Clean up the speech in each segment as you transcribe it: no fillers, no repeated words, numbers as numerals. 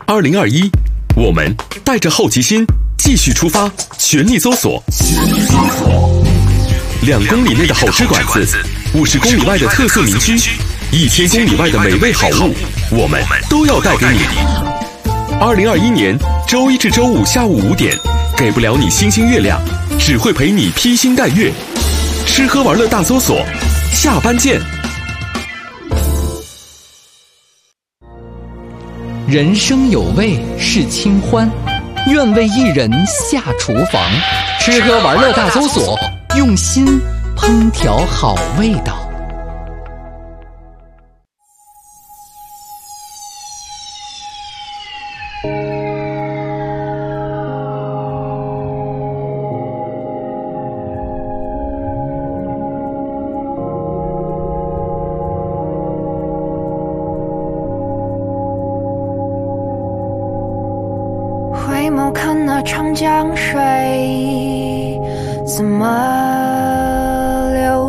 2021，我们带着好奇心继续出发，全力搜索。2公里内的好吃馆子，50公里外的特色名区，1000公里外的美味好物，我们都要带给你。2021年周一至周五下午5点，给不了你星星月亮，只会陪你披星戴月。吃喝玩乐大搜索，下班见。 人生有味是清欢，愿为一人下厨房。吃喝玩乐大搜索，用心烹调好味道。 回眸看那长江水怎么流，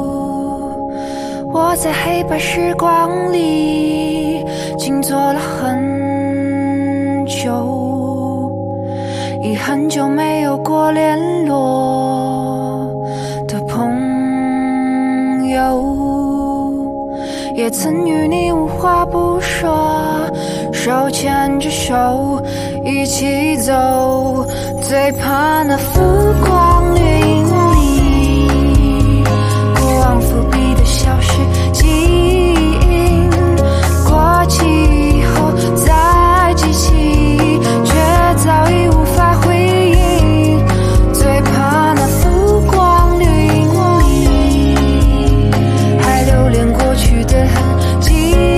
我在黑白时光里静坐了很久，已很久没有过联络的朋友，也曾与你无话不说，手牵着手一起走，最怕那浮光掠影里，过往伏笔的消失记忆，过期以后再记起，却早已无法回应，最怕那浮光掠影里，还留恋过去的痕迹，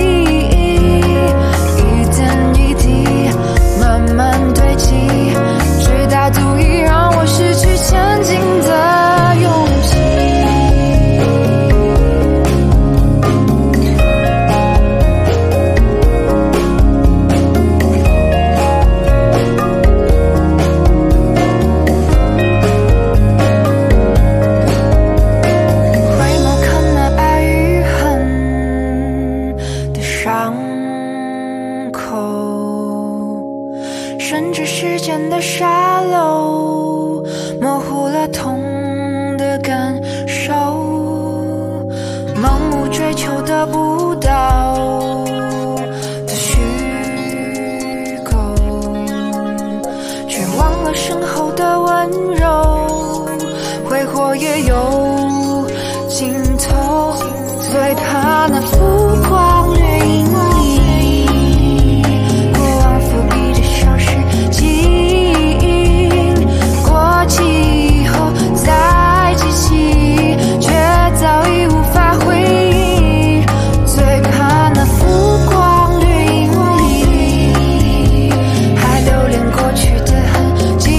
慢慢堆积，直到足以让我失去前进的勇气。回眸看那爱与恨的伤口，顺着时间的沙漏，模糊了痛的感受，盲目追求得不到的虚构，却忘了身后的温柔，挥霍也有尽头，最怕那浮光掠影里，过往伏笔的消失记忆，过期以后再记起，却早已无法回应，最怕那浮光掠影里，还留恋过去的痕迹，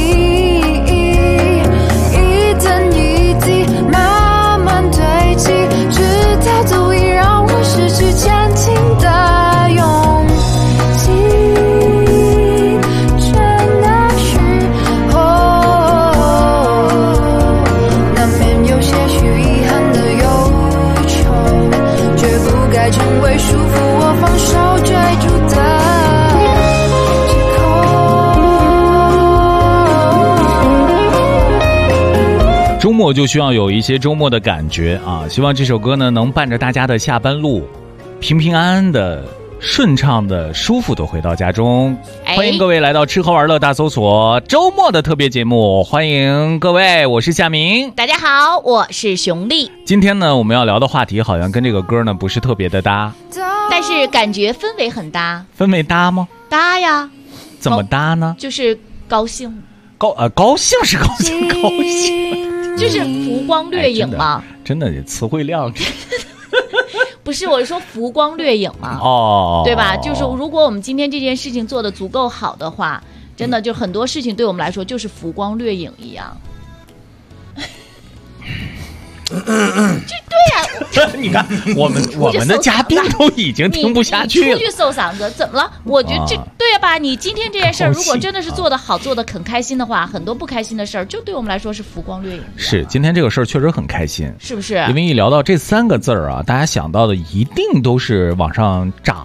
一点一滴慢慢堆积，直到足以让我失去前进的勇气。却那时候难免有些许遗憾的忧愁，绝不该成为束缚我放手追逐的借口。 周末就需要有一些周末的感觉啊！希望这首歌呢能伴着大家的下班路，平平安安的、顺畅的、舒服的回到家中。欢迎各位来到吃喝玩乐大搜索周末的特别节目，欢迎各位，我是夏明。 大家好，我是熊丽。 今天呢，我们要聊的话题好像跟这个歌呢不是特别的搭， 但是感觉氛围很搭。 氛围搭吗？ 搭呀。 怎么搭呢？ 就是高兴。 高兴是高兴，高兴就是浮光掠影嘛。 真的词汇量。 不是，我是说浮光掠影嘛。 哦， 对吧？就是如果我们今天这件事情做得足够好的话，真的就很多事情对我们来说就是浮光掠影一样。就对呀、 你看我们的嘉宾都已经听不下去了。 你出去搜嗓子怎么了？我觉得这、对吧？你今天这件事儿，如果真的是做得好，做得很开心的话，很多不开心的事儿，就对我们来说是浮光掠影。 是，今天这个事儿确实很开心， 是不是？ 因为一聊到这3个字儿啊，大家想到的一定都是往上涨，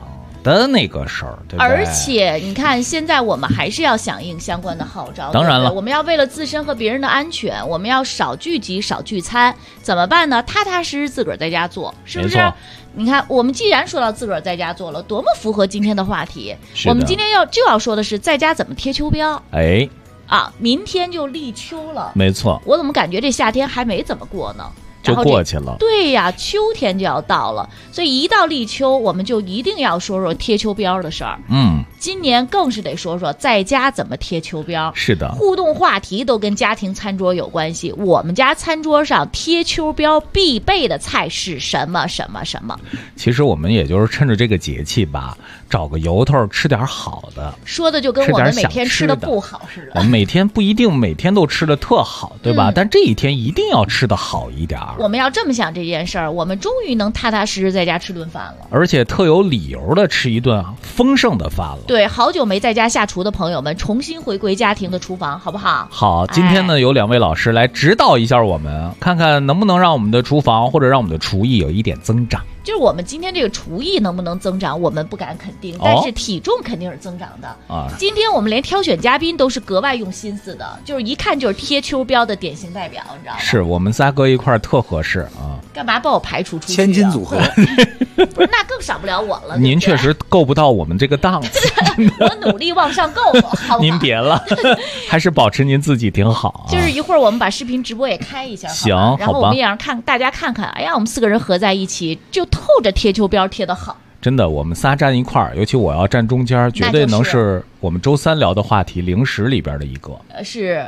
的那个事儿，对不对？ 而且你看，现在我们还是要响应相关的号召。 当然了， 我们要为了自身和别人的安全，我们要少聚集、少聚餐，怎么办呢？踏踏实实自个儿在家做，是不是？你看，我们既然说到自个儿在家做了，多么符合今天的话题。我们今天就要说的是在家怎么贴秋膘。 哎， 啊，明天就立秋了。 没错。 我怎么感觉这夏天还没怎么过呢？ 就过去了。 对呀，秋天就要到了，所以一到立秋，我们就一定要说说贴秋膘的事儿。今年更是得说说在家怎么贴秋膘。 是的， 互动话题都跟家庭餐桌有关系。我们家餐桌上贴秋膘必备的菜是什么？其实我们也就是趁着这个节气吧，找个由头吃点好的。 说的就跟我们每天吃的不好似的。 我们每天不一定每天都吃的特好，对吧？但这一天一定要吃的好一点。 我们要这么想这件事儿，我们终于能踏踏实实在家吃顿饭了， 而且特有理由的吃一顿丰盛的饭了。 对，好久没在家下厨的朋友们，重新回归家庭的厨房，好不好？ 好，今天呢，有2位老师来指导一下我们，看看能不能让我们的厨房或者让我们的厨艺有一点增长。 就是我们今天这个厨艺能不能增长，我们不敢肯定，但是体重肯定是增长的。今天我们连挑选嘉宾都是格外用心思的，就是一看就是贴秋膘的典型代表，你知道吗？是我们仨搁一块儿特合适啊！ 干嘛把我排除出去？ 千金组合， 不是，那更少不了我了。 您确实够不到我们这个档次， 我努力往上够了，好不好？ 您别了，还是保持您自己挺好。 就是一会儿我们把视频直播也开一下， 行， 然后我们也让大家看看，哎呀，我们4个人合在一起就透着贴秋膘贴得好。真的，我们仨站一块儿，尤其我要站中间，绝对能是我们周3聊的话题零食里边的一个。 是。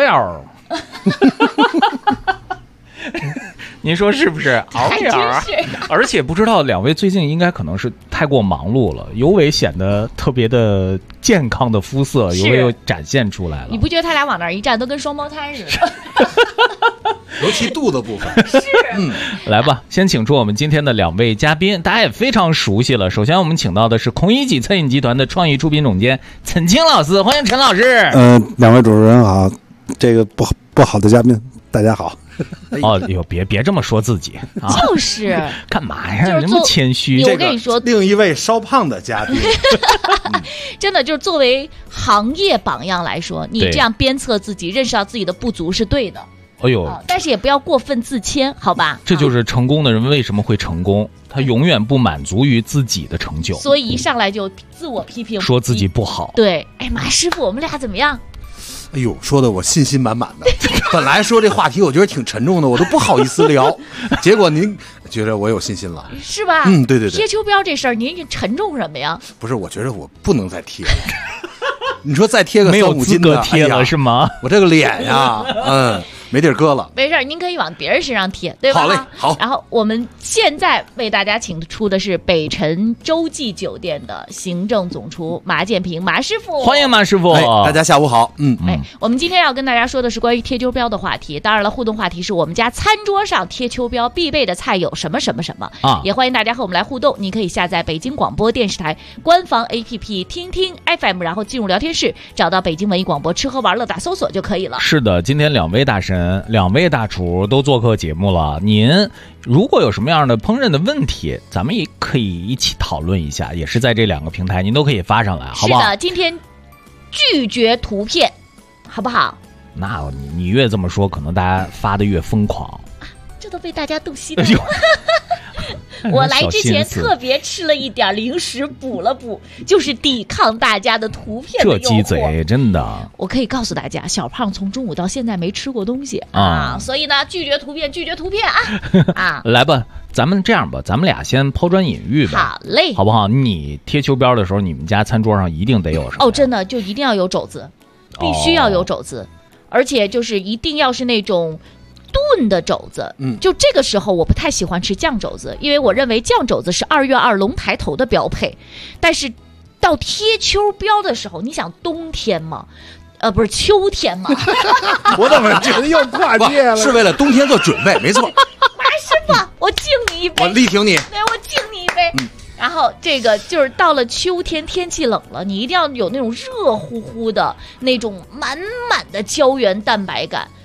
您说是不是？而且不知道2位最近应该可能是太过忙碌了，尤为显得特别的健康的肤色尤为又展现出来了。 你不觉得他俩往那儿一站都跟双胞胎似的？ 尤其肚子部分。 是。 来吧，先请出我们今天的2位嘉宾，大家也非常熟悉了。首先我们请到的是孔乙己餐饮集团的创意出品总监陈清老师，欢迎陈老师。 2位主持人好，这个不好的嘉宾大家好。 别这么说自己啊！ 就是干嘛呀？那么谦虚。 我跟你说， 另一位稍胖的嘉宾， 真的就是作为行业榜样来说，你这样鞭策自己，认识到自己的不足是对的。但是也不要过分自谦，好吧？ 这就是成功的人为什么会成功，他永远不满足于自己的成就， 所以一上来就自我批评， 说自己不好。 对，哎，马师傅，我们俩怎么样？ 哎呦，说的我信心满满的。本来说这话题我觉得挺沉重的，我都不好意思聊。结果您觉得我有信心了， 是吧？ 对。 贴秋膘这事儿，您沉重什么呀？ 不是，我觉得我不能再贴了。你说再贴个 3-5斤的，没有资格贴了是吗？ 我这个脸呀，没地儿搁了。 没事，您可以往别人身上贴，对吧？ 好嘞，好。 然后我们现在为大家请出的是北辰洲际酒店的行政总厨马建平马师傅， 欢迎马师傅。 大家下午好。 我们今天要跟大家说的是关于贴秋膘的话题。当然了，互动话题是我们家餐桌上贴秋膘必备的菜有什么啊？也欢迎大家和我们来互动。你可以下载北京广播电视台官方 APP 听听 FM， 然后进入聊天室，找到北京文艺广播吃喝玩乐大搜索就可以了。 是的，今天2位大神、2位大厨都做客节目了。您如果有什么样的烹饪的问题，咱们也可以一起讨论一下，也是在这2个平台，您都可以发上来，好不好？ 是的，今天拒绝图片，好不好？ 那你越这么说，可能大家发的越疯狂。 这都被大家逗心了。我来之前特别吃了一点零食补了补，就是抵抗大家的图片的诱惑。 这鸡嘴真的， 我可以告诉大家，小胖从中午到现在没吃过东西所以呢，拒绝图片啊！ 来吧，咱们这样吧，咱们俩先抛砖引玉吧。 好嘞， 好不好？你贴秋膘的时候，你们家餐桌上一定得有什么？ 真的就一定要有肘子，必须要有肘子，而且就是一定要是那种炖的肘子。就这个时候我不太喜欢吃酱肘子，因为我认为酱肘子是2月2龙抬头的标配。但是到贴秋膘的时候，你想冬天吗？不是秋天吗？ 我怎么觉得又跨界了？是为了冬天做准备，没错。 马师傅，我敬你一杯。 我力挺你。 对，我敬你一杯。然后这个就是到了秋天，天气冷了，你一定要有那种热乎乎的那种满满的胶原蛋白感。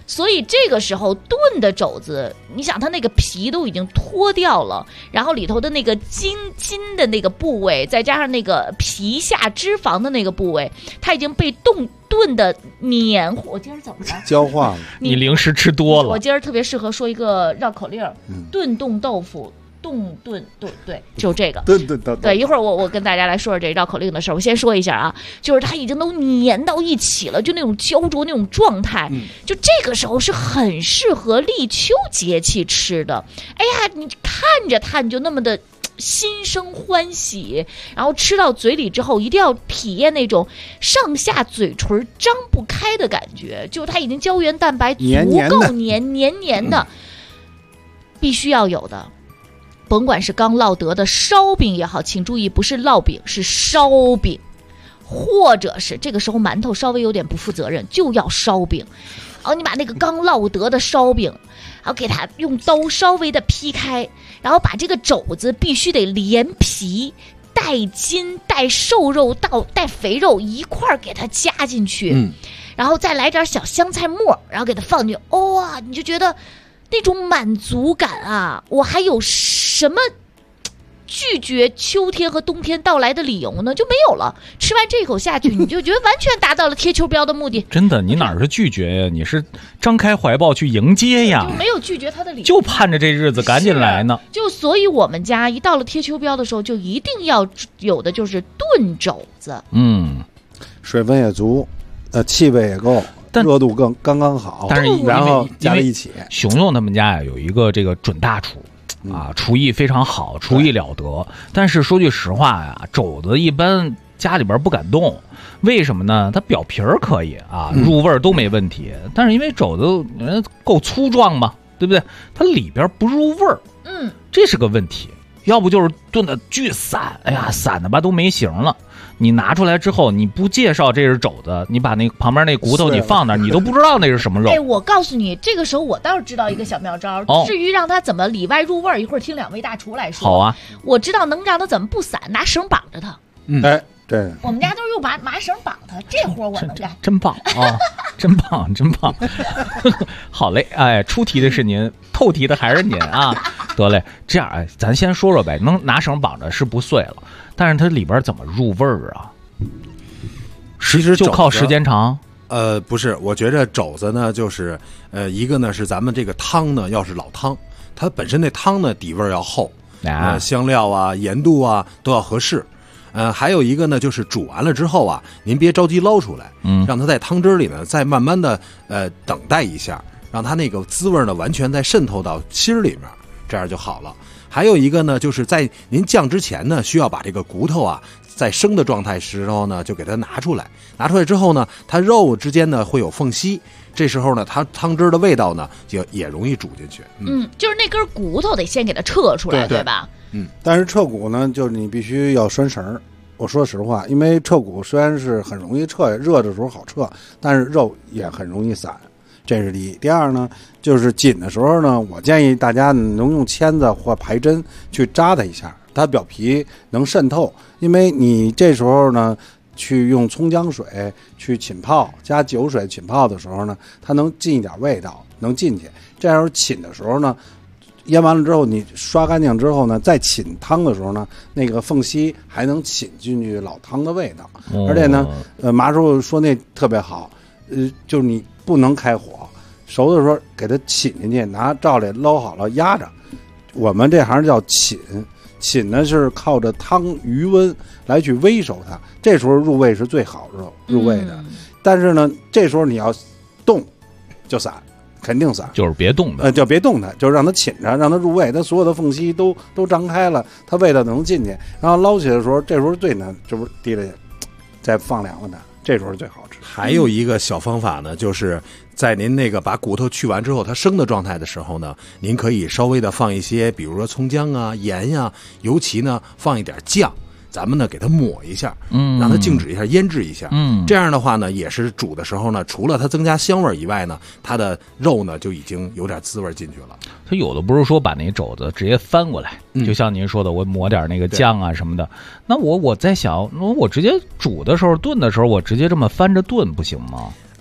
所以这个时候炖的肘子，你想它那个皮都已经脱掉了，然后里头的那个筋的那个部位，再加上那个皮下脂肪的那个部位，它已经被炖的黏糊。我今儿怎么了？ 焦化了。 你零食吃多了。 我今儿特别适合说一个绕口令，炖冻豆腐。炖，对，就这个。对，一会儿我跟大家来说说这绕口令的事儿。我先说一下啊，就是它已经都粘到一起了，就那种焦灼那种状态，就这个时候是很适合立秋节气吃的。哎呀，你看着它你就那么的心生欢喜，然后吃到嘴里之后一定要体验那种上下嘴唇张不开的感觉，就它已经胶原蛋白足够黏的，必须要有的。甭管是刚烙得的烧饼也好，请注意不是烙饼，是烧饼，或者是这个时候馒头稍微有点不负责任，就要烧饼。然后你把那个刚烙得的烧饼，然后给它用刀稍微的劈开，然后把这个肘子必须得连皮带筋带瘦肉带肥肉一块儿给它加进去，然后再来点小香菜末，然后给它放进去，哇，你就觉得那种满足感啊！我还有什么拒绝秋天和冬天到来的理由呢？就没有了。吃完这口下去，你就觉得完全达到了贴秋膘的目的。 真的，你哪是拒绝呀？你是张开怀抱去迎接呀！ 就没有拒绝他的理由， 就盼着这日子赶紧来呢。 就所以我们家一到了贴秋膘的时候，就一定要有的就是炖肘子。 水分也足，气味也够。热度刚刚好， 但是然后加在一起。 熊熊他们家呀有一个这个准大厨啊，厨艺非常好，厨艺了得。但是说句实话呀，肘子一般家里边不敢动，为什么呢？它表皮儿可以啊，入味儿都没问题。但是因为肘子够粗壮嘛，对不对？它里边不入味儿，这是个问题。要不就是炖的巨散，哎呀，散的吧都没形了。你拿出来之后，你不介绍这是肘子，你把那旁边那骨头你放那儿，你都不知道那是什么肉。 哎，我告诉你，这个时候我倒是知道一个小妙招。至于让它怎么里外入味儿，一会儿听两位大厨来说。 好啊， 我知道能让它怎么不散，拿绳绑着它。 哎，对， 我们家都是用麻绳绑它，这活我能干。 真棒啊！真棒，真棒。好嘞，哎，出题的是您，透题的还是您啊？得嘞，这样哎，咱先说说呗，能拿绳绑着是不碎了，但是它里边怎么入味儿啊？ 其实就靠时间长。 不是，我觉着肘子呢，就是一个呢是咱们这个汤呢，要是老汤，它本身那汤呢底味要厚，香料啊、盐度啊都要合适。还有一个呢，就是煮完了之后啊，您别着急捞出来，让它在汤汁里呢再慢慢的等待一下，让它那个滋味呢完全再渗透到心里面，这样就好了。还有一个呢，就是在您酱之前呢，需要把这个骨头啊，在生的状态时候呢，就给它拿出来。拿出来之后呢，它肉之间呢会有缝隙，这时候呢，它汤汁的味道呢就也容易煮进去。 就是那根骨头得先给它撤出来， 对吧？ 但是撤骨呢，就是你必须要拴绳。我说实话，因为撤骨虽然是很容易撤，热的时候好撤，但是肉也很容易散。这是第一。第二呢，就是紧的时候呢，我建议大家能用签子或排针去扎它一下，它表皮能渗透。因为你这时候呢，去用葱姜水去浸泡，加酒水浸泡的时候呢，它能进一点味道，能进去。这样浸的时候呢，腌完了之后，你刷干净之后呢，再浸汤的时候呢，那个缝隙还能浸进去老汤的味道。而且呢，麻叔说那特别好，就是你不能开火，熟的时候给它浸进去，拿罩里捞好了压着。我们这行叫浸，浸呢是靠着汤余温来去煨熟它，这时候入味是最好入味的。但是呢，这时候你要动就散。肯定散， 就是别动它， 就别动它，就是让它浸着，让它入味，它所有的缝隙都张开了，它味道能进去。然后捞起来的时候，这时候最难，这不是提了去，再放凉了它，这时候最好吃。 还有一个小方法呢，就是在您那个把骨头去完之后，它生的状态的时候呢，您可以稍微的放一些，比如说葱姜啊、盐呀，尤其呢放一点酱。咱们呢给它抹一下，让它静止一下，腌制一下，这样的话呢，也是煮的时候呢，除了它增加香味以外呢，它的肉呢就已经有点滋味进去了。 它有的不是说把那肘子直接翻过来，就像您说的，我抹点那个酱啊什么的。那我在想，我直接煮的时候、炖的时候，我直接这么翻着炖不行吗？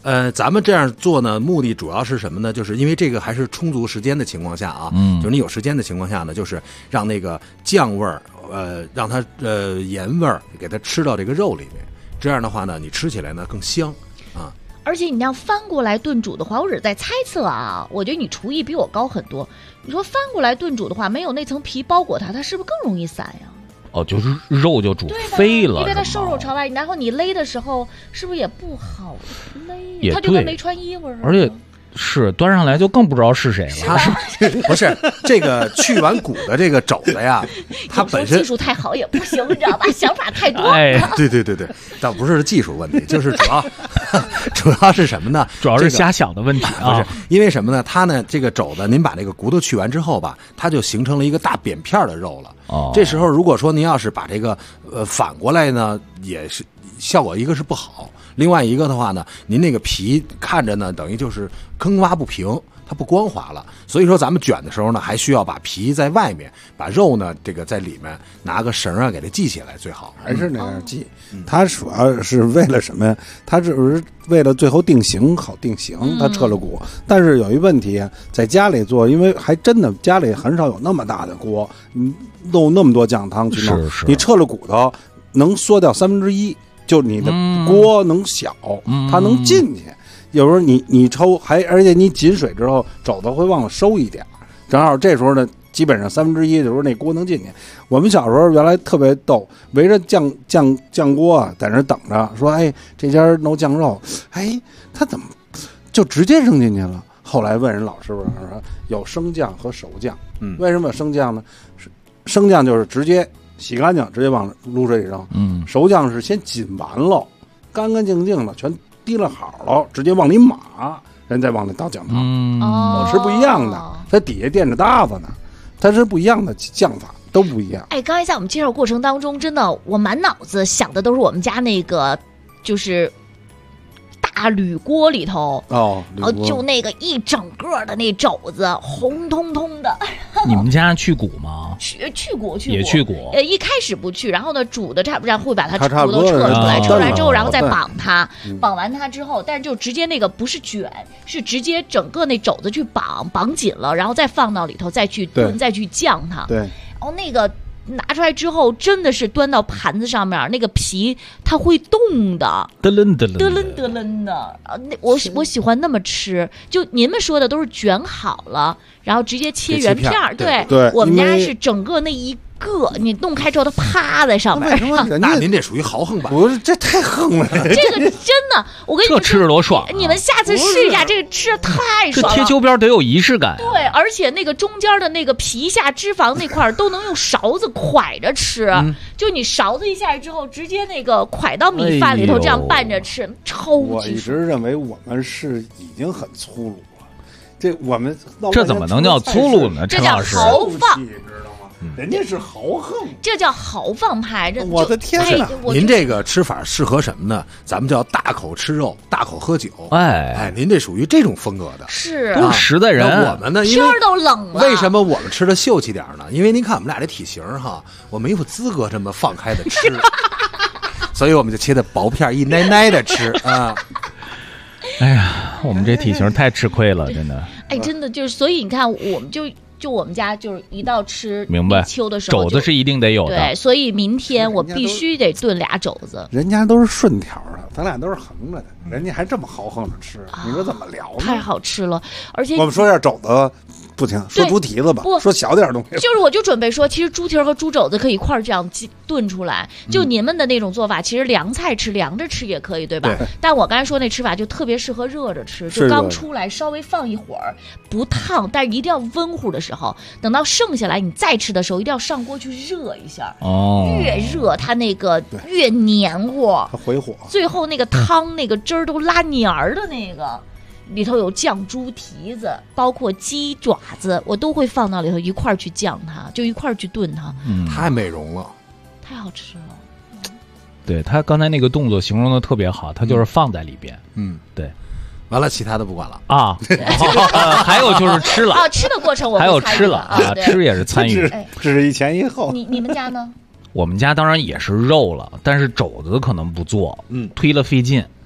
咱们这样做呢，目的主要是什么呢？就是因为这个还是充足时间的情况下啊，就是你有时间的情况下呢，就是让那个酱味儿，让它盐味儿给它吃到这个肉里面，这样的话呢，你吃起来呢更香啊。 而且你那样翻过来炖煮的话，我只是在猜测啊，我觉得你厨艺比我高很多。你说翻过来炖煮的话，没有那层皮包裹它，它是不是更容易散呀？ 哦，就是肉就煮飞了， 因为它瘦肉朝外，然后你勒的时候是不是也不好勒？ 也它就跟没穿衣服似的。 而且是端上来就更不知道是谁了。 它不是这个去完骨的这个肘子呀，它本身技术太好也不行，你知道吧？想法太多。 哎， 对，倒不是技术问题，就是主要是什么呢？ 主要是瞎想的问题啊。 不是因为什么呢？它呢这个肘子，您把这个骨头去完之后吧，它就形成了一个大扁片的肉了。 哦， 这时候如果说您要是把这个反过来呢，也是效果一个是不好，另外一个的话呢，您那个皮看着呢，等于就是坑洼不平，它不光滑了。所以说咱们卷的时候呢，还需要把皮在外面，把肉呢这个在里面拿个绳啊给它系起来最好。 还是那样系，它主要是为了什么呀？它只是为了最后定型好定型，它撤了骨。但是有一问题，在家里做，因为还真的家里很少有那么大的锅，弄那么多酱汤去弄，你撤了骨头能缩掉1/3。就你的锅能小，它能进去。有时候你抽而且你紧水之后，肘子会往了收一点，正好这时候呢，基本上1/3的时候那锅能进去。我们小时候原来特别逗，围着酱锅啊，在那等着，说哎这家弄酱肉，哎他怎么就直接扔进去了？后来问人老师傅说有生酱和熟酱，为什么有生酱呢？生酱就是直接洗干净，直接往卤水里扔。熟酱是先紧完了，干干净净的，全滴了好了，直接往里码，人再往里倒酱汤。是不一样的，它底下垫着搭子呢，它是不一样的酱法，都不一样。 哎，刚才在我们介绍过程当中，真的我满脑子想的都是我们家那个，就是大铝锅里头就那个一整个的那肘子红彤彤的。 你们家去骨吗？ 去骨也去骨。 一开始不去，然后呢煮的差不多会把它骨头撤出来，撤出来之后，然后再绑它，绑完它之后，但是就直接那个不是卷，是直接整个那肘子去绑紧了，然后再放到里头，再去炖，再去酱它。 对， 然后那个拿出来之后，真的是端到盘子上面，那个皮它会动的， 嘚楞嘚楞嘚楞嘚楞的。我喜欢那么吃，就您们说的都是卷好了，然后直接切圆片儿。对，我们家是整个那一个，你弄开之后它趴在上面。 那您这属于豪横版。 不是，这太横了。 这个真的，我跟你说， 这吃着多爽。 你们下次试一下，这个吃的太爽了。 这贴秋膘得有仪式感。 对，而且那个中间的那个皮下脂肪那块都能用勺子蒯着吃，就你勺子一下去之后，直接那个蒯到米饭里头，这样拌着吃，超级。 我一直认为我们是已经很粗鲁了，这我们这怎么能叫粗鲁呢？ 这叫豪放。 人家是豪横， 这叫豪放派。 我的天哪！ 您这个吃法适合什么呢？咱们叫大口吃肉，大口喝酒。哎，您这属于这种风格的， 是都是实在人。 我们呢， 天都冷了， 为什么我们吃的秀气点呢？因为您看我们俩这体型哈，我没有资格这么放开的吃，所以我们就切的薄片一奶奶的吃啊。 哎呀，我们这体型太吃亏了，真的。 哎，真的就是，所以你看，我们就我们家就是一到吃明白秋的时候， 肘子是一定得有的。 对，所以明天我必须得炖俩肘子。 人家都是顺条的，咱俩都是横着的，人家还这么豪横着吃，你说怎么聊呢？ 太好吃了，而且我们说一下肘子。不行，说猪蹄子吧，说小点东西。 就是我就准备说，其实猪蹄和猪肘子可以一块儿这样炖出来。就你们的那种做法，其实凉菜吃凉着吃也可以，对吧？ 对。 但我刚才说那吃法就特别适合热着吃，就刚出来稍微放一会儿，不烫，但是一定要温乎的时候，等到剩下来你再吃的时候，一定要上锅去热一下。越热它那个越黏糊， 它回火。 最后那个汤那个汁儿都拉黏儿的那个。里头有酱猪蹄子，包括鸡爪子，我都会放到里头一块儿去酱它，就一块儿去炖它。 太美容了， 太好吃了。 对，他刚才那个动作形容的特别好，他就是放在里边。对。 完了，其他的不管了啊。还有就是吃了吃的过程我还有吃了啊，吃也是参与， 这是一前一后。 你们家呢？ 我们家当然也是肉了，但是肘子可能不做，忒了费劲。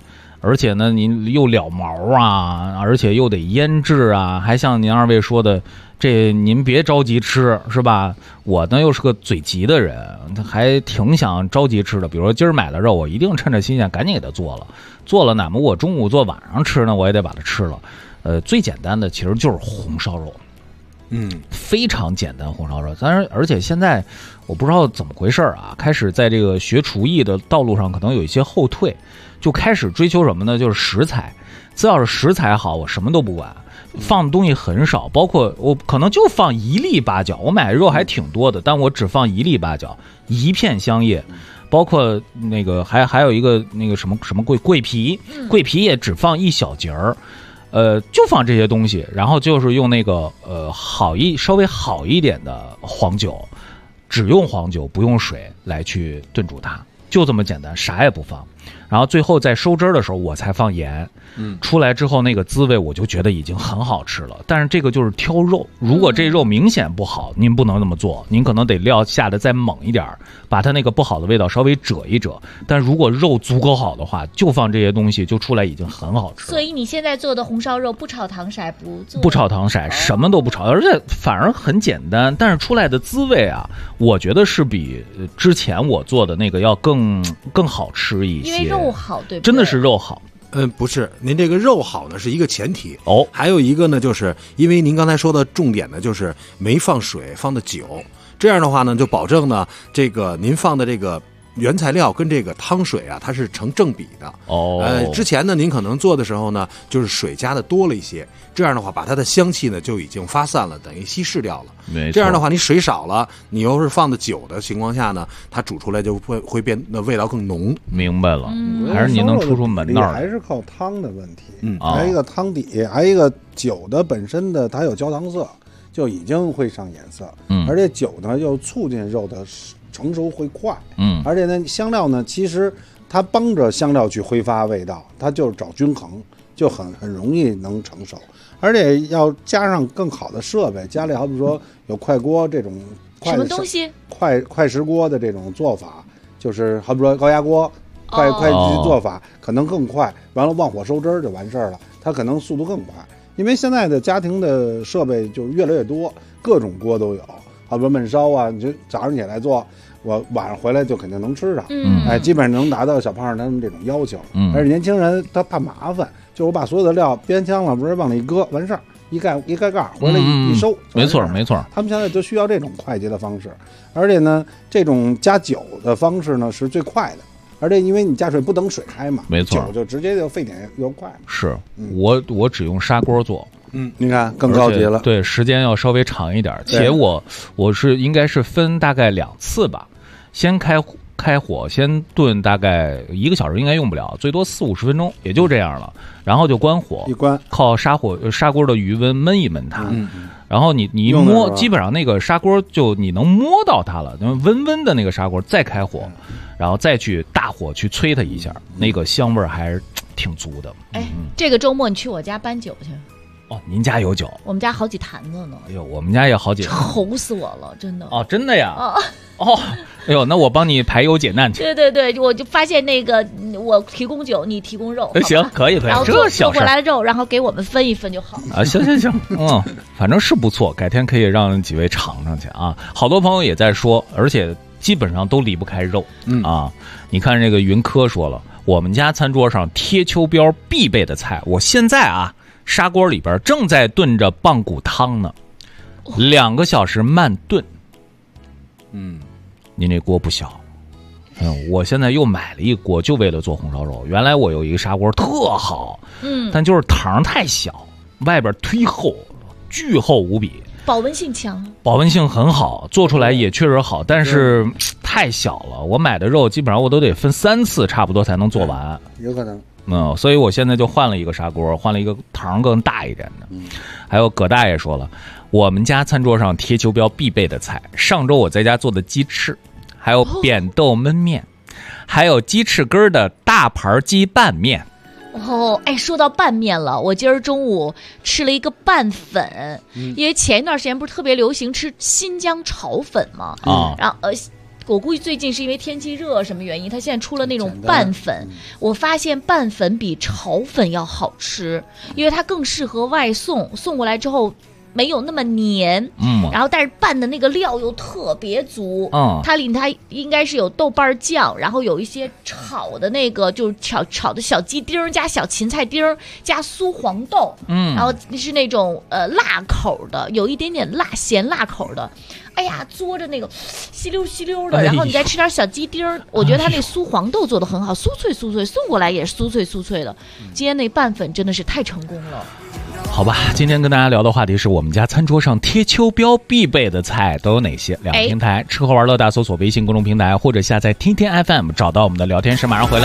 而且呢，您又了毛啊，而且又得腌制啊，还像您二位说的，这您别着急吃，是吧？我呢又是个嘴急的人，还挺想着急吃的。比如说今儿买了肉，我一定趁着新鲜赶紧给它做了，哪么我中午做晚上吃呢，我也得把它吃了。最简单的其实就是红烧肉。非常简单红烧肉，当然，而且现在我不知道怎么回事啊，开始在这个学厨艺的道路上可能有一些后退，就开始追求什么呢？就是食材，只要是食材好，我什么都不管，放的东西很少，包括我可能就放1粒八角，我买肉还挺多的，但我只放1粒八角，1片香叶。包括那个还有一个那个什么桂皮也只放1小节儿。就放这些东西，然后就是用那个稍微好一点的黄酒，只用黄酒不用水来去炖煮它，就这么简单，啥也不放。然后最后在收汁儿的时候我才放盐，出来之后那个滋味我就觉得已经很好吃了。但是这个就是挑肉，如果这肉明显不好，您不能那么做，您可能得料下的再猛一点，把它那个不好的味道稍微遮一遮。但如果肉足够好的话，就放这些东西就出来已经很好吃了。 所以你现在做的红烧肉不炒糖色， 不炒糖色，什么都不炒，而且反而很简单，但是出来的滋味啊，我觉得是比之前我做的那个要更好吃一些， 因为肉好，对不对？ 真的是肉好。 不是，您这个肉好呢是一个前提哦， 还有一个呢，就是因为您刚才说的重点呢，就是没放水，放的酒，这样的话呢，就保证呢，这个您放的这个原材料跟这个汤水啊，它是成正比的哦。 之前呢，您可能做的时候呢，就是水加的多了一些，这样的话把它的香气呢就已经发散了，等于稀释掉了。 没错。 这样的话，你水少了，你又是放的酒的情况下呢，它煮出来就会变得味道更浓。 明白了，还是您能出门道， 还是靠汤的问题。还有一个汤底，还有一个酒的本身的它有焦糖色，就已经会上颜色。而且酒呢又促进肉的成熟会快，而且呢，香料呢，其实它帮着香料去挥发味道，它就是找均衡，就很容易能成熟，而且要加上更好的设备，家里好比说有快锅这种什么东西快食锅的这种做法，就是好比说高压锅快级做法，可能更快，完了忘火收汁儿就完事儿了，它可能速度更快，因为现在的家庭的设备就越来越多，各种锅都有。好比说焖烧啊，你就早上起来做，我晚上回来就肯定能吃上，基本上能达到小胖他们这种要求。而且年轻人他怕麻烦，就我把所有的料煸香了，不是往那一搁完事儿，一盖盖回来一收， 没错。 他们现在就需要这种快捷的方式，而且呢，这种加酒的方式呢是最快的，而且因为你加水不等水开嘛， 没错， 酒就直接就沸点又快。 是我只用砂锅做。 你看更高级了， 对，时间要稍微长一点，且我是应该是分大概2次吧，先开火，先炖大概1个小时，应该用不了，最多40-50分钟，也就这样了，然后就关火， 一关靠砂锅的余温焖一焖它，然后你一摸，基本上那个砂锅就你能摸到它了，温温的那个砂锅再开火，然后再去大火去催它一下，那个香味还是挺足的。 这个周末你去我家搬酒去。 哦，您家有酒？ 我们家好几坛子呢。 哎呦，我们家也好几坛， 愁死我了，真的。 哦，真的呀？哎呦，那我帮你排忧解难去。 对，我就发现那个我提供酒，你提供肉。 行，可以。 然后这小事做过来的肉，然后给我们分一分就好啊。行，反正是不错，改天可以让几位尝尝去啊。好多朋友也在说，而且基本上都离不开肉啊。你看这个云科说了，我们家餐桌上贴秋膘必备的菜，我现在啊。砂锅里边正在炖着棒骨汤呢，2个小时慢炖。您这锅不小。我现在又买了一锅，就为了做红烧肉。原来我有一个砂锅特好，但就是膛太小，外边忒厚，巨厚无比。 保温性强， 保温性很好，做出来也确实好，但是太小了。我买的肉基本上我都得分3次，差不多才能做完。 有可能。 所以我现在就换了一个砂锅，换了一个膛更大一点的。还有葛大爷说了，我们家餐桌上贴秋膘必备的菜，上周我在家做的鸡翅，还有扁豆焖面，还有鸡翅根的大盘鸡拌面。 说到拌面了，我今儿中午吃了一个拌粉，因为前一段时间不是特别流行吃新疆炒粉吗？然后我估计最近是因为天气热什么原因，它现在出了那种拌粉。我发现拌粉比炒粉要好吃，因为它更适合外送，送过来之后没有那么黏，然后但是拌的那个料又特别足，它应该是有豆瓣酱，然后有一些炒的那个就是炒的小鸡丁加小芹菜丁加酥黄豆，然后是那种辣口的，有一点点咸辣口的。哎呀，嘬着那个稀溜稀溜的，然后你再吃点小鸡丁我觉得它那酥黄豆做得很好，酥脆酥脆，送过来也是酥脆酥脆的。今天那拌粉真的是太成功了。 好吧，今天跟大家聊的话题是我们家餐桌上贴秋膘必备的菜都有哪些？两个平台，吃喝玩乐大搜索微信公众平台，或者下载天天 FM 找到我们的聊天室，马上回来。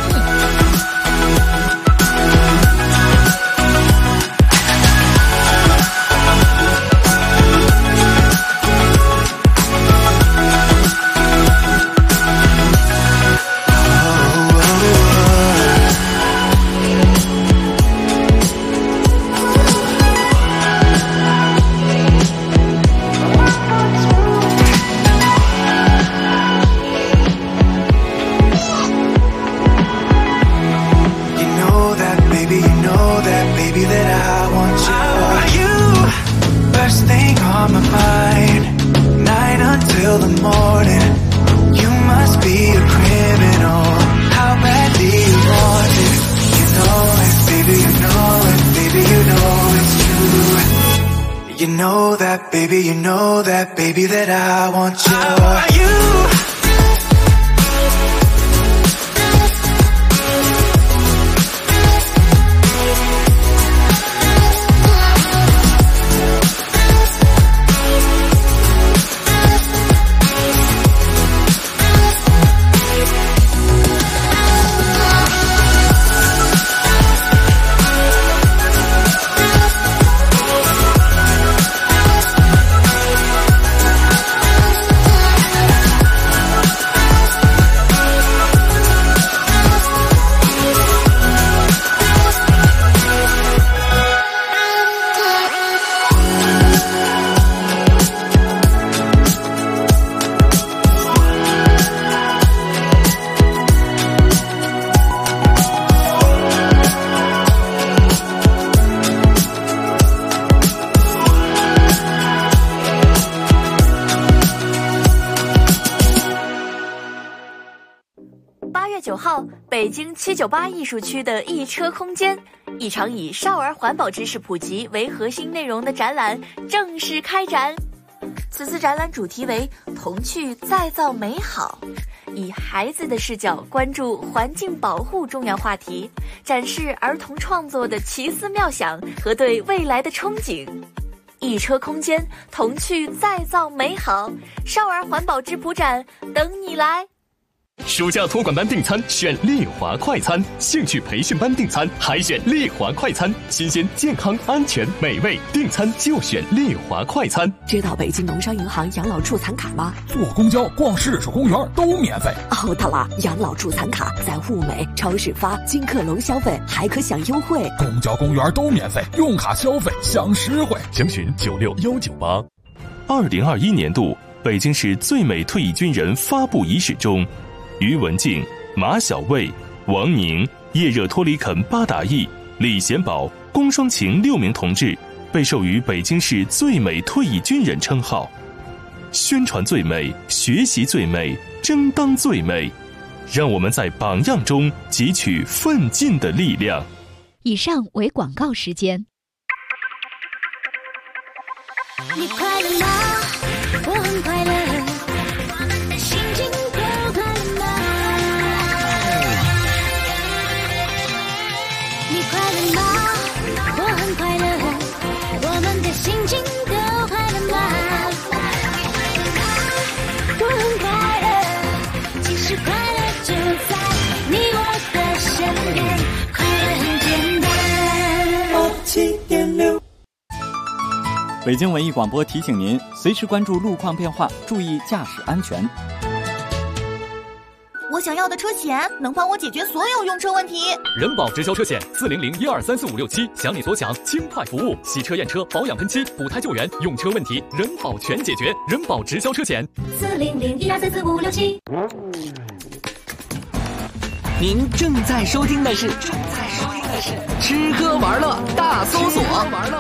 Baby, you know that, baby, that I want you. 8月9号，北京798艺术区的一车空间，一场以少儿环保知识普及为核心内容的展览正式开展。此次展览主题为童趣再造美好，以孩子的视角关注环境保护重要话题，展示儿童创作的奇思妙想和对未来的憧憬。一车空间，童趣再造美好，少儿环保质朴展等你来。 暑假托管班订餐选丽华快餐，兴趣培训班订餐还选丽华快餐，新鲜、健康、安全、美味，订餐就选丽华快餐。 知道北京农商银行养老助残卡吗？ 坐公交、逛市属公园都免费。 哦，对了，养老助残卡在物美、超市发，金客隆消费还可享优惠。 公交、公园都免费，用卡消费享实惠。 详询96198。2021年度北京市最美退役军人发布仪式中，于文静、马小卫、王宁、叶热托里肯8打义、李贤宝、龚双晴6名同志被授予北京市最美退役军人称号。宣传最美，学习最美，争当最美，让我们在榜样中汲取奋进的力量。 以上为广告时间。 你快乐吗？我很快乐，心情都快乐吗？你快乐吗？我很快乐，我们的心情都快乐吗？我很快乐，其实快乐就在你我的身边，快乐很简单。7.6 北京文艺广播提醒您，随时关注路况变化，注意驾驶安全。 我想要的车险能帮我解决所有用车问题。 人保直销车险40012345677，想你所想，轻快服务，洗车验车、保养喷漆、补胎救援，用车问题人保全解决。人保直销车险 40012345677。 您正在收听的是吃喝玩乐大搜索。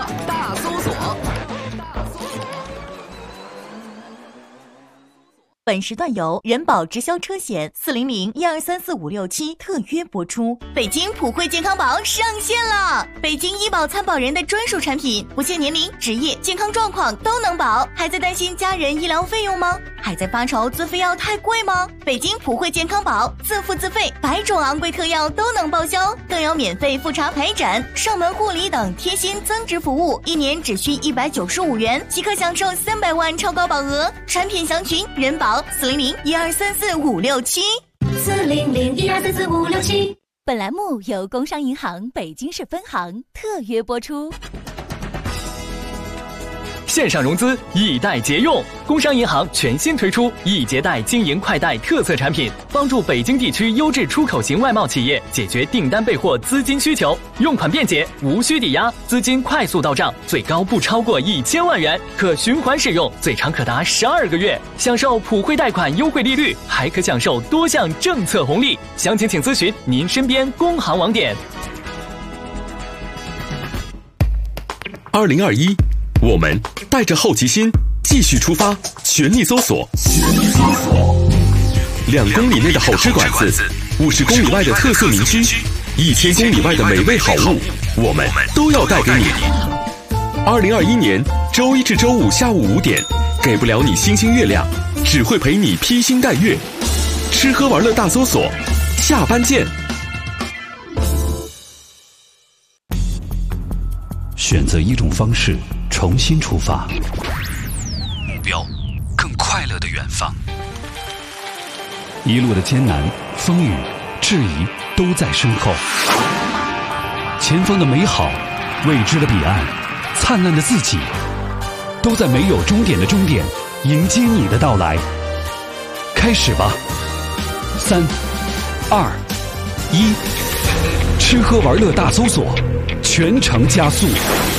本时段由人保直销车险40012345677特约播出。北京普惠健康宝上线了，北京医保参保人的专属产品，不限年龄、职业、健康状况都能保。还在担心家人医疗费用吗？还在发愁自费药太贵吗？北京普惠健康宝自付自费，100种昂贵特药都能报销，更有免费复查排诊、上门护理等贴心增值服务，1年只需195元即可享受300万超高保额。产品详询人保40012345677。 40012345677。 本栏目由工商银行北京市分行特约播出。 线上融资易贷节用，工商银行全新推出易捷贷经营快贷特色产品，帮助北京地区优质出口型外贸企业解决订单备货资金需求，用款便捷，无需抵押，资金快速到账，最高不超过1000万元，可循环使用，最长可达12个月，享受普惠贷款优惠利率，还可享受多项政策红利。详情请咨询您身边工行网点。 2021，我们带着好奇心继续出发，全力搜索。2公里内的好吃馆子，50公里外的特色民居，1000公里外的美味好物，我们都要带给你。2021年周一至周五下午5点，给不了你星星月亮，只会陪你披星戴月。吃喝玩乐大搜索，下班见。 选择一种方式重新出发，目标更快乐的远方。一路的艰难、风雨、质疑都在身后，前方的美好、未知的彼岸、灿烂的自己，都在没有终点的终点迎接你的到来。开始吧，3、2、1，吃喝玩乐大搜索，全程加速。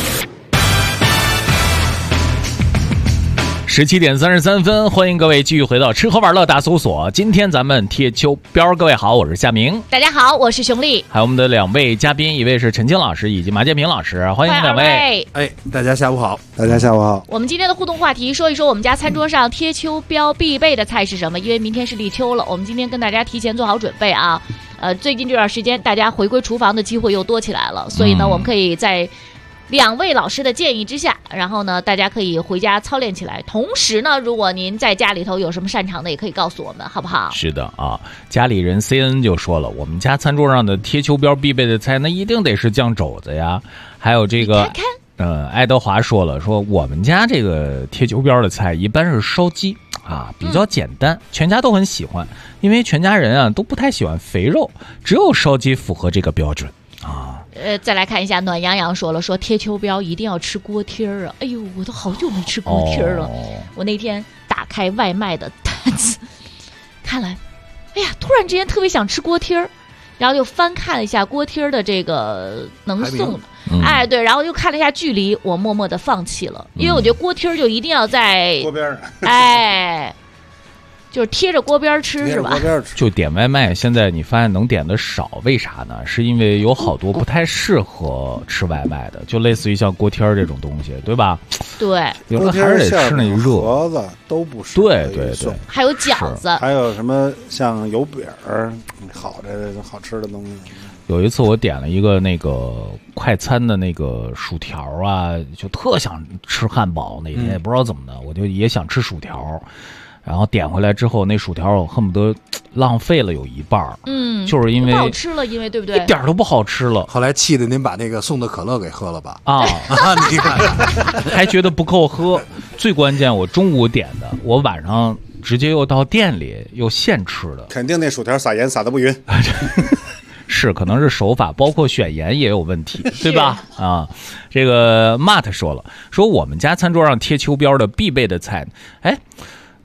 17点33分，欢迎各位继续回到吃喝玩乐大搜索。今天咱们贴秋膘，各位好，我是夏明。 大家好，我是熊丽。 还有我们的2位嘉宾，一位是陈青老师以及马建平老师，欢迎2位。 哎，大家下午好， 大家下午好。 我们今天的互动话题，说一说我们家餐桌上贴秋膘必备的菜是什么？因为明天是立秋了，我们今天跟大家提前做好准备啊。最近这段时间，大家回归厨房的机会又多起来了，所以呢，我们可以在2位老师的建议之下，然后呢，大家可以回家操练起来。同时呢，如果您在家里头有什么擅长的，也可以告诉我们，好不好？ 是的啊，家里人 CN 就说了，我们家餐桌上的贴秋膘必备的菜，那一定得是酱肘子呀，还有这个。爱德华说了，说我们家这个贴秋膘的菜一般是烧鸡啊，比较简单，全家都很喜欢，因为全家人啊都不太喜欢肥肉，只有烧鸡符合这个标准啊。 再来看一下，暖洋洋说了，说贴秋膘一定要吃锅贴儿啊！哎呦，我都好久没吃锅贴了。我那天打开外卖的单子，看来，哎呀，突然之间特别想吃锅贴儿，然后又翻看了一下锅贴儿的这个能送的。哎，对，然后又看了一下距离，我默默的放弃了，因为我觉得锅贴就一定要在锅边上， 哎，就是贴着锅边吃是吧？ 就点外卖，现在你发现能点的少，为啥呢？是因为有好多不太适合吃外卖的，就类似于像锅贴这种东西，对吧？ 对， 有的还是得吃那热盒子都不适合。对， 还有饺子， 还有什么像油饼儿，好吃的东西。 有一次我点了一个那个快餐的那个薯条啊，就特想吃汉堡，那天也不知道怎么的，我就也想吃薯条，然后点回来之后，那薯条我恨不得浪费了有一半，就是因为不好吃了，因为对不对？ 一点都不好吃了。 后来气得您把那个送的可乐给喝了吧？ 啊， 你看， 还觉得不够喝。最关键，我中午点的，我晚上直接又到店里又现吃的， 肯定那薯条撒盐撒得不匀。 是，可能是手法，包括选盐也有问题，对吧？啊，这个 Matt 说了，说我们家餐桌上贴秋膘的必备的菜，哎，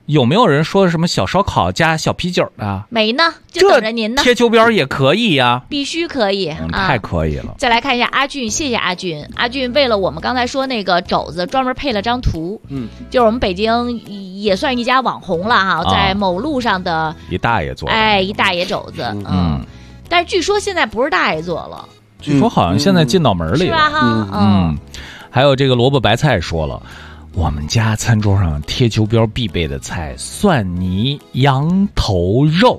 有没有人说什么小烧烤加小啤酒的？ 没呢，就等着您呢。 贴秋膘也可以呀， 必须可以， 太可以了。 再来看一下阿俊，谢谢阿俊。阿俊为了我们刚才说那个肘子，专门配了张图，就是我们北京也算一家网红了哈，在某路上的一大爷做， 一大爷肘子，但是据说现在不是大爷做了， 据说好像现在进脑门里了， 是吧哈？ 还有这个萝卜白菜说了。我们家餐桌上贴秋膘必备的菜，蒜泥羊头肉。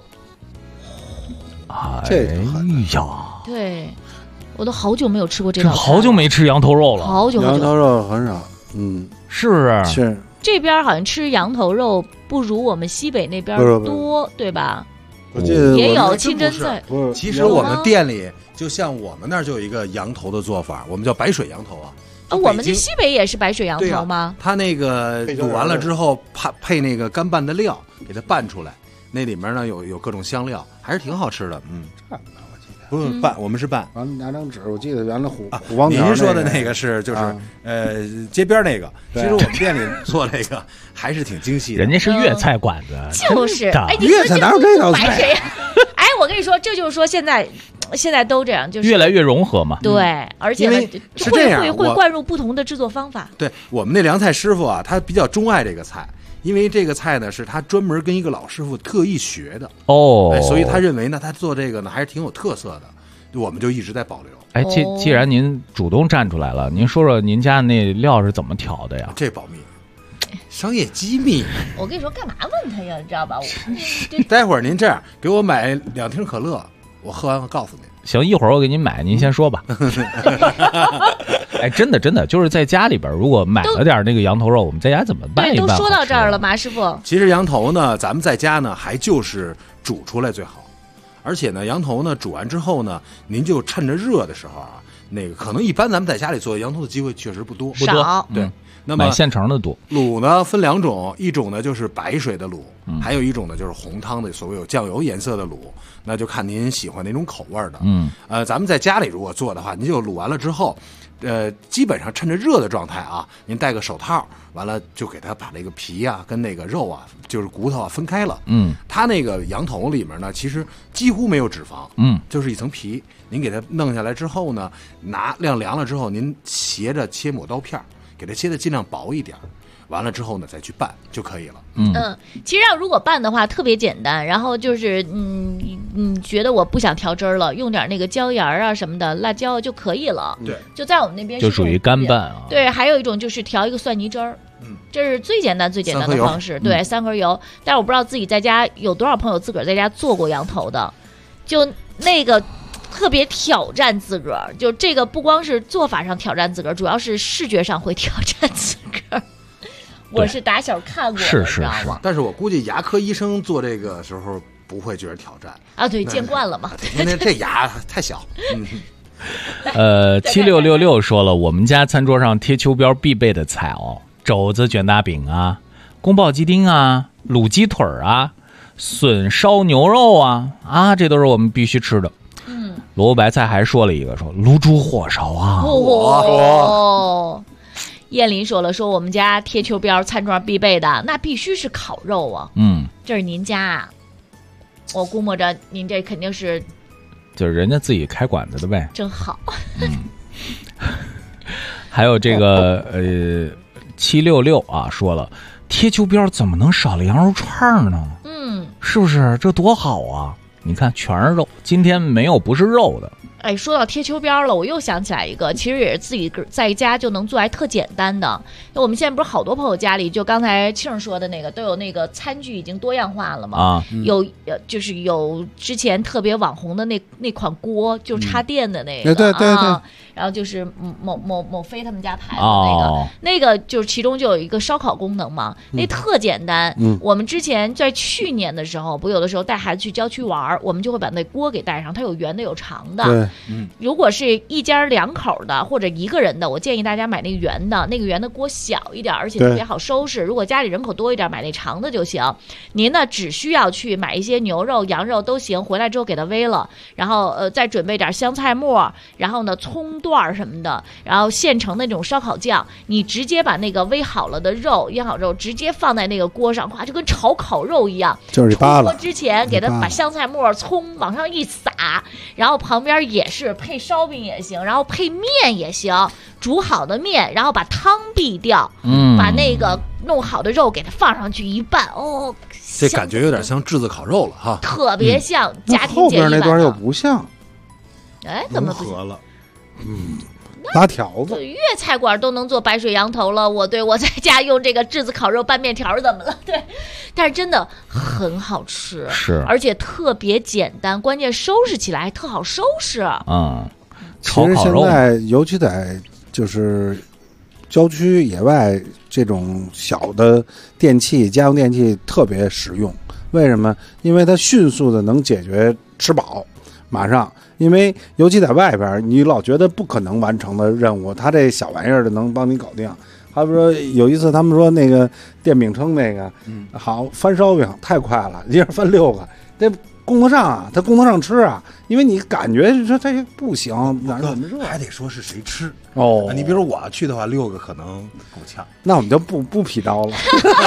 哎呀， 对，我都好久没有吃过这道菜， 好久没吃羊头肉了， 好久。 羊头肉很少， 是不是？ 是。 这边好像吃羊头肉不如我们西北那边多，对吧？ 我记得也有清真菜。 其实我们店里，就像我们那儿就有一个羊头的做法，我们叫白水羊头啊。 我们这西北也是白水羊头吗？ 它那个卤完了之后，配那个干拌的料，给它拌出来，那里面呢有各种香料，还是挺好吃的。 拌的我记得不是拌，我们是拌。 完拿张纸，我记得原来虎王条。 您说的那个是就是街边那个，其实我们店里做这个还是挺精细的。 人家是粤菜馆子， 就是。哎， 粤菜哪有这道菜？ 哎，我跟你说，这就是说现在都这样，就是越来越融合嘛。 对，而且呢， 是这样， 会灌入不同的制作方法。 对，我们那凉菜师傅啊，他比较钟爱这个菜，因为这个菜呢是他专门跟一个老师傅特意学的所以他认为呢，他做这个呢还是挺有特色的，我们就一直在保留。 哎，既然您主动站出来了，您说说您家那料是怎么调的呀？ 这保密。商业机密， 我跟你说，干嘛问他呀？你知道吧？ 待会儿您这样给我买2听可乐，我喝完我告诉您。 行，一会儿我给您买，您先说吧。哎，真的，就是在家里边，如果买了点那个羊头肉，我们在家怎么办？ 对，都说到这儿了，马师傅。 其实羊头呢，咱们在家呢，还就是煮出来最好。而且呢，羊头呢煮完之后呢，您就趁着热的时候啊，那个可能一般咱们在家里做羊头的机会确实不多， 少。 对。那么买现成的多。 卤呢分2种，一种呢就是白水的卤，还有一种呢就是红汤的，所谓有酱油颜色的卤，那就看您喜欢哪种口味的。咱们在家里如果做的话，您就卤完了之后，基本上趁着热的状态啊，您戴个手套，完了就给它把这个皮啊跟那个肉啊，就是骨头啊分开了。它那个羊头里面呢，其实几乎没有脂肪，就是一层皮。您给它弄下来之后呢，晾凉了之后，您斜着切抹刀片。给它切的尽量薄一点，完了之后呢再去拌就可以了。 其实如果拌的话特别简单，然后就是觉得我不想调汁儿了，用点那个椒盐啊什么的辣椒就可以了。 对， 就在我们那边就属于干拌啊。 对，还有一种就是调一个蒜泥汁儿，这是最简单的方式。对，3盒油。但是我不知道自己在家有多少朋友自个儿在家做过羊头的，就那个。特别挑战自个儿，就这个不光是做法上挑战自个儿，主要是视觉上会挑战自个儿。我是打小看过的， 是， 知道吗？ 但是我估计牙科医生做这个时候不会觉得挑战啊，对，见惯了嘛。 那这牙太小。 7666说了，我们家餐桌上贴秋膘必备的菜肘子卷大饼啊，宫保鸡丁啊，卤鸡腿啊，笋烧牛肉啊，这都是我们必须吃的。萝卜白菜还说了一个，说卤煮火烧啊。 燕林说了，说我们家贴秋膘餐桌必备的那必须是烤肉啊。这是您家啊？我估摸着您这肯定是， 就是人家自己开馆子的呗。 真好。 还有这个766啊说了，贴秋膘怎么能少了羊肉串呢？是不是这多好啊？你看全是肉，今天没有不是肉的。 哎，说到贴秋膘了，我又想起来一个，其实也是自己在家就能做，还特简单的。我们现在不是好多朋友家里，就刚才庆说的那个，都有那个餐具已经多样化了嘛。就是有之前特别网红的那款锅，就插电的那个。 对。 然后就是某飞他们家牌子那个就是其中就有一个烧烤功能嘛，那特简单。我们之前在去年的时候，不有的时候带孩子去郊区玩，我们就会把那锅给带上，它有圆的有长的。 如果是一家2口的或者一个人的，我建议大家买那个圆的锅小一点，而且特别好收拾。如果家里人口多一点，买那长的就行。您呢只需要去买一些牛肉、羊肉都行，回来之后给它煨了，然后再准备点香菜末，然后呢葱段什么的，然后现成的那种烧烤酱，你直接把那个煨好了的肉、腌好肉直接放在那个锅上，哇，就跟炒烤肉一样。 就是扒了。 出锅之前给它把香菜末、葱往上一撒，然后旁边也是配烧饼也行，然后配面也行，煮好的面，然后把汤避掉，把那个弄好的肉给它放上去一拌，哦， 这感觉有点像炙子烤肉了哈， 特别像家庭后边那段又不像， 哎，怎么不合了？ 拉条子， 粤菜馆都能做白水羊头了，我在家用这个炙子烤肉拌面条怎么了？对，但是真的很好吃， 是， 而且特别简单，关键收拾起来还特好收拾。 炒烤肉。 其实现在尤其在就是郊区野外，这种小的电器、家用电器特别实用。为什么？因为它迅速的能解决吃饱，马上。因为尤其在外边，你老觉得不可能完成的任务，它这小玩意儿的能帮你搞定。还比如说有一次他们说那个电饼铛那个，好翻烧饼太快了，一下翻6个，这供得上啊，它供得上吃啊。因为你感觉说这不行，哪怎么热？ 还得说是谁吃哦。 你比如说我去的话，6个可能够呛。 那我们就不劈刀了。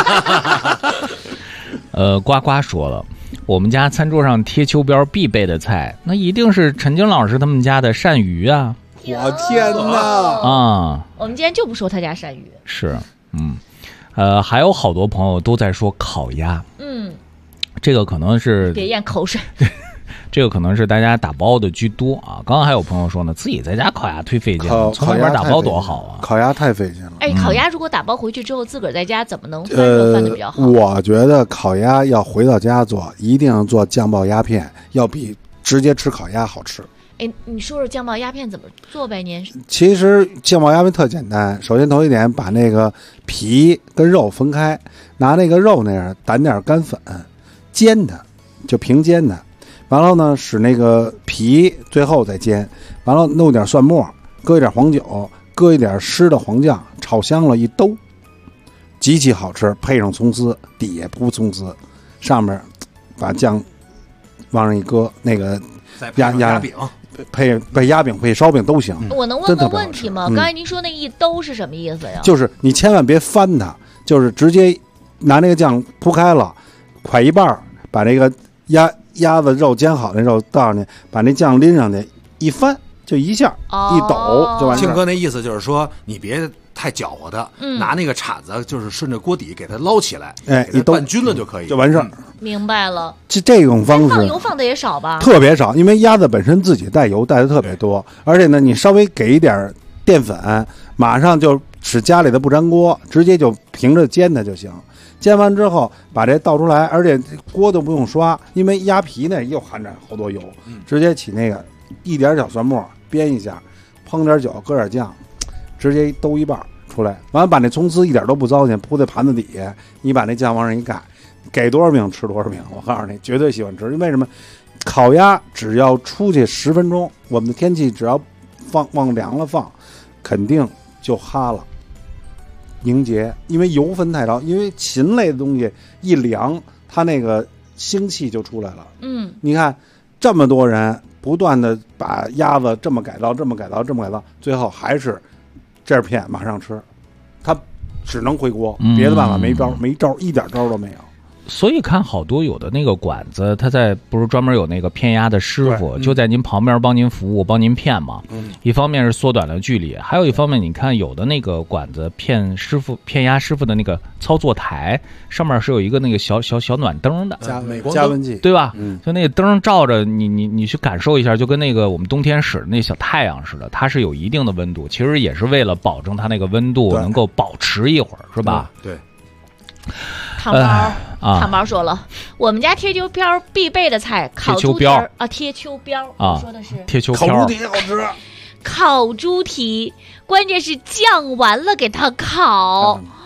呱呱说了。我们家餐桌上贴秋膘必备的菜，那一定是陈晶老师他们家的鳝鱼啊！ 我天哪！ 啊， 我们今天就不说他家鳝鱼。 是，还有好多朋友都在说烤鸭。这个可能是别咽口水。 这个可能是大家打包的居多啊。刚刚还有朋友说呢，自己在家烤鸭忒费劲了，从外边打包多好啊！ 烤鸭太费劲了。 哎，烤鸭如果打包回去之后，自个儿在家怎么能翻热翻的比较好？ 我觉得烤鸭要回到家做，一定要做酱爆鸭片，要比直接吃烤鸭好吃。 哎，你说说酱爆鸭片怎么做呗？您其实酱爆鸭片特简单，首先头一点把那个皮跟肉分开，拿那个肉那样掸点干粉，煎它，就平煎它。完了呢，使那个皮最后再煎，完了弄点蒜末，搁一点黄酒，搁一点湿的黄酱，炒香了一兜，极其好吃。配上葱丝，底下铺葱丝，上面把酱往上一搁，那个鸭饼， 配鸭饼配烧饼都行。 我能问个问题吗？刚才您说那一兜是什么意思呀？ 就是你千万别翻它，就是直接拿那个酱铺开了，㧟一半，把这个鸭子肉煎好那肉倒上去，把那酱拎上去，一翻就一下，一抖就完事。 庆哥那意思就是说，你别太搅和它，拿那个铲子就是顺着锅底给它捞起来，一拌均了就可以， 就完事儿。 明白了， 这种方式放油放的也少吧？ 特别少，因为鸭子本身自己带油带的特别多，而且呢，你稍微给一点淀粉，马上就使家里的不粘锅，直接就平着煎它就行。煎完之后把这倒出来，而且锅都不用刷，因为鸭皮呢又含着好多油，直接起那个一点小蒜末煸一下，烹点酒，搁点酱，直接兜一半出来。完了把那葱丝一点都不糟践，铺在盘子底下，你把那酱往上一盖，给多少饼吃多少饼。我告诉你，绝对喜欢吃。因为什么？烤鸭只要出去10分钟，我们的天气只要往凉了放，肯定就哈了。凝结，因为油分太高，因为禽类的东西一凉，它那个腥气就出来了。你看这么多人不断的把鸭子这么改造，最后还是这片马上吃，它只能回锅，别的办法没招，一点招都没有。 所以看好多有的那个馆子，他在不是专门有那个片鸭的师傅，就在您旁边帮您服务，帮您片嘛。一方面是缩短了距离，还有一方面你看有的那个馆子片鸭师傅的那个操作台上面是有一个那个小暖灯的， 加温器， 对吧？就那个灯照着你去感受一下，就跟那个我们冬天使的那小太阳似的，它是有一定的温度，其实也是为了保证它那个温度能够保持一会儿，是吧？ 对。 糖包说了，我们家贴秋膘必备的菜烤猪蹄啊，贴秋膘啊，说的是贴秋膘， 烤猪蹄好吃。 烤猪蹄，关键是酱完了给它烤，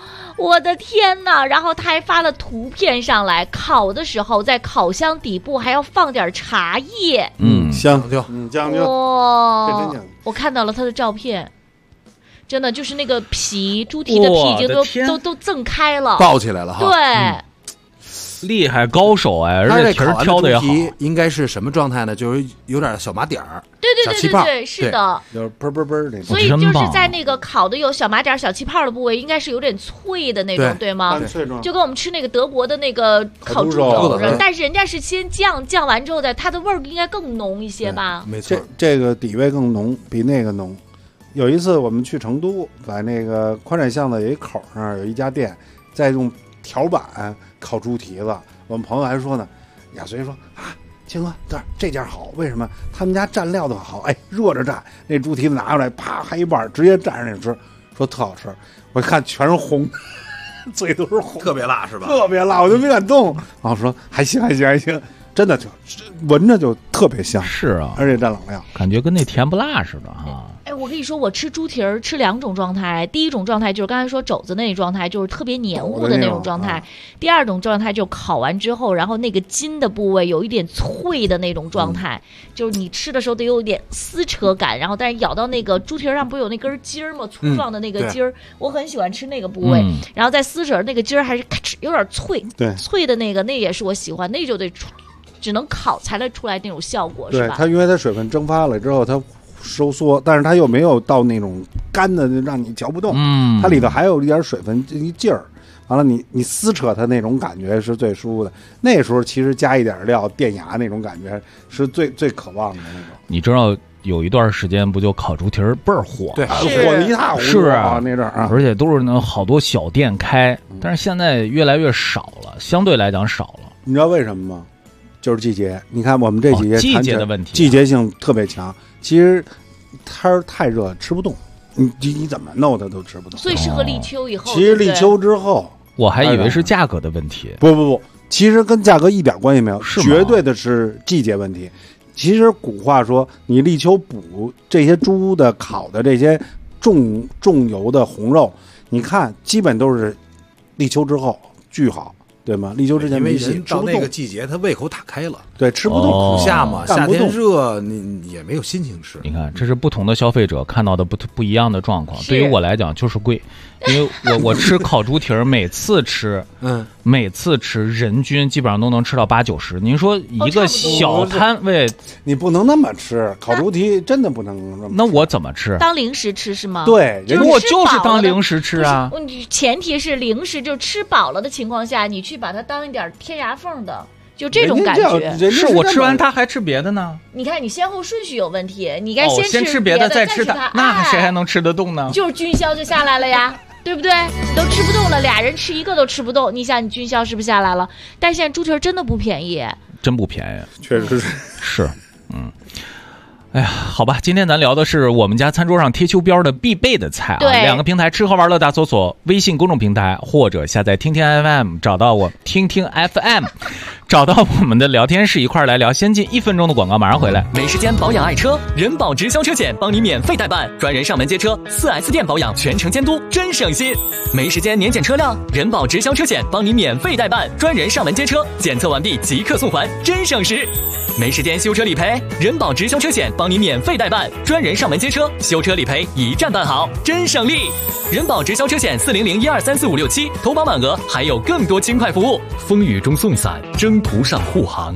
我的天哪！然后他还发了图片上来，烤的时候在烤箱底部还要放点茶叶， 香就酱就哇！我看到了他的照片。真的就是那个皮，猪蹄的皮已经都挣开了， 爆起来了哈。 对， 厉害高手哎，而且皮儿挑的也好。 应该是什么状态呢？就是有点小麻点儿， 对，是的， 就是啵啵啵那种。 所以就是在那个烤的有小麻点、小气泡的部位，应该是有点脆的那种，对吗？就跟我们吃那个德国的那个烤猪肘子，但是人家是先酱完之后它的味儿应该更浓一些吧？ 没错， 这个底味更浓，比那个浓。有一次我们去成都，在那个宽窄巷子有一口上有一家店，在用条板烤猪蹄子。我们朋友还说呢，亚随说啊，青哥这家好，为什么？他们家蘸料都好，哎，热着蘸，那猪蹄子拿出来，啪，还一半直接蘸上去吃，说特好吃。我一看全是红，嘴都是红， 特别辣是吧？ 特别辣，我就没敢动。然后说还行，真的就闻着就特别香。 是啊， 而且蘸冷料， 感觉跟那甜不辣似的哈。 哎，我跟你说，我吃猪蹄儿吃两种状态。第一种状态就是刚才说肘子那种状态，就是特别黏糊的那种状态。第二种状态就烤完之后，然后那个筋的部位有一点脆的那种状态，就是你吃的时候得有一点撕扯感，然后但是咬到那个猪蹄儿上不是有那根筋儿吗？粗壮的那个筋儿，我很喜欢吃那个部位。然后再撕扯那个筋儿还是咔哧有点脆， 对， 脆的那个也是我喜欢，那就得只能烤才能出来那种效果，是吧？ 对，它因为它水分蒸发了之后，它收缩，但是它又没有到那种干的让你嚼不动，它里头还有一点水分一劲儿。完了你撕扯它那种感觉是最舒服的。那时候其实加一点料垫牙那种感觉是最渴望的那种。 你知道有一段时间不就烤猪蹄儿倍儿火， 对，火的一塌糊涂， 是啊， 那阵儿啊， 而且都是那好多小店开，但是现在越来越少了，相对来讲少了。 你知道为什么吗？就是季节，你看我们这几节季节的问题， 季节性特别强。其实天儿太热，吃不动，你怎么弄它都吃不动。 所以适合立秋以后。 其实立秋之后， 我还以为是价格的问题。 不，其实跟价格一点关系没有， 是绝对的是季节问题。其实古话说，你立秋补这些猪的烤的这些重油的红肉，你看基本都是立秋之后巨好。对吗？立秋之前因为人到那个季节，他胃口打开了， 对，吃不动， 苦夏嘛，夏天热，你也没有心情吃。 你看，这是不同的消费者看到的不一样的状况。对于我来讲，就是贵，因为我吃烤猪蹄儿，每次吃人均基本上都能吃到80-90。您说一个小摊位， 你不能那么吃，烤猪蹄真的不能那么吃。 那我怎么吃？ 当零食吃是吗？ 对， 我就是当零食吃啊。 前提是零食就吃饱了的情况下，你去把它当一点填牙缝的，就这种感觉。 是我吃完它还吃别的呢？ 你看你先后顺序有问题，你该先吃别的再吃它，那谁还能吃得动呢？ 就是均销就下来了呀。对不对？你都吃不动了，俩人吃一个都吃不动，你想你均销是不是下来了？但是现在猪蹄儿真的不便宜， 真不便宜， 确实是，哎呀，好吧，今天咱聊的是我们家餐桌上贴秋膘的必备的菜啊。两个平台，吃喝玩乐大搜索微信公众平台，或者下载听听 FM， 找到我听听 FM， 找到我们的聊天室，一块来聊。先进1分钟的广告，马上回来。 没时间保养爱车，人保直销车险帮你免费代办，专人上门接车，4S 店保养全程监督，真省心。没时间年检车辆，人保直销车险帮你免费代办，专人上门接车，检测完毕即刻送还，真省时。没时间修车理赔，人保直销车险帮你免费代办，专人上门接车，修车理赔一站办好，真省力。人保直销车险40012345667，投保满额还有更多轻快服务。 风雨中送伞，征途上护航。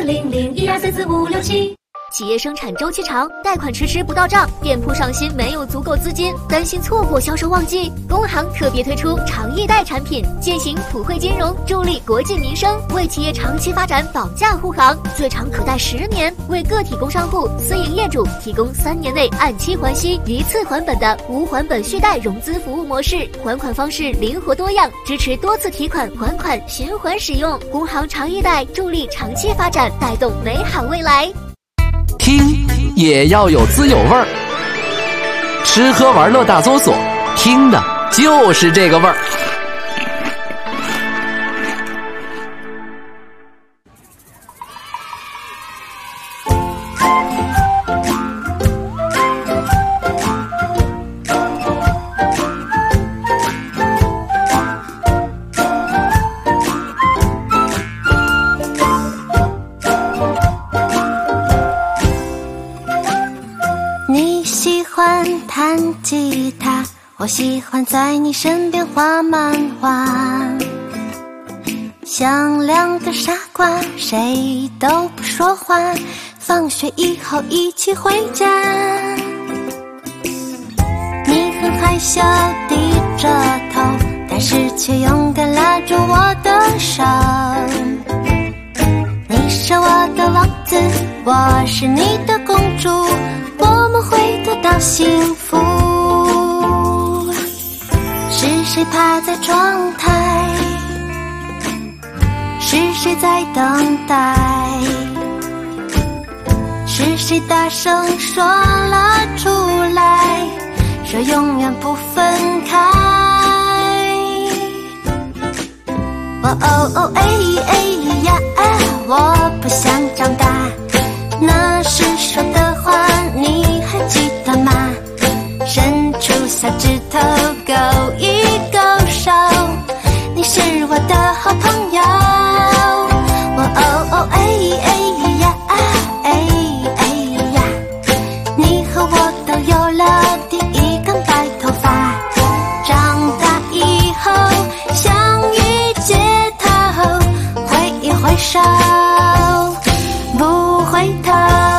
40012345667。 企业生产周期长，贷款迟迟不到账，店铺上新没有足够资金，担心错过销售旺季。工行特别推出长易贷产品，践行普惠金融，助力国计民生，为企业长期发展保驾护航，最长可贷10年，为个体工商户、私营业主提供3年内按期还息、一次还本的无还本续贷融资服务模式，还款方式灵活多样，支持多次提款还款循环使用。工行长易贷助力长期发展，带动美好未来。 听也要有滋有味儿，吃喝玩乐大搜索，听的就是这个味儿。 弹吉他，我喜欢在你身边画漫画，像两个傻瓜，谁都不说话，放学以后一起回家。你很害羞低着头，但是却勇敢拉住我的手。你是我的王子，我是你的公主，我们会得到幸福。是谁趴在窗台？是谁在等待？是谁大声说了出来，说永远不分开？哦哦哦哎哎呀啊，我不想长大，那时说的话你还记得吗？伸出小指头勾一勾手，你是我的好朋友。哦哦哦哎哎呀啊哎哎呀，你和我都有了第一根白头发，长大以后相遇街头，挥一挥手不回头。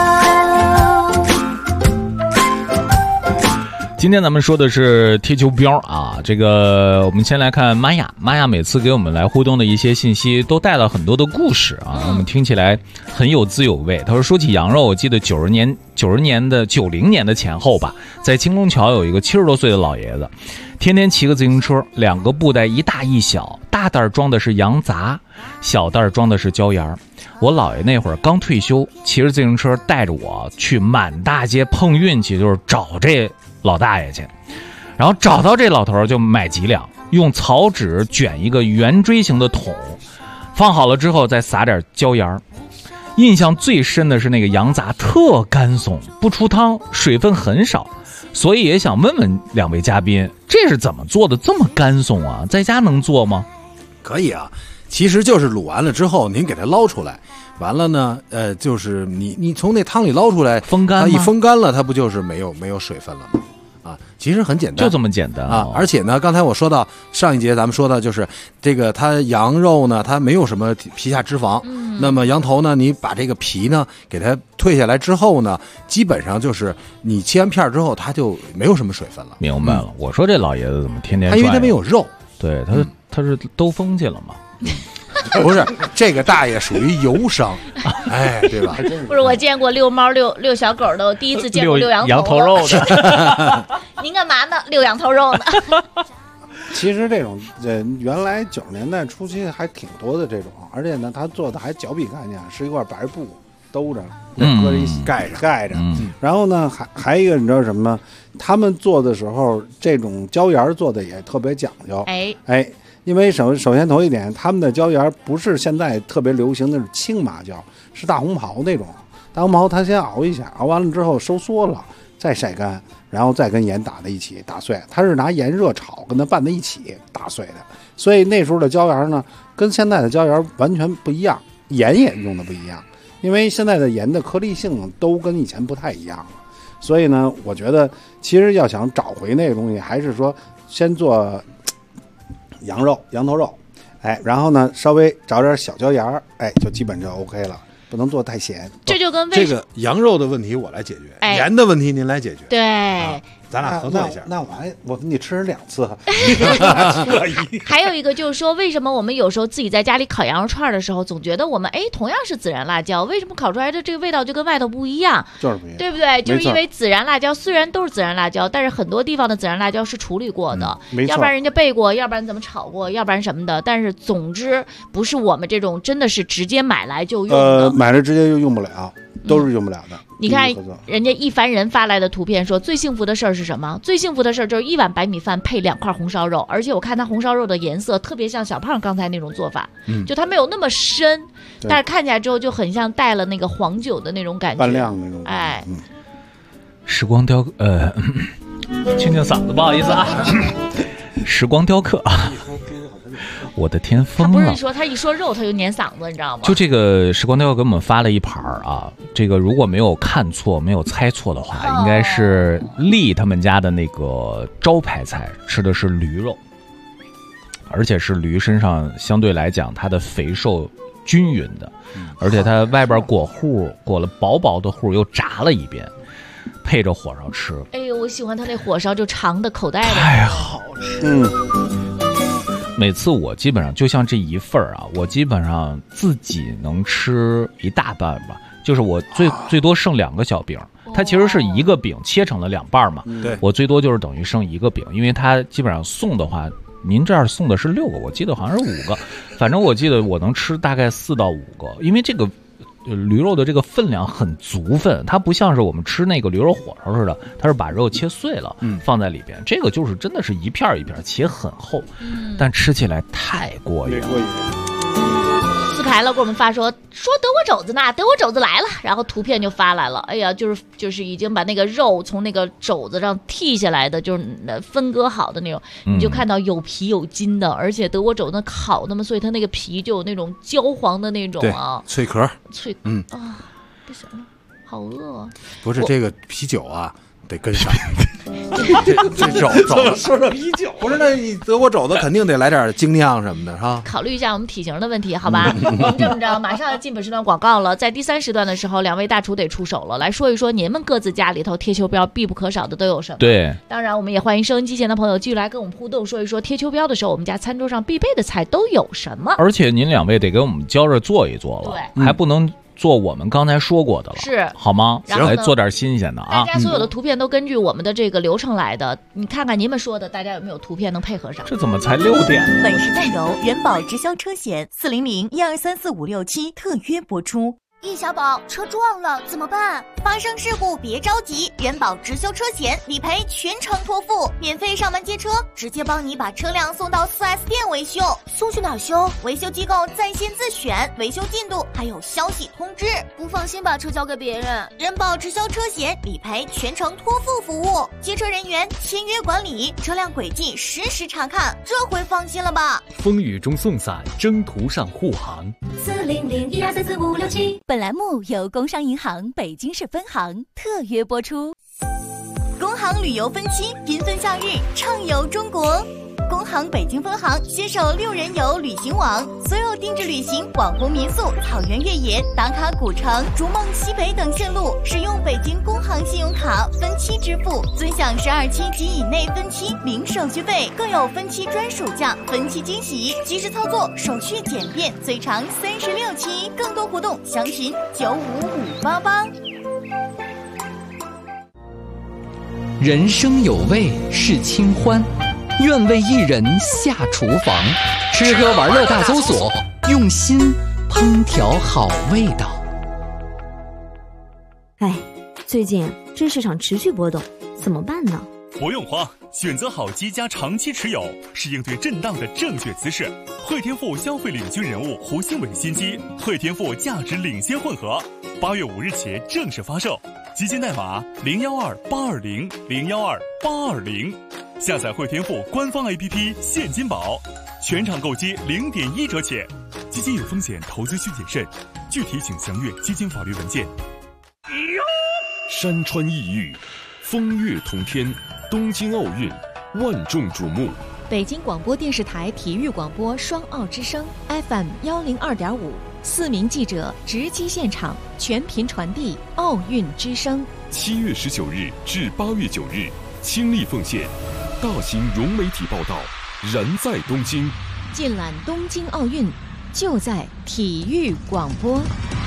今天咱们说的是贴球标啊，这个我们先来看玛雅每次给我们来互动的一些信息都带了很多的故事啊，我们听起来很有滋有味。他说说起羊肉，我记得90年的前后吧，在青龙桥有一个70多岁的老爷子，天天骑个自行车，2个布袋一大一小，大袋装的是羊杂，小袋装的是椒盐。我姥爷那会儿刚退休，骑着自行车带着我去满大街碰运气，就是找这老大爷去，然后找到这老头就买几两，用草纸卷一个圆锥形的桶，放好了之后再撒点椒盐。印象最深的是那个羊杂特干松，不出汤，水分很少，所以也想问问2位嘉宾，这是怎么做的这么干松啊？在家能做吗？ 可以啊，其实就是卤完了之后您给它捞出来，完了呢就是你从那汤里捞出来风干， 它一风干了它不就是没有水分了吗？啊，其实很简单， 就这么简单啊！而且呢，刚才我说到上一节咱们说到，就是这个它羊肉呢，它没有什么皮下脂肪，那么羊头呢，你把这个皮呢给它退下来之后呢，基本上就是你切完片之后，它就没有什么水分了。 明白了，我说这老爷子怎么天天因为他没有肉， 对他是兜风去了吗？ 不是，这个大爷属于游商，哎，对吧？ 不是，我见过遛猫遛小狗的，我第一次见过遛羊头肉的。 您干嘛呢？遛羊头肉呢？ 其实这种原来90年代初期还挺多的这种，而且呢，他做的还脚比干净，是一块白布兜着，搁着一盖着。然后呢，还一个你知道什么吗？他们做的时候，这种椒盐做的也特别讲究。哎。因为首先头一点，他们的椒盐不是现在特别流行的是青麻椒，是大红袍那种。大红袍它先熬一下，熬完了之后收缩了，再晒干，然后再跟盐打在一起打碎。它是拿盐热炒跟它拌在一起打碎的，所以那时候的椒盐呢，跟现在的椒盐完全不一样，盐也用的不一样。因为现在的盐的颗粒性都跟以前不太一样了，所以呢，我觉得其实要想找回那个东西，还是说先做羊头肉，哎，然后呢，稍微找点小椒盐，哎，就基本就 OK 了，不能做太咸。 这就跟这个羊肉的问题我来解决，盐的问题您来解决。 对， 咱俩合作一下。 那我跟你吃2次。 还有一个就是说，为什么我们有时候自己在家里烤羊肉串的时候，总觉得我们同样是孜然辣椒，为什么烤出来的这个味道就跟外头不一样？ 就是不一样， 对不对？就是因为孜然辣椒虽然都是孜然辣椒，但是很多地方的孜然辣椒是处理过的，要不然人家备过，要不然怎么炒过，要不然什么的。但是总之不是我们这种真的是直接买来就用的， 买了直接就用不了，都是用不了的。 你看人家一凡人发来的图片说，最幸福的事儿是什么？最幸福的事儿就是1碗白米饭配2块红烧肉，而且我看它红烧肉的颜色特别像小胖刚才那种做法，就它没有那么深，但是看起来之后就很像带了那个黄酒的那种感觉， 半亮那种。 哎， 时光雕清嗓子，不好意思啊。时光雕刻啊， 我的天，疯了！ 他不是说他一说肉他就粘嗓子，你知道吗？ 就这个时光调给我们发了一盘啊，这个如果没有看错、没有猜错的话，应该是丽他们家的那个招牌菜，吃的是驴肉，而且是驴身上相对来讲它的肥瘦均匀的，而且它外边裹糊，裹了薄薄的糊，又炸了一遍，配着火烧吃。 哎呦，我喜欢它那火烧，就长的口袋的， 太好吃。每次我基本上就像这一份啊，我基本上自己能吃一大半吧，就是我最多剩2个小饼，它其实是一个饼切成了2半嘛， 对， 我最多就是等于剩1个饼，因为它基本上送的话，您这儿送的是6个，我记得好像是5个，反正我记得我能吃大概4到5个，因为这个驴肉的这个分量很足分，它不像是我们吃那个驴肉火烧似的，它是把肉切碎了，放在里边，这个就是真的是一片一片切很厚，但吃起来太过瘾了。 四排了给我们发说德国肘子呢，德国肘子来了，然后图片就发来了。哎呀，就是已经把那个肉从那个肘子上剔下来的，就是分割好的那种，你就看到有皮有筋的，而且德国肘子烤那么碎，它那个皮就有那种焦黄的那种啊， 脆壳， 不行了，好饿。 不是这个啤酒啊，得跟上。 这肘子说啤酒，不是那你德国肘子肯定得来点精酿什么的哈。 考虑一下我们体型的问题，好吧？我们这么着，马上要进本时段广告了，在第3时段的时候，2位大厨得出手了，来说一说你们各自家里头贴秋膘必不可少的都有什么？ 对， 当然我们也欢迎收音机前的朋友继续来跟我们互动，说一说贴秋膘的时候，我们家餐桌上必备的菜都有什么？ 而且您2位得给我们教着做一做了， 对， 还不能做我们刚才说过的了， 是好吗？来做点新鲜的啊！ 大家所有的图片都根据我们的这个流程来的，你看看你们说的，大家有没有图片能配合上？ 这怎么才6点？ 本时段由人保直销车险400-1234567特约播出。 易小宝，车撞了怎么办？发生事故别着急，人保直销车险理赔全程托付，免费上门接车，直接帮你把车辆送到4S 店维修。送去哪儿修？维修机构在线自选，维修进度还有消息通知。不放心把车交给别人，人保直销车险理赔全程托付服务，接车人员签约管理，车辆轨迹实时查看，这回放心了吧？ 风雨中送伞，征途上护航。 400-1234567。 本栏目由工商银行北京市分行特约播出。 工行旅游分期缤纷夏日，畅游中国。工行北京分行携手6人游旅行网，所有定制旅行、网红民宿、草原越野、打卡古城、逐梦西北等线路，使用北京工行信用卡分期支付，尊享12期及以内分期零手续费，更有分期专属价、分期惊喜，及时操作，手续简便，最长36期。更多活动详询95588。 人生有味是清欢，愿为一人下厨房，吃喝玩乐大搜索，用心烹调好味道。 哎，最近这市场持续波动，怎么办呢？ 不用慌，选择好机加长期持有是应对震荡的正确姿势。汇添富消费领军人物胡兴伟新机汇添富价值领先混合，8月5日起正式发售，基金代码012820012820，下载汇添富官方 APP 现金宝，全场购机0.1折起。基金有风险，投资需谨慎，具体请详阅基金法律文件。 山川异域，风月同天，东京奥运万众瞩目。 北京广播电视台体育广播双奥之声 FM 102.5，4名记者直击现场，全频传递奥运之声。 7月19日至8月9日，倾力奉献，大型融媒体报道，燃在东京， 尽览东京奥运，就在体育广播。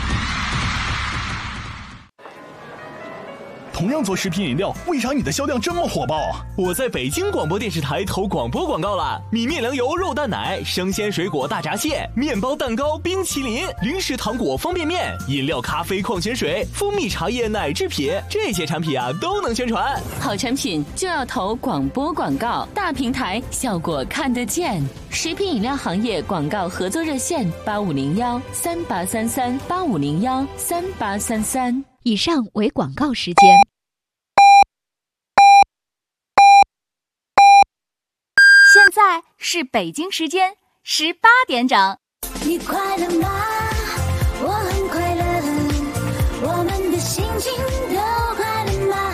同样做食品饮料，为啥你的销量这么火爆？ 我在北京广播电视台投广播广告了，米面粮油肉蛋奶、生鲜水果大闸蟹、面包蛋糕、冰淇淋、零食糖果方便面、饮料咖啡矿泉水、蜂蜜茶叶奶制品，这些产品啊都能宣传。 好产品就要投广播广告，大平台效果看得见。食品饮料行业广告合作热线8501-3833-8501-3833。 以上为广告时间。 现在是北京时间 18点整。 你快乐吗？我很快乐，我们的心情都快乐吗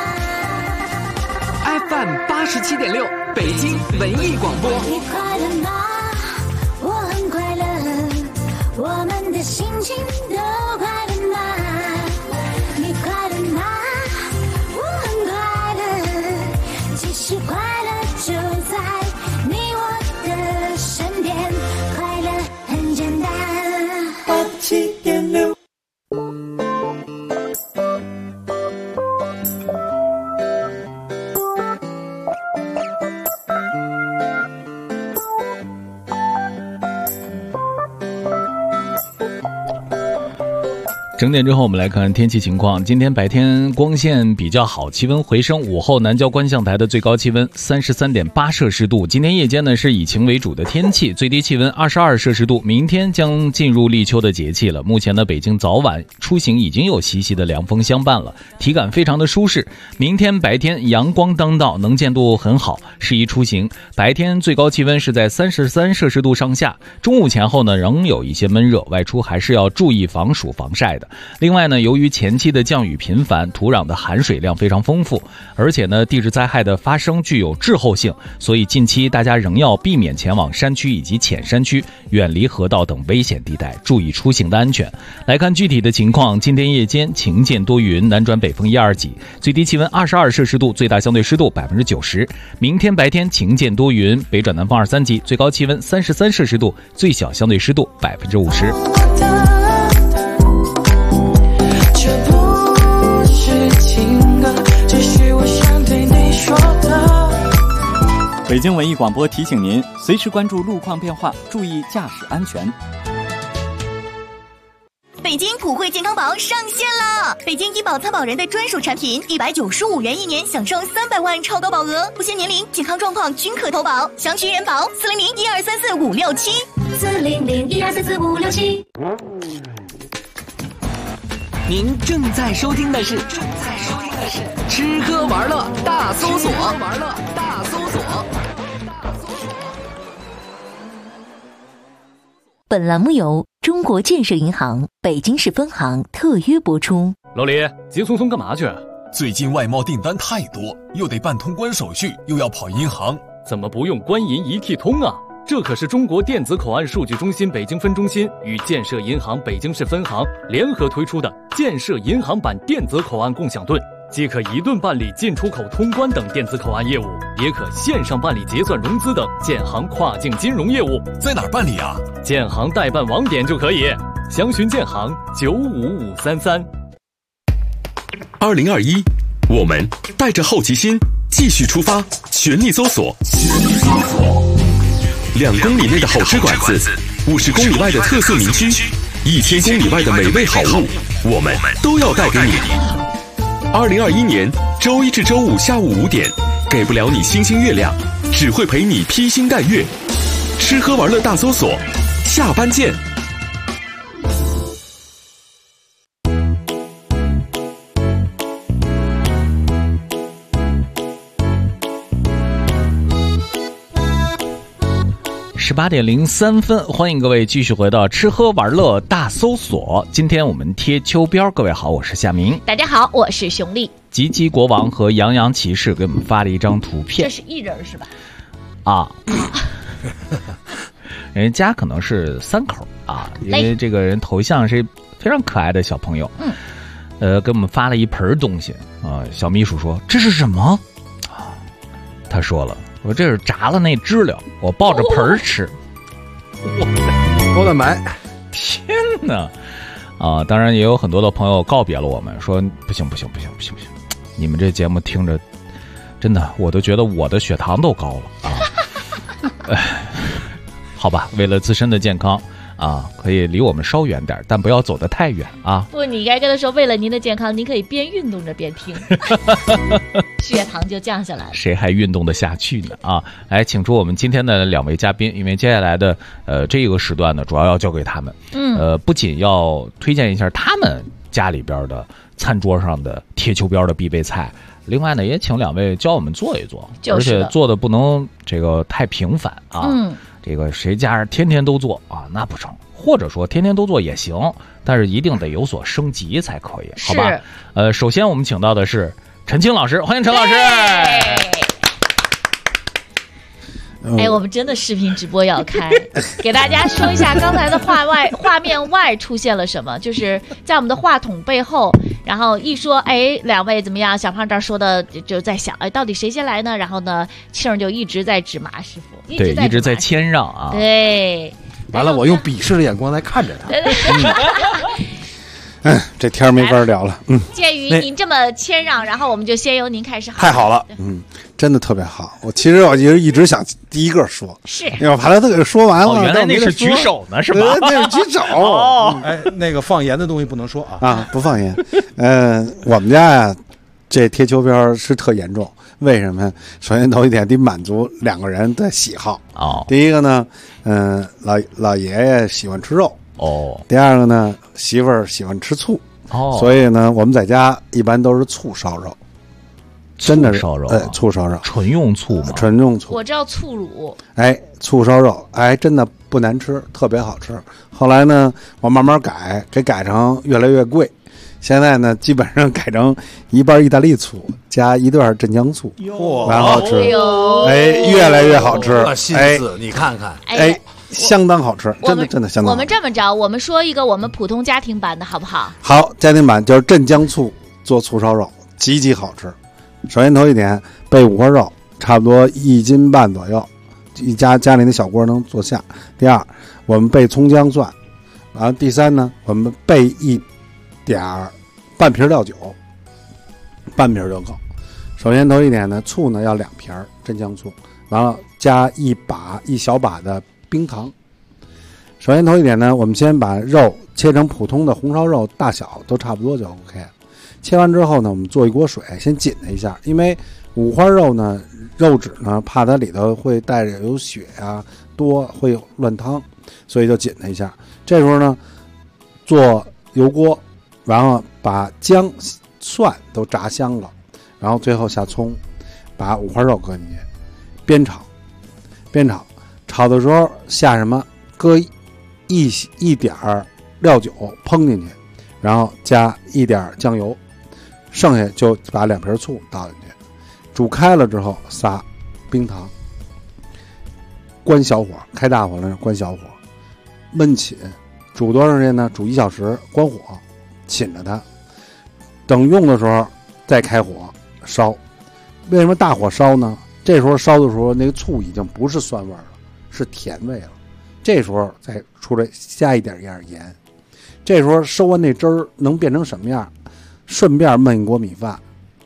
？FM 87.6，北京文艺广播。 你快乐吗？我很快乐，我们的心情都快乐吗？你快乐吗？我很快乐，其实快乐就在你我的身边，快乐很简单。87.6。 整点之后，我们来看天气情况。今天白天光线比较好，气温回升。午后南郊观象台的最高气温33.8摄氏度。今天夜间呢是以晴为主的天气，最低气温22摄氏度。明天将进入立秋的节气了。目前呢，北京早晚出行已经有习习的凉风相伴了，体感非常的舒适。明天白天阳光当道，能见度很好，适宜出行。白天最高气温是在33摄氏度上下。中午前后呢，仍有一些闷热，外出还是要注意防暑防晒的。另外呢，由于前期的降雨频繁，土壤的含水量非常丰富，而且呢，地质灾害的发生具有滞后性，所以近期大家仍要避免前往山区以及浅山区，远离河道等危险地带，注意出行的安全。来看具体的情况，今天夜间晴间多云，南转北风1、2级，最低气温22摄氏度，最大相对湿度90%。明天白天晴间多云，北转南风2、3级，最高气温33摄氏度，最小相对湿度50%。 北京文艺广播提醒您，随时关注路况变化，注意驾驶安全。 北京普惠健康宝上线了！北京医保参保人的专属产品，195元1年，享受300万超高保额，不限年龄、健康状况均可投保。详询人保400-1234-567。400-1234-567。 您正在收听的是吃喝玩乐大搜索。 本栏目由中国建设银行北京市分行特约播出。 老李，急匆匆干嘛去？ 最近外贸订单太多，又得办通关手续，又要跑银行， 怎么不用官银一体通啊？这可是中国电子口岸数据中心北京分中心与建设银行北京市分行联合推出的建设银行版电子口岸共享盾，既可一盾办理进出口通关等电子口岸业务，也可线上办理结算融资等建行跨境金融业务。 在哪儿办理啊？ 建行代办网点就可以，详询建行95533。 2021，我们带着好奇心继续出发，全力搜索。2公里内的好吃馆子，50公里外的特色民居，1000公里外的美味好物，我们都要带给你。2021年周一至周五下午5点，给不了你星星月亮，只会陪你披星戴月。吃喝玩乐大搜索，下班见。 18点03分，欢迎各位继续回到吃喝玩乐大搜索。今天我们贴秋膘，各位好，我是夏明。 大家好，我是熊丽。 吉吉国王和杨洋骑士给我们发了一张图片， 这是一人是吧？ 啊，人家可能是3口啊，因为这个人头像是非常可爱的小朋友。给我们发了一盆东西啊。小秘书说这是什么？他说了。我这是炸了那知了，我抱着盆吃。 高蛋白， 天哪！啊，当然也有很多的朋友告别了我们，说不行，你们这节目听着，真的我都觉得我的血糖都高了啊。好吧，为了自身的健康啊，可以离我们稍远点，但不要走得太远啊。 不，你该跟他说，为了您的健康，您可以边运动着边听。血糖就降下来了， 谁还运动得下去呢？啊，来，请出我们今天的2位嘉宾，因为接下来的这个时段呢，主要要交给他们。不仅要推荐一下他们家里边的餐桌上的贴秋膘的必备菜，另外呢，也请2位教我们做一做，而且做的不能这个太平凡啊。 这个谁家人天天都做啊，那不成。或者说天天都做也行，但是一定得有所升级才可以，好吧？首先我们请到的是陈清老师，欢迎陈老师。 哎，我们真的视频直播要开，给大家说一下刚才的画面外出现了什么，就是在我们的话筒背后，然后一说，哎，两位怎么样？小胖这儿说的就在想，哎，到底谁先来呢？然后呢，庆儿就一直在指马师傅， 一直在谦让啊。 对， 完了，我用鄙视的眼光来看着他。 这天没法聊了。 鉴于您这么谦让，然后我们就先由您开始。 太好了，真的特别好。我其实一直想第一个说， 是， 我怕他都给说完了。 原来那是举手呢，是吧？ 那是举手。 哎，那个放盐的东西不能说啊。 啊，不放盐。我们家呀，这贴秋膘是特严重。为什么呀？首先头一点得满足两个人的喜好。第一个呢，老爷爷喜欢吃肉。第二个呢，媳妇儿喜欢吃醋。所以呢，我们在家一般都是醋烧肉。真的是烧肉， 醋烧肉， 纯用醋吗？ 纯用醋。 我知道醋卤。 醋烧肉，真的不难吃，特别好吃。后来呢，我慢慢改成越来越贵。现在呢，基本上改成一半意大利醋加一段镇江醋，然后吃，越来越好吃。 心思，你看看， 相当好吃，真的相当好吃。 我们这么着，我们说一个我们普通家庭版的好不好？ 好，家庭版就是镇江醋做醋烧肉，极其好吃。首先头一点，备五花肉，差不多1斤半左右，家里的小锅能做下。第二，我们备葱姜蒜，然后第三呢，我们备一点半瓶料酒，半瓶就够。首先头一点呢，醋呢要2瓶镇江醋，完了加一小把的冰糖。首先头一点呢，我们先把肉切成普通的红烧肉大小都差不多就 OK 了。切完之后呢，我们做一锅水，先紧它一下，因为五花肉呢，肉质呢，怕它里头会带着有血啊，多会乱汤，所以就紧它一下。这时候呢，做油锅，然后把姜、蒜都炸香了，然后最后下葱，把五花肉搁进去，煸炒，炒的时候下什么？搁一点料酒烹进去，然后加一点酱油。剩下就把2瓶醋倒进去，煮开了之后撒冰糖，关小火，开大火了关小火，焖起，煮多长时间呢？煮1小时，关火，浸着它。等用的时候再开火烧。为什么大火烧呢？这时候烧的时候，那个醋已经不是酸味了，是甜味了。这时候再出来下一点盐。这时候收完那汁儿能变成什么样？顺便焖一锅米饭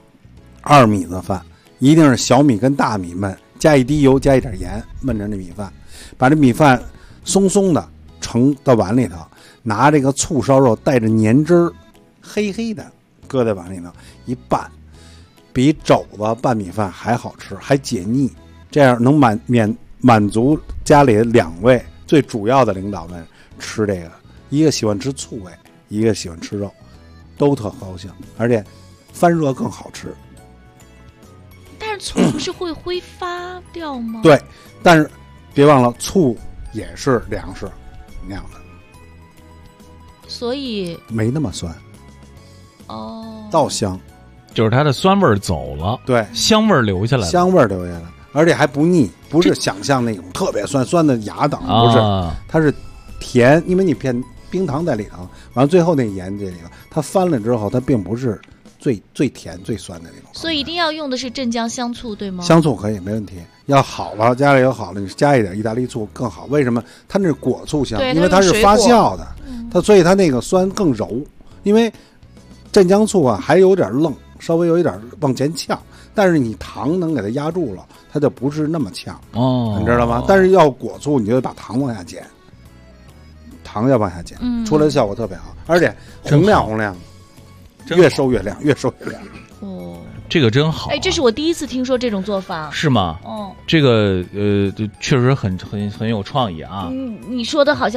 ，2米的饭，一定是小米跟大米焖，加一滴油，加一点盐，焖着那米饭，把这米饭松松的盛到碗里头，拿这个醋烧肉带着粘汁儿，黑黑的，搁在碗里头一拌，比肘子拌米饭还好吃，还解腻，这样能满足家里2位最主要的领导们吃这个，一个喜欢吃醋味，一个喜欢吃肉。都特高兴，而且翻热更好吃。 但是醋不是会挥发掉吗？ 对，但是别忘了，醋也是粮食酿的， 所以没那么酸。倒香， 就是它的酸味走了， 对， 香味留下来了， 香味留下来，而且还不腻，不是想象那种特别酸的牙等，不是，它是甜，因为你片冰糖在里头，完了最后那盐这里头，它翻了之后，它并不是最甜最酸的那种。 所以一定要用的是镇江香醋，对吗？ 香醋可以，没问题。要好了，家里有好了，你加一点意大利醋更好。为什么？它那是果醋香，因为它是发酵的，所以它那个酸更柔。因为镇江醋啊还有点愣，稍微有一点往前呛，但是你糖能给它压住了，它就不是那么呛。你知道吗？但是要果醋，你就得把糖往下减。糖要往下减，出来的效果特别好，而且红亮，越收越亮。 这个真好。 这是我第一次听说这种做法。 是吗？ 哦， 这个确实很有创意啊。 你说的好像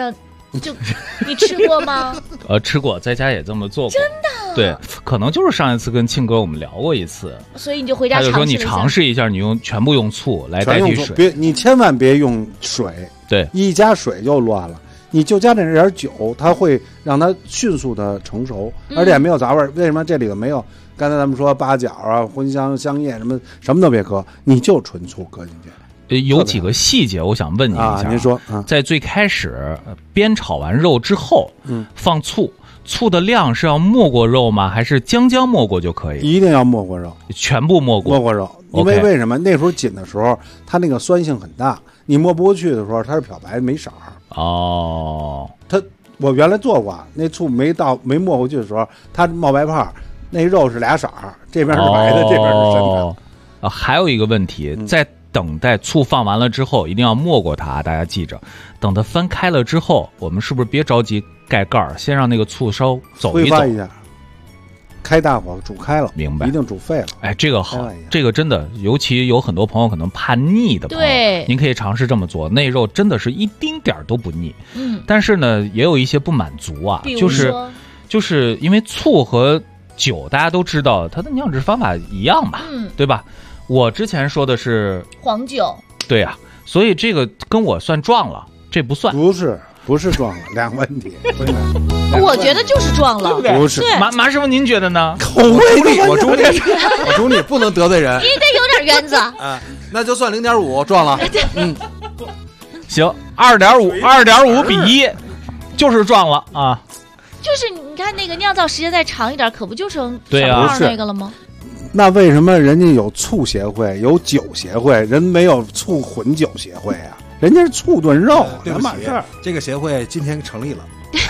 就你吃过吗？ 吃过，在家也这么做过。 真的？ 对，可能就是上一次跟庆哥我们聊过一次， 所以你就回家他就说你尝试一下，你全部用醋来代替水， 你千万别用水， 对， 一加水就乱了。你就加点酒，它会让它迅速的成熟，而且没有杂味。为什么这里头没有？刚才咱们说八角啊、茴香、香叶什么都别搁，你就纯醋搁进去。 有几个细节我想问你一下。 您说， 在最开始煸炒完肉之后，放醋，醋的量是要没过肉吗？还是将没过就可以？ 一定要没过肉， 全部没过。 没过肉，因为什么？那时候紧的时候，它那个酸性很大，你没不过去的时候，它是漂白没色儿。 哦， 我原来做过，那醋没没过去的时候，它冒白泡，那肉是俩色儿，这边是白的，这边是深的。 还有一个问题，在等待醋放完了之后，一定要没过它，大家记着。等它翻开了之后，我们是不是别着急盖盖儿，先让那个醋稍走一走， 挥发一下，开大火煮开了， 明白？ 一定煮沸了。 哎，这个好，这个真的，尤其有很多朋友可能怕腻的朋友， 对， 您可以尝试这么做，那肉真的是一丁点儿都不腻。但是呢，也有一些不满足啊，就是因为醋和酒大家都知道它的酿制方法一样嘛，对吧？我之前说的是黄酒， 对呀，所以这个跟我算撞了，这不算， 不是撞了，两个问题。 我觉得就是撞了， 对不对？ 不是， 马师傅您觉得呢？ 口味，我中立，不能得罪人， 你得有点原则啊。那就算0.5撞了， 行，2.5比1，就是撞了啊。 就是你看那个酿造时间再长一点，可不就成对啊那个了吗？ 那为什么人家有醋协会，有酒协会，人没有醋混酒协会啊？人家是醋炖肉， 对不起，这个协会今天成立了。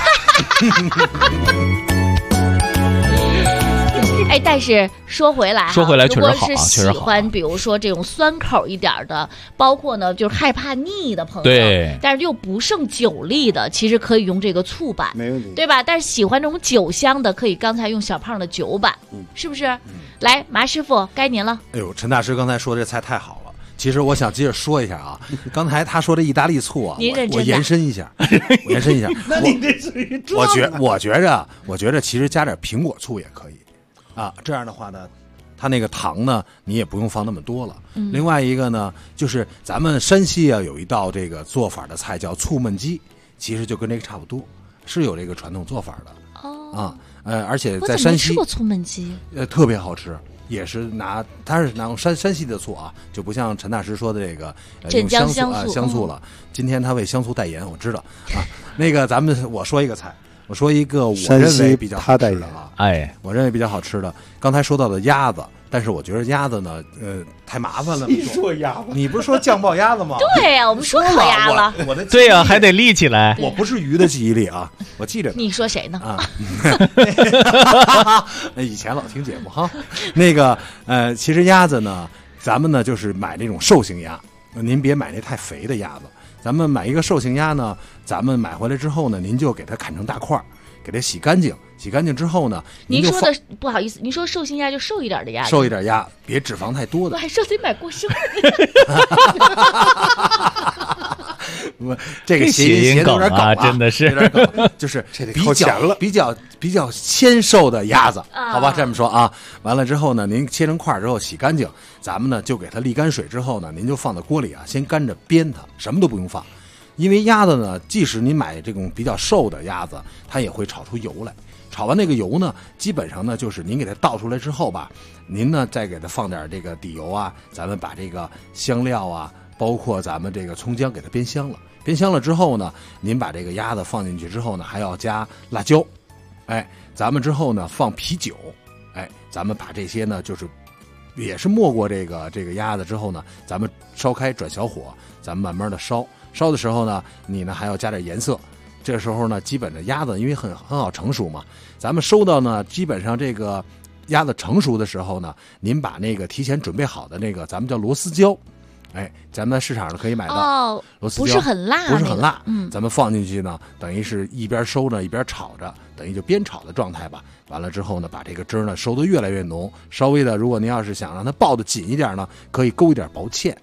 哎，但是说回来确实好， 如果是喜欢比如说这种酸口一点的，包括呢就是害怕腻的朋友， 对， 但是又不胜酒力的，其实可以用这个醋版， 没问题， 对吧？但是喜欢这种酒香的，可以刚才用小胖的酒版，是不是？来，马师傅，该您了。 哎呦，陈大师刚才说这菜太好了。其实我想接着说一下啊，刚才他说这意大利醋啊，我延伸一下， 那你这属于我觉着其实加点苹果醋也可以啊。这样的话呢，它那个糖呢，你也不用放那么多了。另外一个呢，就是咱们山西啊有一道这个做法的菜叫醋焖鸡，其实就跟这个差不多，是有这个传统做法的。哦，而且在山西我怎么没吃过醋焖鸡， 特别好吃。也是它是拿用山西的醋啊，就不像陈大师说的这个镇江香醋了。今天他为香醋代言，我知道啊。那个我说一个菜，我说一个我认为比较好吃的啊，我认为比较好吃的。刚才说到的鸭子，但是我觉得鸭子呢，太麻烦了。 你说鸭子， 你不是说酱爆鸭子吗？ 对呀，我们说烤鸭了。 我的对呀，还得立起来。 我不是鱼的记忆力啊，我记着。 你说谁呢？ 啊，以前老听节目哈。那个其实鸭子呢，咱们呢就是买那种瘦型鸭，您别买那太肥的鸭子。咱们买一个瘦型鸭呢，咱们买回来之后呢，您就给它砍成大块，给它洗干净。洗干净之后呢， 您说的不好意思，您说瘦型鸭就瘦一点的鸭， 瘦一点鸭，别脂肪太多的。 我还说得买过瘦的。 这个谐音梗啊， 真的是， 就是比较纤瘦的鸭子，好吧，这么说啊。完了之后呢，您切成块之后洗干净，咱们呢就给它沥干水之后呢，您就放在锅里啊，先干着煸它，什么都不用放。因为鸭子呢，即使你买这种比较瘦的鸭子，它也会炒出油来。炒完那个油呢，基本上呢就是您给它倒出来之后吧，您呢再给它放点这个底油啊，咱们把这个香料啊，包括咱们这个葱姜给它煸香了。煸香了之后呢，您把这个鸭子放进去之后呢，还要加辣椒，咱们之后呢放啤酒，咱们把这些呢就是也是没过这个鸭子之后呢，咱们烧开转小火，咱们慢慢的烧的时候呢，你呢还要加点颜色。这时候呢，基本的鸭子因为很好成熟嘛，咱们收到呢，基本上这个鸭子成熟的时候呢，您把那个提前准备好的那个咱们叫螺丝椒，咱们在市场上可以买到螺丝椒， 不是很辣， 咱们放进去呢，等于是一边收着一边炒着，等于就煸炒的状态吧。完了之后呢，把这个汁呢收得越来越浓，稍微的，如果您要是想让它爆得紧一点呢，可以勾一点薄芡，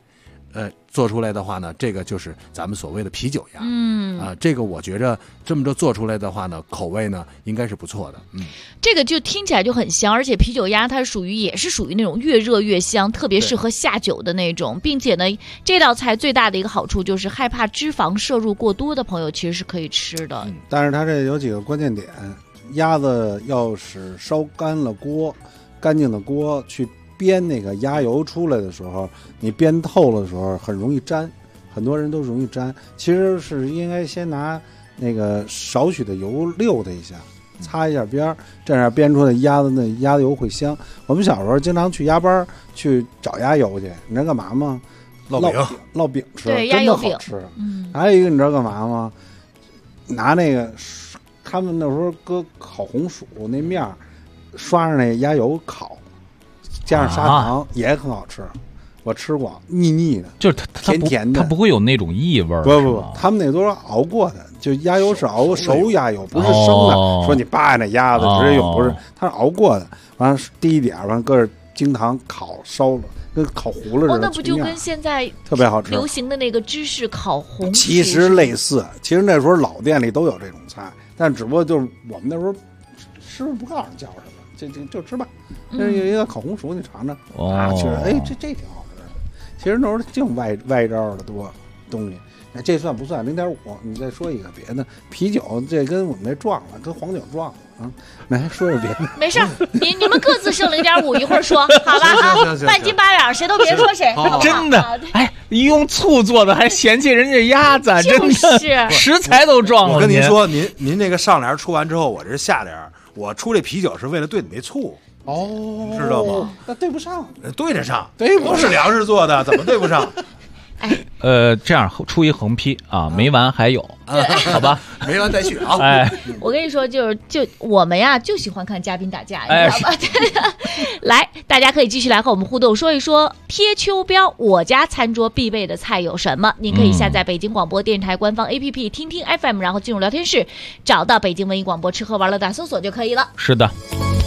做出来的话呢，这个就是咱们所谓的啤酒鸭。这个我觉着这么着做出来的话呢，口味呢应该是不错的。 这个就听起来就很香，而且啤酒鸭它也是属于那种越热越香，特别适合下酒的那种，并且呢，这道菜最大的一个好处就是害怕脂肪摄入过多的朋友其实是可以吃的。 但是它这有几个关键点，鸭子要是烧干了锅，干净的锅去煸那个鸭油出来的时候，你煸透了的时候很容易粘，很多人都容易粘。其实是应该先拿那个少许的油溜它一下，擦一下边儿，这样煸出来鸭子那鸭油会香。我们小时候经常去鸭班去找鸭油去，你知道干嘛吗？烙饼吃， 对，鸭油饼吃。还有一个你知道干嘛吗？拿那个他们那时候搁烤红薯那面刷上那鸭油烤，加上砂糖也很好吃。我吃过，腻腻的， 就是它甜甜的， 它不会有那种异味。 不，他们那都是熬过的，就鸭油是熬熟鸭油，不是生的。说你扒那鸭子直接用，不是，它是熬过的。完了滴一点，完了搁着精糖烤烧了，跟烤糊了似的。 那不就跟现在特别好吃流行的那个芝士烤红薯？ 其实类似，其实那时候老店里都有这种菜，但只不过就是我们那时候师傅不告诉你叫什么，就吃吧。这有一个烤红薯，你尝尝确实，这挺好。其实那时候净外招的多东西，这算不算0.5？你再说一个别的，啤酒这跟我们这撞了，跟黄酒撞了啊！来说说别的， 没事，你们各自剩0.5，一会儿说好吧啊？半斤八两，谁都别说谁，好真的。哎，用醋做的还嫌弃人家鸭子，真的食材都撞了。 我跟您说，您这个上联出完之后，我这下联，我出这啤酒是为了兑你那醋。知道吗？ 那对不上， 对得上，不是粮食做的，怎么对不上？ 这样出一横批啊，没完还有，好吧， 没完待续啊！ 我跟你说，就我们呀，就喜欢看嘉宾打架，你知道吧？来，大家可以继续来和我们互动，说一说贴秋膘，我家餐桌必备的菜有什么？您可以下载北京广播电台官方 APP 听听 FM， 然后进入聊天室，找到北京文艺广播吃喝玩乐大搜索就可以了。 是的。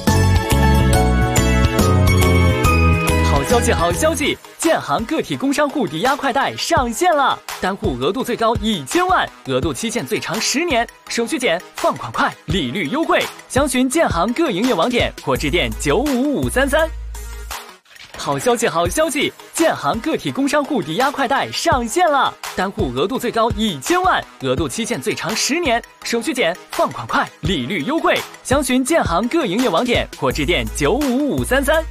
好消息！建行个体工商户抵押快贷上线了，单户额度最高1000万，额度期限最长10年，手续简，放款快，利率优惠。详询建行各营业网点或致电95533。好消息！建行个体工商户抵押快贷上线了，单户额度最高1000万，额度期限最长10年，手续简，放款快，利率优惠。详询建行各营业网点或致电95533。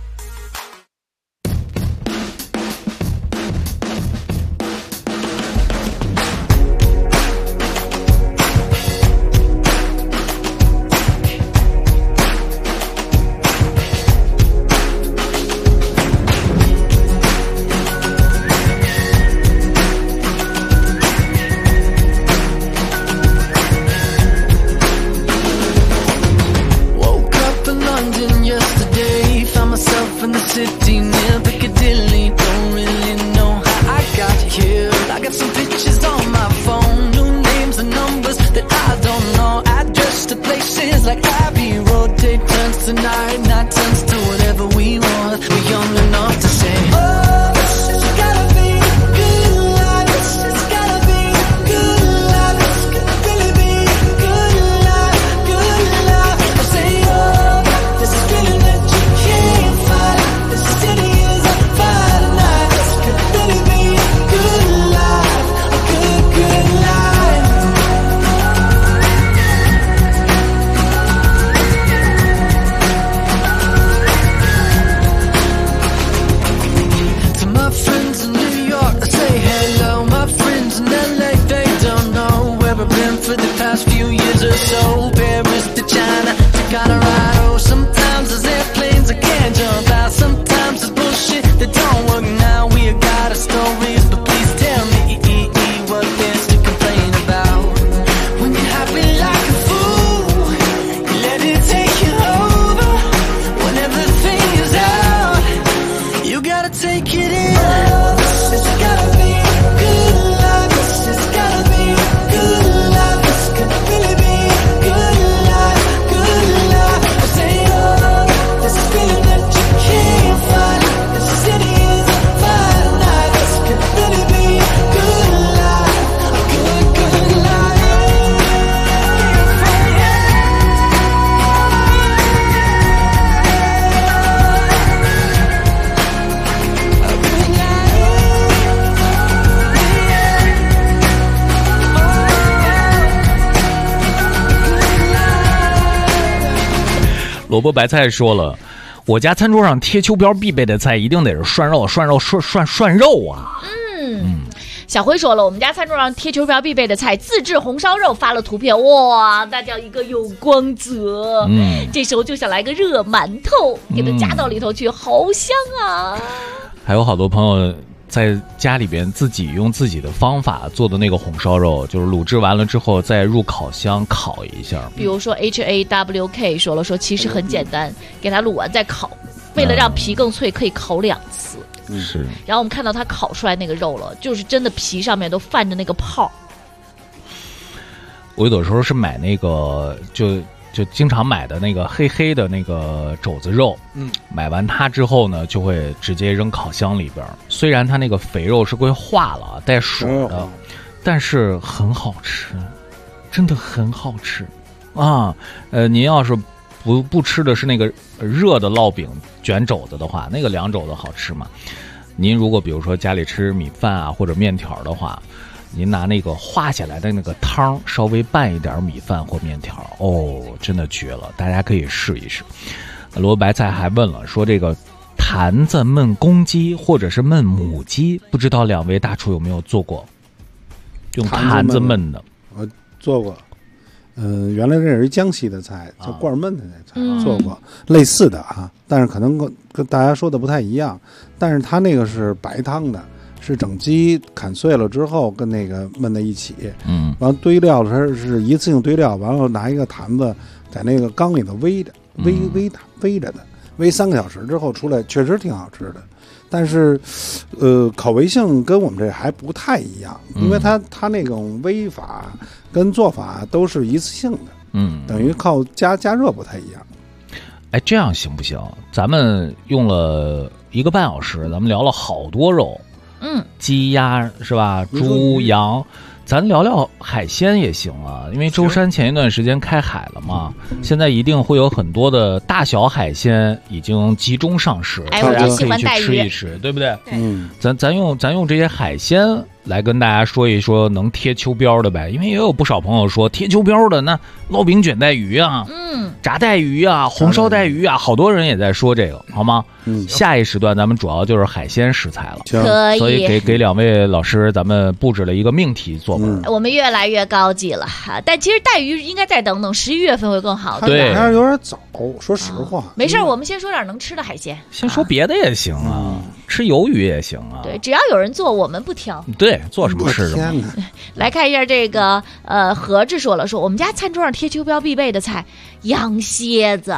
萝卜白菜说了，我家餐桌上贴秋膘必备的菜一定得是涮肉啊。 小辉说了，我们家餐桌上贴秋膘必备的菜自制红烧肉，发了图片，哇，那叫一个有光泽。这时候就想来个热馒头，给它夹到里头去，好香啊！ 还有好多朋友在家里边自己用自己的方法做的那个红烧肉，就是卤制完了之后再入烤箱烤一下。 比如说 HAWK 说了，说其实很简单，给它卤完再烤，为了让皮更脆，可以烤2次。 是。 然后我们看到它烤出来那个肉了，就是真的皮上面都泛着那个泡。 我有的时候是买那个就经常买的那个黑黑的那个肘子肉，买完它之后呢，就会直接扔烤箱里边。虽然它那个肥肉是会化了带水的，但是很好吃，真的很好吃啊！您要是不吃的是那个热的烙饼卷肘子的话，那个凉肘子好吃嘛。您如果比如说家里吃米饭啊或者面条的话，您拿那个化下来的那个汤稍微拌一点米饭或面条，哦，真的绝了，大家可以试一试。萝卜白菜还问了，说这个坛子焖公鸡或者是焖母鸡，不知道2位大厨有没有做过用坛子焖的？ 我做过。原来这是江西的菜，叫罐焖的那菜，做过类似的啊，但是可能跟大家说的不太一样。但是它那个是白汤的，是整鸡砍碎了之后跟那个焖在一起，完了堆料它是一次性堆料，完了拿一个坛子在那个缸里头煨着，煨着的，煨3个小时之后出来，确实挺好吃的。但是，口味性跟我们这还不太一样，因为它那种煨法跟做法都是一次性的，等于靠加热不太一样。 哎，这样行不行？咱们用了1个半小时，咱们聊了好多肉，鸡鸭是吧？猪羊。咱聊聊海鲜也行啊，因为舟山前一段时间开海了嘛，现在一定会有很多的大小海鲜已经集中上市，大家可以去吃一吃，对不对？咱用这些海鲜来跟大家说一说能贴秋膘的呗，因为也有不少朋友说贴秋膘的那烙饼卷带鱼啊，炸带鱼啊，红烧带鱼啊，好多人也在说这个，好吗？下一时段咱们主要就是海鲜食材了， 可以， 所以给2位老师咱们布置了一个命题作文。 我们越来越高级了，但其实带鱼应该再等等11月份会更好。 对， 还是有点早，说实话。 没事，我们先说点能吃的海鲜， 先说别的也行啊，吃鱿鱼也行啊。 对，只要有人做，我们不挑。 对，做什么吃什么。 来看一下这个何志说了，说我们家餐桌上贴秋膘必备的菜，羊蝎子，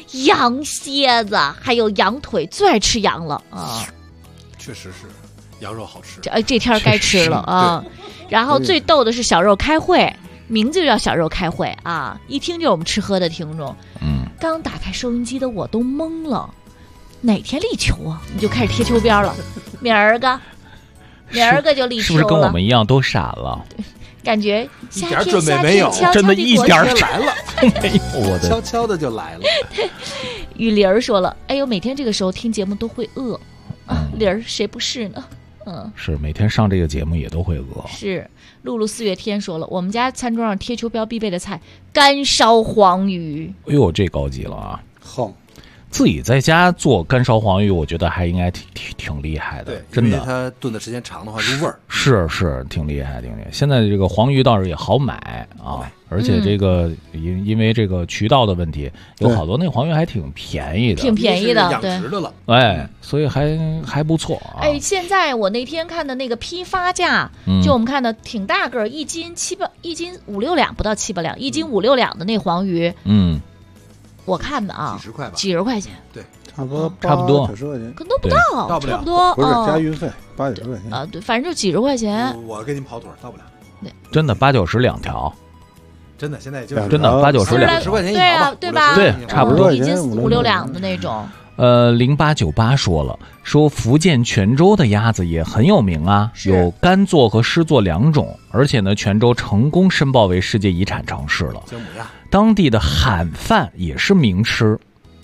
还有羊腿，最爱吃羊了啊。 确实是，羊肉好吃。 这天该吃了啊。然后最逗的是小肉开会，名字就叫小肉开会啊，一听就是我们吃喝的听众。刚打开收音机的我都懵了，哪天立秋啊？你就开始贴秋膘了，明儿个就立秋了， 是不是跟我们一样都傻了？ 感觉夏天准备没有， 真的一点就来了， 没有，我的悄悄的就来了。 雨林儿说了，哎呦，每天这个时候听节目都会饿啊，林儿谁不是呢？ 是每天上这个节目也都会饿。 是露露4月天说了，我们家餐桌上贴秋膘必备的菜，干烧黄鱼。 哎呦，这高级了啊！ 好。 自己在家做干烧黄鱼，我觉得还应该挺厉害的，真的。 因为它炖的时间长的话，入味儿。 是挺厉害，挺厉害。现在这个黄鱼倒是也好买啊，而且这个因为这个渠道的问题，有好多那黄鱼还挺便宜的， 挺便宜的， 养殖的了。 哎，所以还不错啊。 哎，现在我那天看的那个批发价，就我们看的挺大个，1斤5-6两，不到7-8两，1斤5-6两的那黄鱼，我看的啊，几十块钱， 对， 差不多 ，90 块钱， 可能不到，差不多， 不是加运费，80-90块钱啊，对，反正就几十块钱。 我给您跑腿，到不了， 真的80-90两条， 真的现在就是真的80-90两 ，10块钱一条吧， 对吧？ 对，差不多 ，1斤5-6两的那种。 0898说了，说福建泉州的鸭子也很有名啊，有干做和湿做2种，而且呢，泉州成功申报为世界遗产城市了。 姜母鸭， 当地的喊饭也是名吃。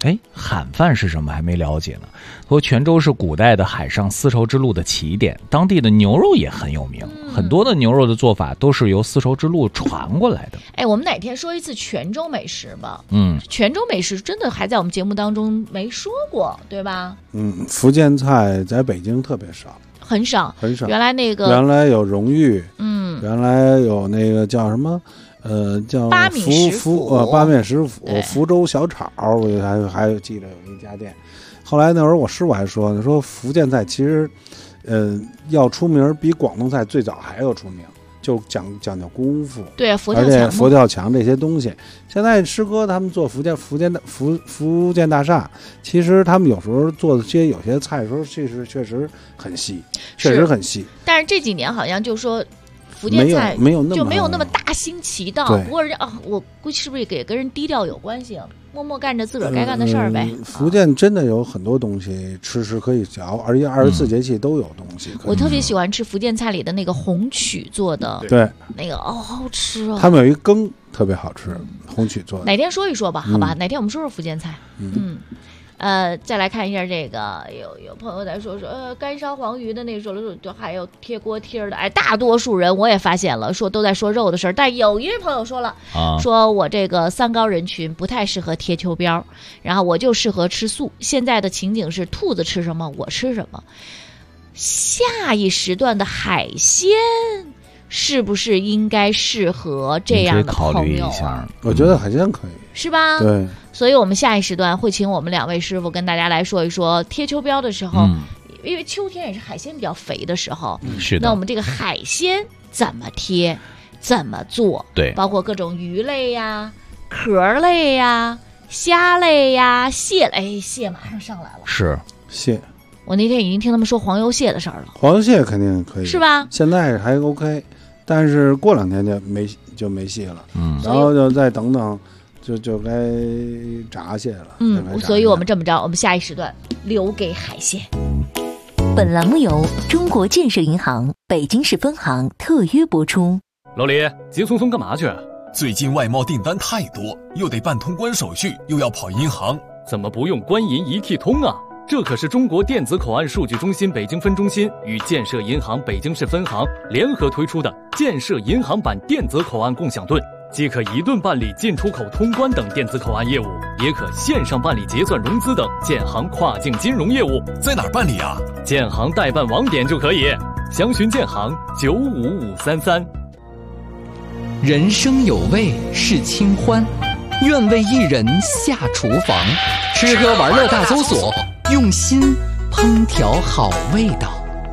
喊饭是什么还没了解呢。说泉州是古代的海上丝绸之路的起点，当地的牛肉也很有名，很多的牛肉的做法都是由丝绸之路传过来的。 我们哪天说一次泉州美食吧？泉州美食真的还在我们节目当中没说过，对吧？ 福建菜在北京特别少。 很少。原来有荣誉，原来有那个叫什么，叫八面食府，福州小炒，我还有记得有一家店。后来那会儿我师傅还说福建菜其实，要出名比广东菜最早还要出名，就讲究功夫， 对， 而且佛跳墙这些东西。现在师哥他们做福建大厦，其实他们有时候做的有些菜的时候，确实很细， 但是这几年好像就说福建菜没有那么大兴其道。不过我估计是不是也跟人低调有关系，默默干着自个儿该干的事儿呗。 福建真的有很多东西吃可以嚼，而且24节气都有东西。 我特别喜欢吃福建菜里的那个红曲做的， 对， 那个好吃哦。 他们有一羹特别好吃，红曲做的。 哪天说一说吧，好吧？哪天我们说说福建菜。再来看一下这个，有朋友在说干烧黄鱼的那时候就还有贴锅贴的，大多数人我也发现了，说都在说肉的事儿，但有一位朋友说了，说我这个三高人群不太适合贴秋膘，然后我就适合吃素。现在的情景是兔子吃什么我吃什么。下一时段的海鲜是不是应该适合这样的朋友？ 考虑一下， 我觉得海鲜可以， 是吧？ 对。 所以我们下一时段会请我们2位师傅跟大家来说一说贴秋膘的时候，因为秋天也是海鲜比较肥的时候， 是的。 那我们这个海鲜怎么贴，怎么做？ 对， 包括各种鱼类呀、壳类呀、虾类呀、蟹类，蟹马上上来了， 是蟹。 我那天已经听他们说黄油蟹的事儿了， 黄油蟹肯定可以， 是吧？ 现在还 OK， 但是过2天就没戏了，然后就再等等。就该闸蟹了， 所以我们这么着，我们下一时段留给海鲜。 本栏目由中国建设银行北京市分行特约播出。 老李，急匆匆干嘛去？ 最近外贸订单太多，又得办通关手续，又要跑银行， 怎么不用官银一体通啊？这可是中国电子口岸数据中心北京分中心与建设银行北京市分行联合推出的建设银行版电子口岸共享盾。既可一盾办理进出口通关等电子口岸业务，也可线上办理结算融资等建行跨境金融业务。 在哪儿办理啊？ 建行代办网点就可以，详询建行95533。 人生有味是清欢，愿为一人下厨房。吃喝玩乐大搜索，用心烹调好味道。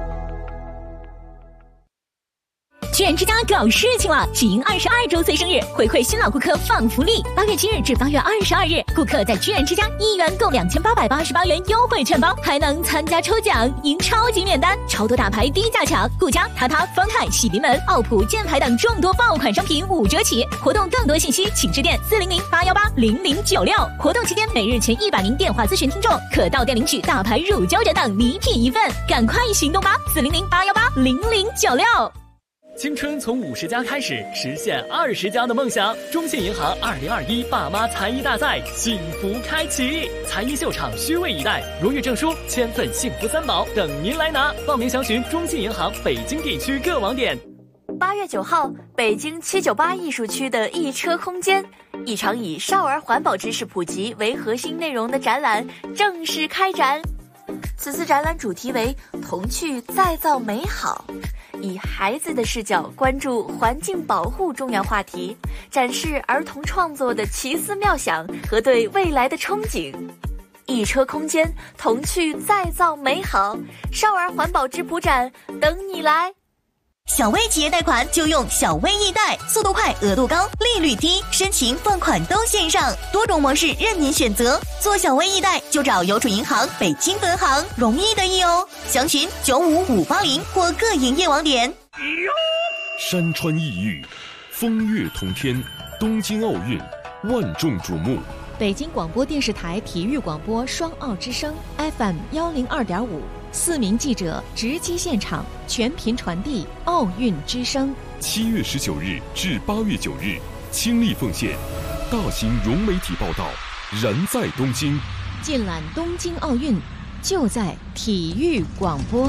居然之家搞事情了！喜迎22周岁生日，回馈新老顾客放福利。8月7日至8月22日，顾客在居然之家1元购2888元优惠券包，还能参加抽奖，赢超级免单，超多大牌低价抢，顾家、塔塔、方太、喜临门、奥普、箭牌等众多爆款商品5折起。活动更多信息请致电400-818-0096。活动期间每日前100名电话咨询听众可到店领取大牌乳胶枕等礼品1份，赶快行动吧！400-818-0096。 青春从50加开始，实现20加的梦想。中信银行2021爸妈才艺大赛幸福开启，才艺秀场虚位以待，荣誉证书、千份幸福3宝等您来拿。报名详询中信银行北京地区各网点。 8月9号，北京798艺术区的一车空间，一场以少儿环保知识普及为核心内容的展览正式开展。此次展览主题为童趣再造美好，以孩子的视角关注环境保护重要话题，展示儿童创作的奇思妙想和对未来的憧憬。一车空间，童趣再造美好，少儿环保质朴展等你来。 小微企业贷款就用小微易贷，速度快，额度高，利率低，申请放款都线上，多种模式任您选择。做小微易贷就找邮储银行北京分行，容易得意哦。详询95580或各营业网点。 山川异域，风月同天，东京奥运万众瞩目。 北京广播电视台体育广播双奥之声 FM 102.5，4名记者直击现场，全频传递奥运之声。 7月19日至8月9日，倾力奉献，大型融媒体报道，燃在东京。 尽览东京奥运，就在体育广播。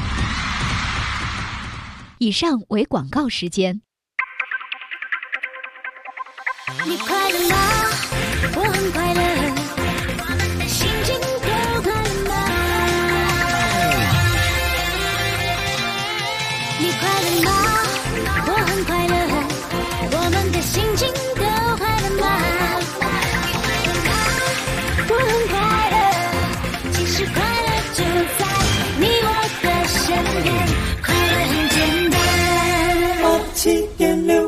以上为广告时间。 你快乐吗？我很快乐，心情都快乐吗？你快乐吗？我很快乐，我们的心情都快乐吗？我很快乐，其实快乐就在你我的身边，快乐很简单。87.6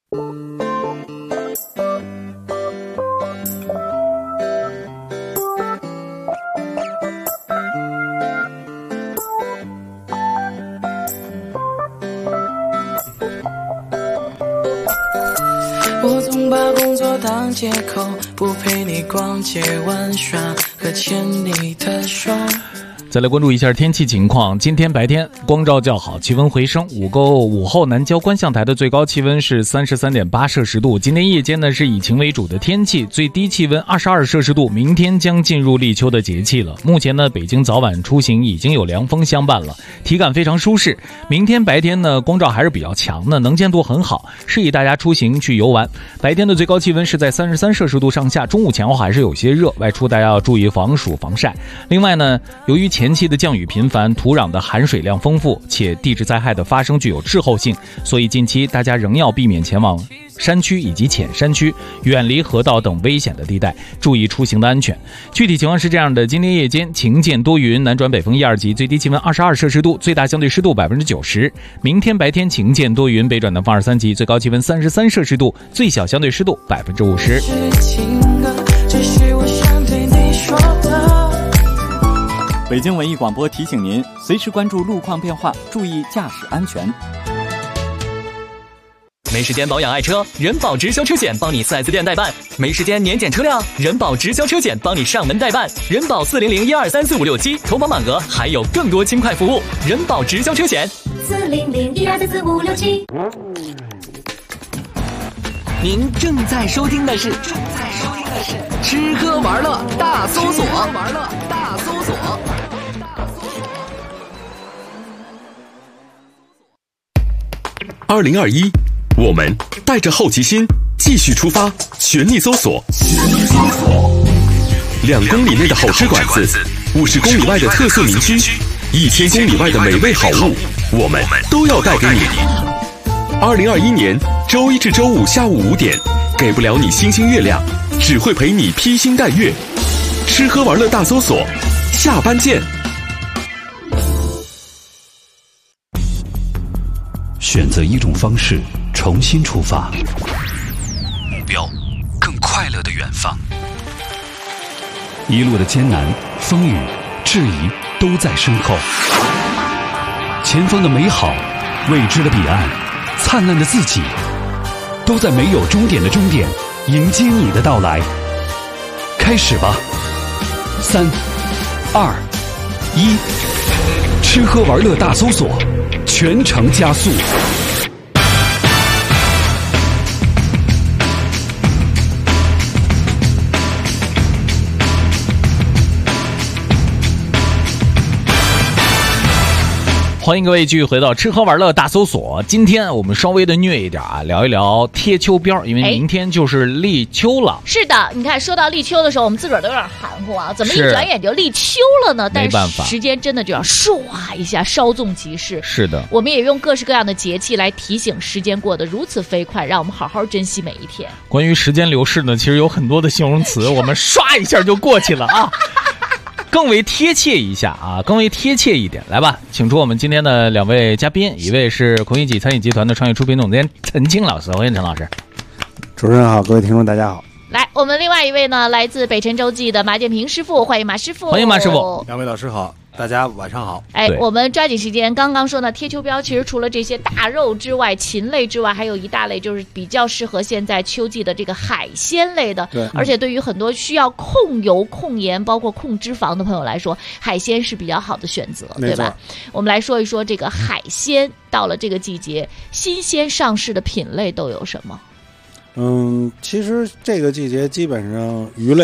我总把工作当借口，不陪你逛街玩耍和牵你的手。 再来关注一下天气情况。今天白天光照较好，气温回升。午后南郊观象台的最高气温是33.8摄氏度。今天夜间呢是以晴为主的天气，最低气温22摄氏度。明天将进入立秋的节气了。目前呢，北京早晚出行已经有凉风相伴了，体感非常舒适。明天白天呢，光照还是比较强的，能见度很好，适宜大家出行去游玩。白天的最高气温是在33摄氏度上下，中午前后还是有些热，外出大家要注意防暑防晒。另外呢，由于前期的降雨频繁，土壤的含水量丰富，且地质灾害的发生具有滞后性，所以近期大家仍要避免前往山区以及浅山区，远离河道等危险的地带，注意出行的安全。具体情况是这样的：今天夜间晴见多云，南转北风1、2级，最低气温22摄氏度，最大相对湿度90%。明天白天晴见多云，北转南风2、3级，最高气温33摄氏度，最小相对湿度50%。 北京文艺广播提醒您，随时关注路况变化，注意驾驶安全。 没时间保养爱车，人保直销车险帮你 4S 店代办；没时间年检车辆，人保直销车险帮你上门代办。人保400-1234567，投保满额还有更多轻快服务。人保直销车险 400-1234567。 您正在收听的是吃喝玩乐大搜索。 2021，我们带着好奇心继续出发，全力搜索。2公里内的好吃馆子，50公里外的特色名区，1000公里外的美味好物，我们都要带给你。2021年周一至周五下午5点，给不了你星星月亮，只会陪你披星戴月。吃喝玩乐大搜索，下班见。 选择一种方式，重新出发，目标更快乐的远方。一路的艰难、风雨、质疑都在身后，前方的美好、未知的彼岸、灿烂的自己，都在没有终点的终点迎接你的到来。开始吧，3、2、1，吃喝玩乐大搜索，全程加速。 欢迎各位继续回到吃喝玩乐大搜索。今天我们稍微的虐一点啊，聊一聊贴秋膘，因为明天就是立秋了。 是的，你看说到立秋的时候，我们自个儿都有点含糊啊，怎么一转眼就立秋了呢？但是时间真的就要唰一下稍纵即逝。 是的， 我们也用各式各样的节气来提醒时间过得如此飞快，让我们好好珍惜每一天。 关于时间流逝呢，其实有很多的形容词，我们唰一下就过去了啊。更为贴切一下啊，更为贴切一点，来吧，请出我们今天的2位嘉宾，一位是孔乙己餐饮集团的创业出品总监陈庆老师，欢迎陈老师。 主持人好，各位听众大家好。 来，我们另外一位呢，来自北辰洲际的马建平师傅，欢迎马师傅。 欢迎马师傅。 2位老师好，大家晚上好。 我们抓紧时间，刚刚说呢，贴秋膘其实除了这些大肉之外，禽类之外，还有一大类就是比较适合现在秋季的这个海鲜类的。 对， 而且对于很多需要控油、控盐，包括控脂肪的朋友来说，海鲜是比较好的选择，对吧？我们来说一说这个海鲜，到了这个季节，新鲜上市的品类都有什么？ 其实这个季节基本上鱼类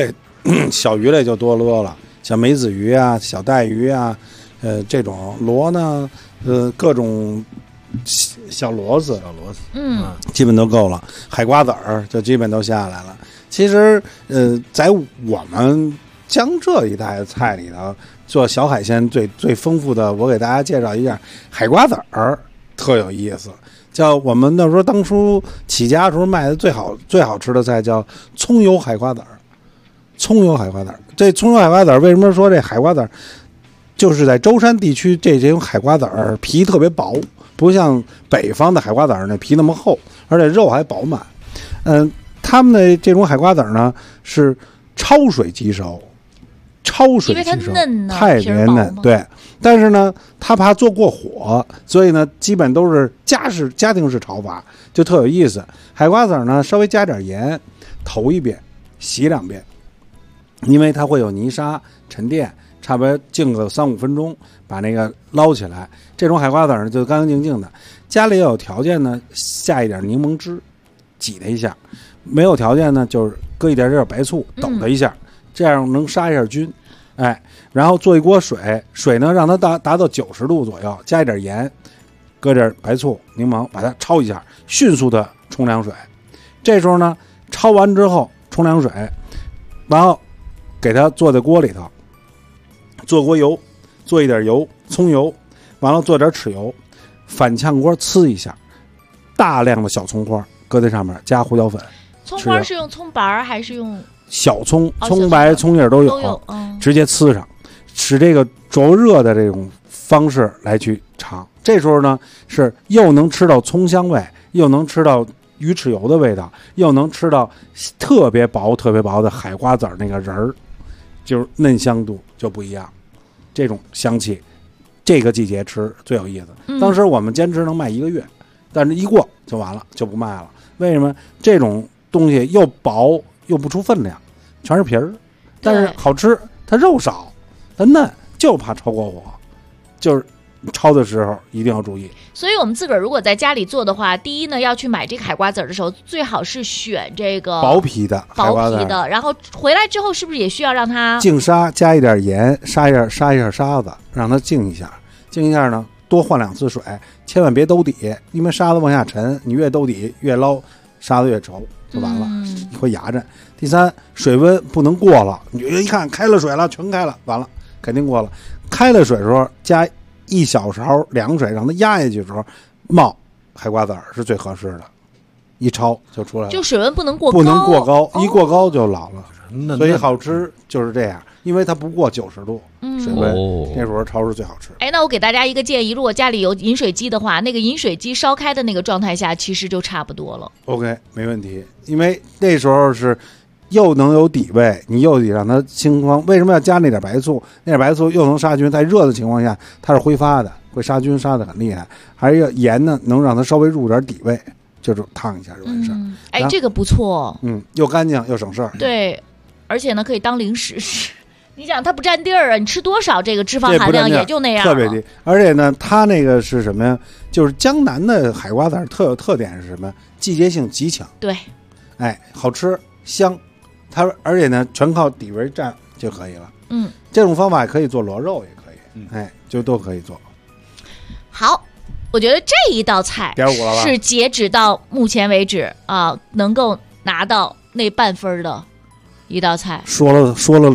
小鱼类就多了，像梅子鱼啊、小带鱼啊，这种螺呢，各种小螺丝，基本都够了。海瓜子儿就基本都下来了。其实，在我们江浙一带的菜里头，做小海鲜最丰富的，我给大家介绍一下海瓜子儿，特有意思。叫我们那时候当初起家的时候卖的最好吃的菜叫葱油海瓜子儿。葱油海瓜子儿，这葱油海瓜子儿为什么说这海瓜子儿？就是在舟山地区，这种海瓜子儿皮特别薄，不像北方的海瓜子儿那皮那么厚，而且肉还饱满。他们的这种海瓜子儿呢是焯水即熟，因为它嫩呢， 太别嫩，对。但是呢，他怕做过火，所以呢，基本都是家庭式炒法，就特有意思。海瓜子儿呢，稍微加点盐，头一遍，洗2遍，因为它会有泥沙沉淀，差不多静个3-5分钟，把那个捞起来。这种海瓜子儿就干干净净的。家里有条件呢，下一点柠檬汁，挤它一下；没有条件呢，就是搁一点白醋，抖它一下，这样能杀一下菌。然后做一锅水呢让它达到90度左右，加一点盐，搁点白醋、柠檬，把它焯一下，迅速的冲凉水。这时候呢，焯完之后冲凉水，然后给它做在锅里头，做锅油，做一点油，葱油，完了做点豉油，反炝锅呲一下，大量的小葱花搁在上面，加胡椒粉。 葱花是用葱白还是用？ 小葱、葱白、葱叶都有，直接呲上，使这个着热的这种方式来去尝。这时候呢，是又能吃到葱香味，又能吃到鱼豉油的味道，又能吃到特别薄的海瓜子那个仁儿，就是嫩香度就不一样。这种香气，这个季节吃最有意思。当时我们坚持能卖1个月，但是一过就完了，就不卖了。为什么？这种东西又薄又不出分量，全是皮儿，但是好吃，它肉少，它嫩，就怕焯过火，就是焯的时候一定要注意。 所以我们自个儿如果在家里做的话，第一呢，要去买这个海瓜子的时候，最好是选这个薄皮的海瓜子， 然后回来之后是不是也需要让它净沙，加一点盐，杀一下沙子，让它静一下。静一下呢，多换2次水，千万别兜底，因为沙子往下沉，你越兜底越捞，沙子越稠。就完了，会压着。第3，水温不能过了。你一看开了水了，全开了，完了，肯定过了。开了水的时候加1小勺凉水，让它压下去的时候冒海瓜子儿是最合适的，一焯就出来了。 就水温不能过高， 不能过高，一过高就老了。所以好吃就是这样，因为它不过90度水温，那时候焯是最好吃。 那我给大家一个建议，如果家里有饮水机的话，那个饮水机烧开的那个状态下，其实就差不多了。 OK， 没问题，因为那时候是又能有底味，你又得让它清光。为什么要加那点白醋？那点白醋又能杀菌，在热的情况下它是挥发的，会杀菌，杀得很厉害。还有盐呢，能让它稍微入点底味，就是烫一下就完事儿。 这个不错， 又干净又省事儿。 对。而且呢，可以当零食吃。你想，它不占地儿啊，你吃多少这个脂肪含量也就那样了， 特别低。而且呢，它那个是什么呀？就是江南的海瓜子特有特点是什么？季节性极强。 对， 好吃香，它而且呢，全靠底味蘸就可以了。这种方法也可以做螺肉，也可以，就都可以做。 好，我觉得这一道菜是截止到目前为止啊，能够拿到那半分的。一道菜说了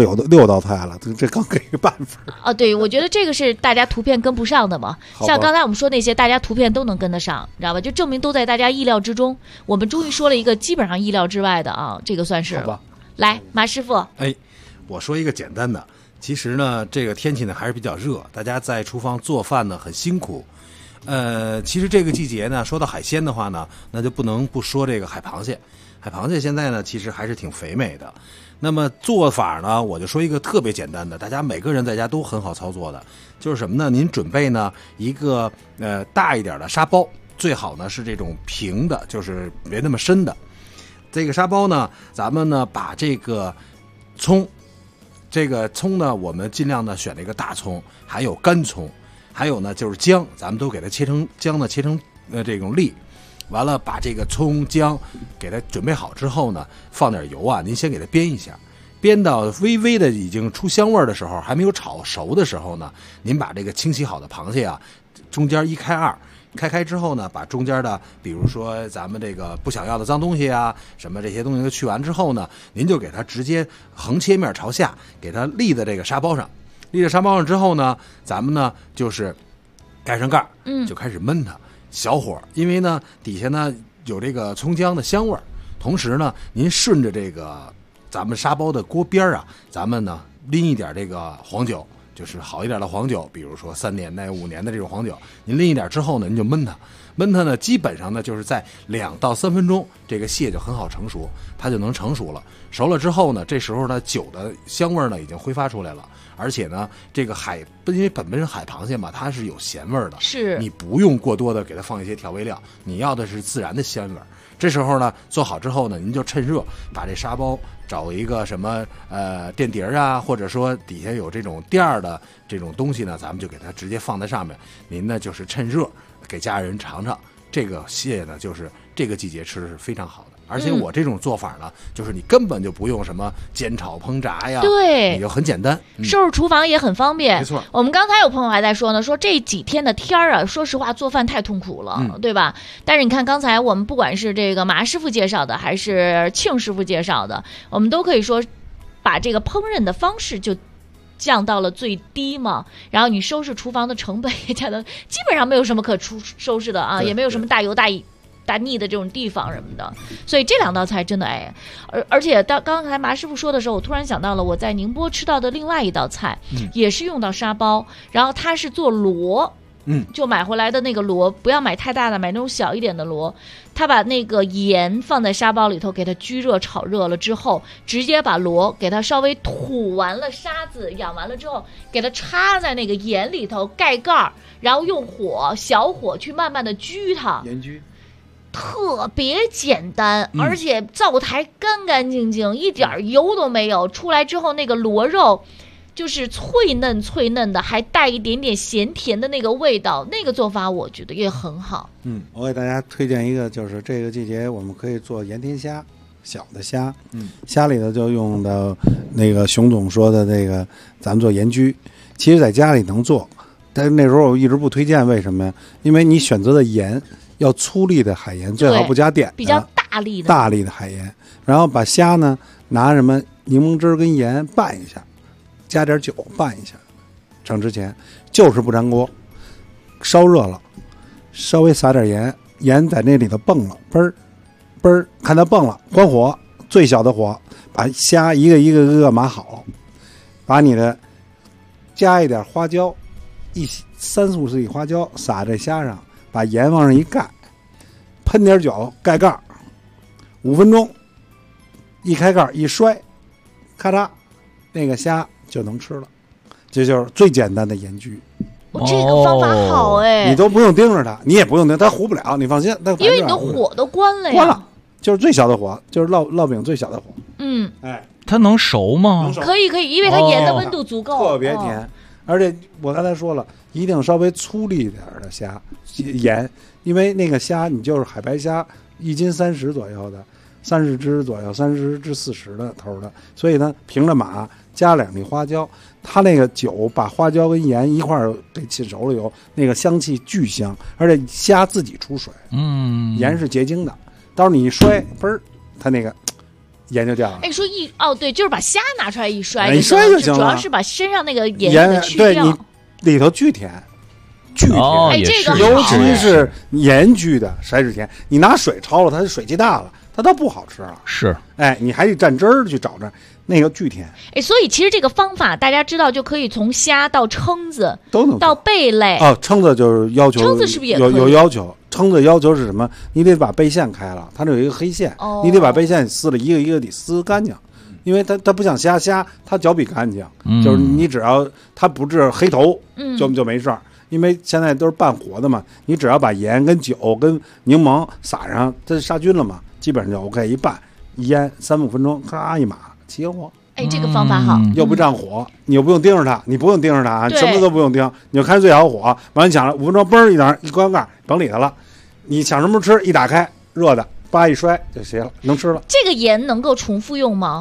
6道菜了，这刚给1半分啊！对，我觉得这个是大家图片跟不上的嘛。像刚才我们说那些，大家图片都能跟得上，你知道吧？就证明都在大家意料之中。我们终于说了一个基本上意料之外的啊，这个算是。 好吧， 来，马师傅。 我说一个简单的。其实呢，这个天气呢还是比较热，大家在厨房做饭呢很辛苦。其实这个季节呢，说到海鲜的话呢，那就不能不说这个海螃蟹。海螃蟹现在呢，其实还是挺肥美的。那么做法呢，我就说一个特别简单的，大家每个人在家都很好操作的，就是什么呢？您准备呢一个大一点的沙包，最好呢是这种平的，就是别那么深的。这个沙包呢，咱们呢把这个葱呢，我们尽量呢选这个大葱，还有干葱，还有呢就是姜，咱们都给它切成这种粒。完了，把这个葱姜给它准备好之后呢，放点油啊，您先给它煸一下， 煸到微微的已经出香味的时候，还没有炒熟的时候呢，您把这个清洗好的螃蟹啊，中间一开二，开之后呢，把中间的比如说咱们这个不想要的脏东西啊，什么这些东西都去完之后呢，您就给它直接横切面朝下，给它立在这个沙包上。立在沙包上之后呢，咱们呢就是盖上盖，就开始焖它，小火，因为呢底下呢有这个葱姜的香味儿，同时呢您顺着这个咱们沙包的锅边啊，咱们呢拎一点这个黄酒，就是好一点的黄酒，比如说3年的、5年的这种黄酒，您拎一点之后呢，您就焖它。焖它呢，基本上呢就是在2到3分钟，这个蟹就很好成熟，它就能成熟了。熟了之后呢，这时候呢酒的香味呢已经挥发出来了，而且呢这个因为本身海螃蟹嘛，它是有咸味的， 是你不用过多的给它放一些调味料，你要的是自然的鲜味。这时候呢做好之后呢，您就趁热把这沙包找一个什么垫碟啊，或者说底下有这种垫儿的这种东西呢，咱们就给它直接放在上面。您呢就是趁热给家人尝尝，这个蟹呢就是这个季节吃是非常好的。而且我这种做法呢，就是你根本就不用什么煎炒烹炸呀， 对， 你就很简单， 收拾厨房也很方便。 没错， 我们刚才有朋友还在说呢，说这几天的天儿啊，说实话做饭太痛苦了，对吧？但是你看刚才我们不管是这个马师傅介绍的，还是庆师傅介绍的，我们都可以说把这个烹饪的方式就降到了最低嘛，然后你收拾厨房的成本也降到基本上没有什么可收拾的啊，也没有什么大油大腻的这种地方什么的，所以这2道菜真的而且刚才马师傅说的时候，我突然想到了我在宁波吃到的另外一道菜，也是用到沙包，然后它是做螺，就买回来的那个螺，不要买太大的，买那种小一点的螺，他把那个盐放在沙包里头，给它焗热炒热了之后，直接把螺给它稍微吐完了沙子，养完了之后，给它插在那个盐里头，盖盖，然后用小火去慢慢的焗它， 盐焗。 特别简单，而且灶台干干净净，一点油都没有。出来之后，那个螺肉就是脆嫩的，还带一点点咸甜的那个味道。那个做法我觉得也很好。 我给大家推荐一个，就是这个季节我们可以做盐田虾，小的虾。虾里头就用到那个熊总说的这个，咱们做盐焗。其实在家里能做，但是那时候我一直不推荐，为什么呀？因为你选择的盐要粗粒的海盐，最好不加碘， 比较大力的海盐。然后把虾呢拿什么柠檬汁跟盐拌一下，加点酒拌一下，盛之前就是不粘锅，烧热了，稍微撒点盐，盐在那里头蹦了，嘣儿，看它蹦了，关火，最小的火，把虾一个一个码好，把你的加一点花椒，3-4粒花椒撒在虾上。把盐往上一盖，喷点酒，盖盖，5分钟，一开盖一摔，咔嚓，那个虾就能吃了。这就是最简单的盐焗。 这个方法好你都不用盯着它，你也不用盯，它糊不了，你放心。 因为你的火都关了呀。 关了，就是最小的火，就是烙饼最小的火。 它能熟吗？ 可以，因为它盐的温度足够， 特别甜。而且我刚才说了，一定稍微粗粒点的虾盐，因为那个虾你就是海白虾，1斤30左右的，30只左右，30至40的头的，所以呢平着码加2粒花椒，它那个酒把花椒跟盐一块儿给浸熟了以后，那个香气巨香，而且虾自己出水，盐是结晶的，到时候你一摔，嘣儿，它那个盐就掉了。 说对，就是把虾拿出来一摔， 一摔就行了， 主要是把身上那个盐去掉。 对，你里头巨甜，这个尤其是盐焗的才是甜。你拿水焯了，它水气大了，它倒不好吃了。 是， 你还得蘸汁儿去找着那个巨甜。 所以其实这个方法大家知道，就可以从虾到蛏子都能到贝类。 蛏子就是要求， 蛏子是不是也可以有要求？蛏子要求是什么？你得把背线开了，它这有一个黑线，你得把背线撕了，一个一个得撕干净。因为它不像虾，它脚比干净，就是你只要它不是黑头，就没事儿。因为现在都是半活的嘛，你只要把盐跟酒跟柠檬撒上，它就杀菌了嘛，基本上就 OK。一拌一腌3-5分钟，咔一码起火。 这个方法好， 又不占火，你又不用盯着它，什么都不用盯，你就开最小火，完了想了5分钟，嘣一关盖，甭理它了。你想什么时候吃，一打开热的，叭一摔就行了，能吃了。 这个盐能够重复用吗？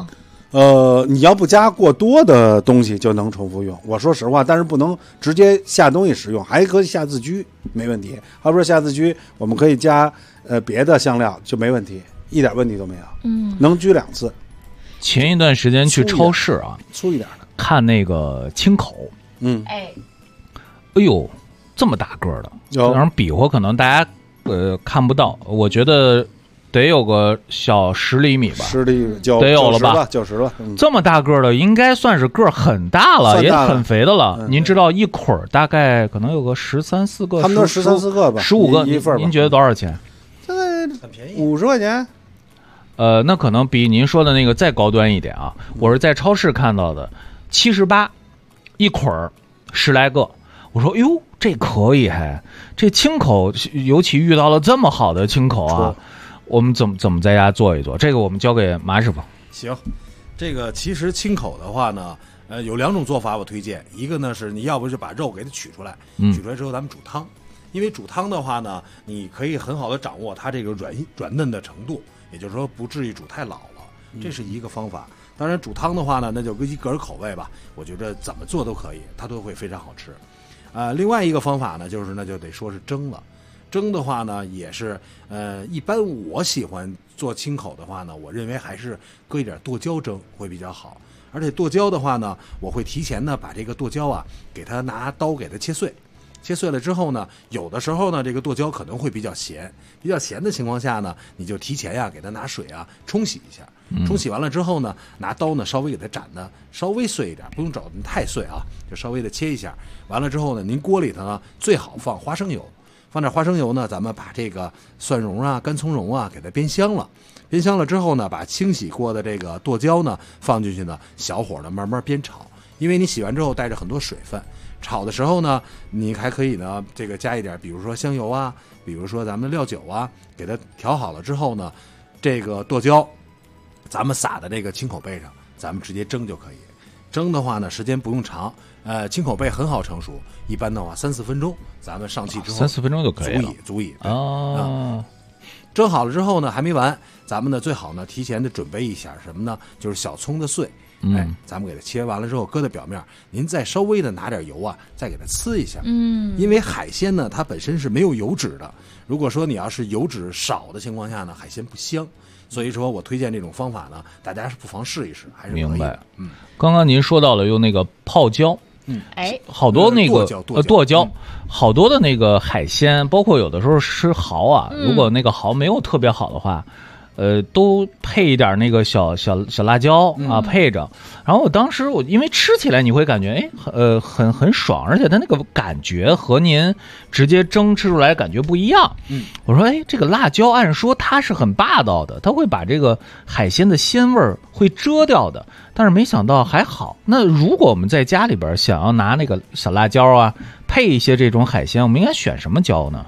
你要不加过多的东西就能重复用。我说实话，但是不能直接下东西使用，还可以下字居，没问题。好比说下字居，我们可以加别的香料就没问题，一点问题都没有。能居2次。 前一段时间去超市啊， 粗一点的， 看那个青口， 哎呦，这么大个的，当然比划可能大家看不到，我觉得得有个小10厘米吧 ，10厘米得有了吧 ，90了， 这么大个的应该算是个儿很大了，也很肥的了。您知道一捆大概可能有个13、14个， 他们都13、14个吧 ，15个一份吧。 您觉得多少钱？ 这个很便宜，50块钱。 那可能比您说的那个再高端一点啊。我是在超市看到的，78一捆10来个。我说哟，这可以这青口，尤其遇到了这么好的青口啊，我们怎么在家做一做？这个我们交给马师傅。 行，这个其实青口的话呢，有2种做法我推荐，一个呢是你要不就把肉给它取出来，取出来之后咱们煮汤，因为煮汤的话呢，你可以很好的掌握它这个软嫩的程度。也就是说不至于煮太老了，这是一个方法。当然煮汤的话呢，那就个人口味吧，我觉得怎么做都可以，它都会非常好吃。另外一个方法呢，那就得说是蒸了。蒸的话呢，也是一般我喜欢做青口的话呢，我认为还是搁一点剁椒蒸会比较好。而且剁椒的话呢，我会提前呢把这个剁椒啊给它拿刀给它切碎。切碎了之后呢，有的时候呢，这个剁椒可能会比较咸的情况下呢，你就提前给它拿水冲洗一下。冲洗完了之后呢，拿刀呢稍微给它斩的稍微碎一点，不用找得太碎就稍微的切一下。完了之后呢，您锅里头呢最好放花生油，放点花生油呢，咱们把这个蒜蓉干葱蓉给它煸香了。煸香了之后呢，把清洗过的这个剁椒呢放进去呢，小火呢慢慢煸炒，因为你洗完之后带着很多水分。炒的时候呢，你还可以呢，这个加一点，比如说香油比如说咱们料酒给它调好了之后呢，这个剁椒，咱们撒在这个青口贝上，咱们直接蒸就可以。蒸的话呢，时间不用长，青口贝很好成熟，一般的话3、4分钟，咱们上气之后 3、4分钟就可以了， 足以蒸好了之后呢，还没完，咱们呢最好呢提前的准备一下什么呢？就是小葱的碎。咱们给它切完了之后搁在表面，您再稍微的拿点油再给它呲一下。因为海鲜呢它本身是没有油脂的，如果说你要是油脂少的情况下呢，海鲜不香。所以说我推荐这种方法呢，大家不妨试一试，还是可以的。 明白。刚刚您说到了用那个泡椒，好多那个剁椒，好多的那个海鲜，包括有的时候吃蚝如果那个蚝没有特别好的话。都配一点那个小辣椒配着。然后我当时因为吃起来你会感觉很爽，而且它那个感觉和您直接蒸吃出来感觉不一样。我说这个辣椒按说它是很霸道的，它会把这个海鲜的鲜味会遮掉的，但是没想到还好。那如果我们在家里边想要拿那个小辣椒配一些这种海鲜，我们应该选什么椒呢？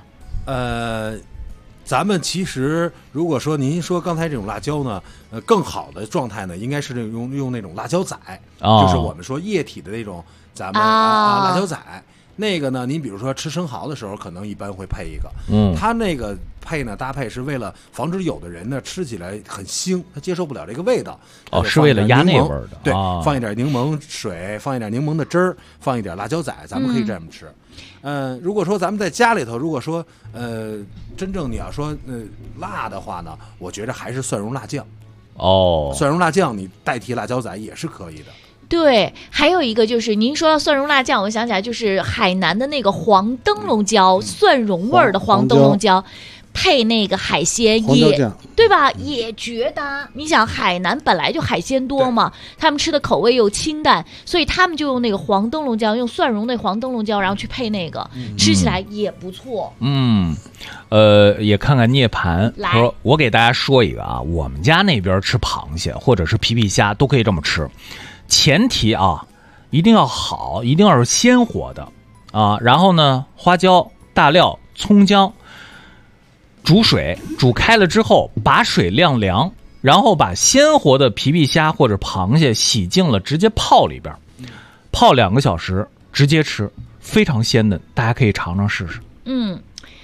咱们其实如果说您说刚才这种辣椒呢，更好的状态呢，应该是用那种辣椒仔，就是我们说液体的那种咱们辣椒仔。那个呢，您比如说吃生蚝的时候，可能一般会配一个。它那个搭配是为了防止有的人呢吃起来很腥，他接受不了这个味道。 是为了压那味儿的。 对，放一点柠檬水，放一点柠檬的汁儿，放一点辣椒仔，咱们可以这么吃。如果说咱们在家里头，如果说真正你要说辣的话呢，我觉得还是蒜蓉辣酱。蒜蓉辣酱你代替辣椒仔也是可以的。 对，还有一个就是您说到蒜蓉辣酱，我想起来就是海南的那个黄灯笼椒，蒜蓉味儿的黄灯笼椒。配那个海鲜也对吧，也绝搭。你想海南本来就海鲜多嘛，他们吃的口味又清淡，所以他们就用那个黄灯笼椒，用蒜蓉那黄灯笼椒，然后去配那个，吃起来也不错。 也看看涅盘，说我给大家说一个我们家那边吃螃蟹或者是皮皮虾都可以这么吃，前提一定要好，一定要是鲜活的然后呢，花椒、大料、葱姜。煮水煮开了之后，把水晾凉，然后把鲜活的皮皮虾或者螃蟹洗净了，直接泡里边，泡2个小时，直接吃，非常鲜嫩，大家可以尝尝试试。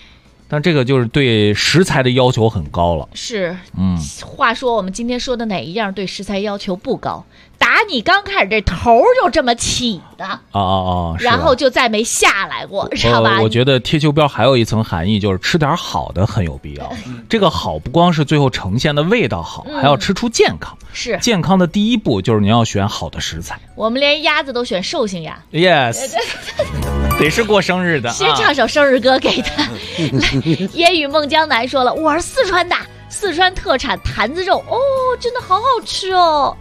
但这个就是对食材的要求很高了。 是，话说我们今天说的哪一样对食材要求不高？打你刚开始这头就这么起的然后就再没下来过，知道吧？ 我觉得贴秋膘还有一层含义，就是吃点好的很有必要。这个好不光是最后呈现的味道好，还要吃出健康。 是健康的第一步就是你要选好的食材。 我们连鸭子都选寿星鸭。 Yes， 得是过生日的。 先唱首生日歌给他。烟雨梦江南说了，我是四川的，四川特产坛子肉，真的好好吃哦。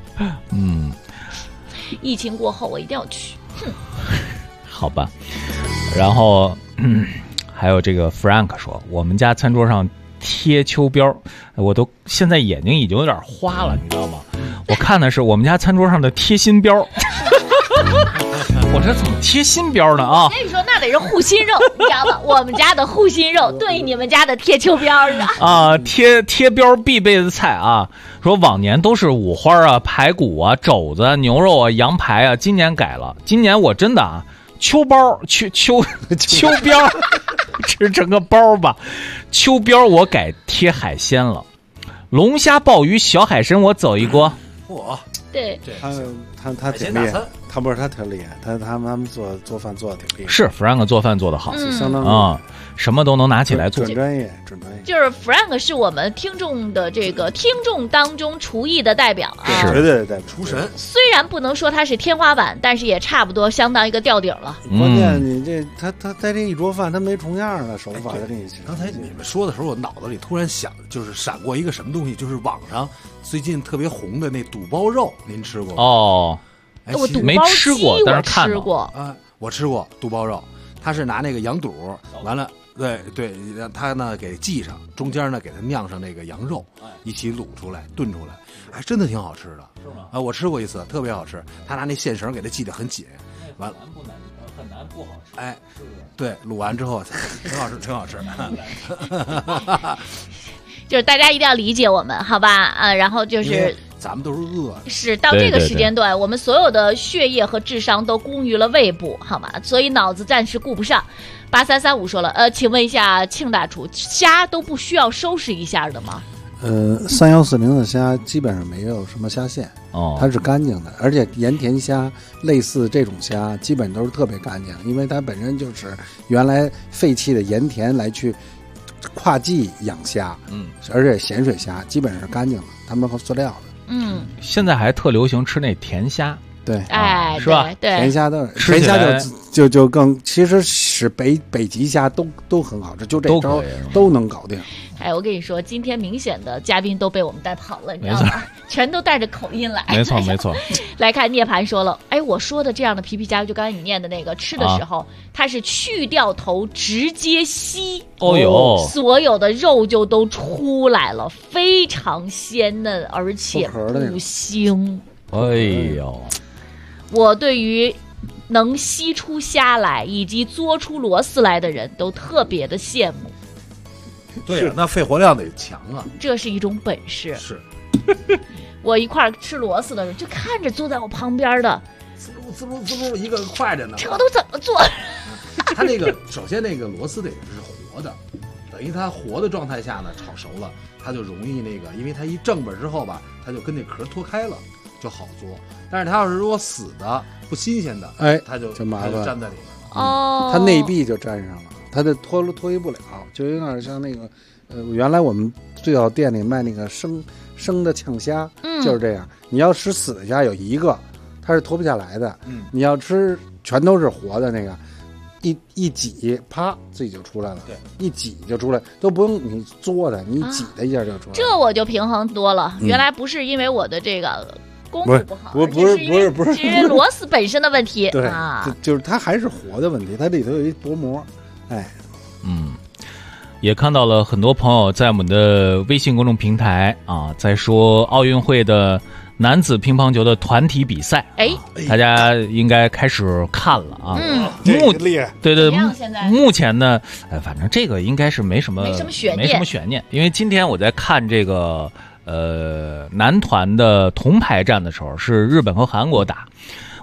疫情过后我一定要去。 好吧。然后还有这个 Frank 说，我们家餐桌上贴秋膘，我都现在眼睛已经有点花了，你知道吗？我看的是我们家餐桌上的贴心膘。我这怎么贴心膘呢啊？ 我跟你说，那得是护心肉，你知道吧？我们家的护心肉对你们家的贴秋膘的啊，贴膘必备的菜啊。说往年都是五花啊、排骨啊、肘子、牛肉啊、羊排啊，今年改了。今年我真的啊，秋膘吃成个包吧。秋膘我改贴海鲜了，龙虾、鲍鱼、小海参我走一锅。 对， 他挺厉害，他不是他挺厉害，他们做饭做的挺厉害。 是 Frank 做饭做的好， 相当什么都能拿起来做， 准专业。 就是 Frank 是我们听众的这个听众当中厨艺的代表啊， 绝对的代表， 厨神。 虽然不能说他是天花板，但是也差不多相当一个吊顶了。 关键你这他在这一桌饭他没重样的手法在这一起。 刚才你们说的时候，我脑子里突然想，就是闪过一个什么东西，就是网上最近特别红的那肚包肉，您吃过吗？ 我肚包没吃过，但是看过啊，我吃过肚包肉，他是拿那个羊肚，完了。对，他呢给系上，中间呢给他酿上那个羊肉，一起卤出来炖出来，还真的挺好吃的。 是吗？ 我吃过一次，特别好吃。他拿那线绳给他系得很紧，完了很难不好吃。 是不是？对，卤完之后挺好吃，挺好吃。 就是大家一定要理解我们，好吧？然后就是咱们都是饿的， 是到这个时间段，我们所有的血液和智商都供于了胃部，好吗？所以脑子暂时顾不上。8335说了，请问一下庆大厨，虾都不需要收拾一下的吗 ？3140的虾基本上没有什么虾线，它是干净的，而且盐田虾类似这种虾基本都是特别干净，因为它本身就是原来废弃的盐田来去跨季养虾，而且咸水虾基本上是干净的，它们和塑料的。 现在还特流行吃那甜虾。 对， 是吧？ 对， 甜虾就更，其实是北极虾都很好吃，就这招都能搞定。 我跟你说，今天明显的嘉宾都被我们带跑了，你知道吗？全都带着口音来。 没错。 来看涅槃说了，我说的这样的皮皮虾，就刚才你念的那个，吃的时候它是去掉头直接吸，所有的肉就都出来了，非常鲜嫩，而且不腥。我对于能吸出虾来以及嘬出螺丝来的人都特别的羡慕。 对，那肺活量得强啊， 这是一种本事。 是， 我一块吃螺丝的时候，就看着坐在我旁边的， 滋噜一个快着呢。 这都怎么做？ 他那个首先那个螺丝得是活的，等于它活的状态下呢，炒熟了，它就容易那个，因为它一正本之后吧，它就跟那壳脱开了。就好做，但是它要是如果死的不新鲜的，它就麻烦， 粘在里面了。 它内壁就粘上了，它就脱离不了，就有点像那个，原来我们最早店里卖那个生的呛虾，就是这样。你要吃死的虾有一个，它是脱不下来的，你要吃全都是活的那个，一挤，啪，自己就出来了。 对， 一挤就出来，都不用你嘬它，你挤的一下就出来了。 这我就平衡多了。原来不是因为我的这个。功夫不好， 不是， 是因为螺丝本身的问题。 对就是它还是活的问题，它里头有一薄膜。 也看到了很多朋友在我们的微信公众平台在说奥运会的男子乒乓球的团体比赛。大家应该开始看了啊。 厉害。 对，目前呢，反正这个应该是没什么悬念，因为今天我在看这个。男团的铜牌战的时候是日本和韩国打，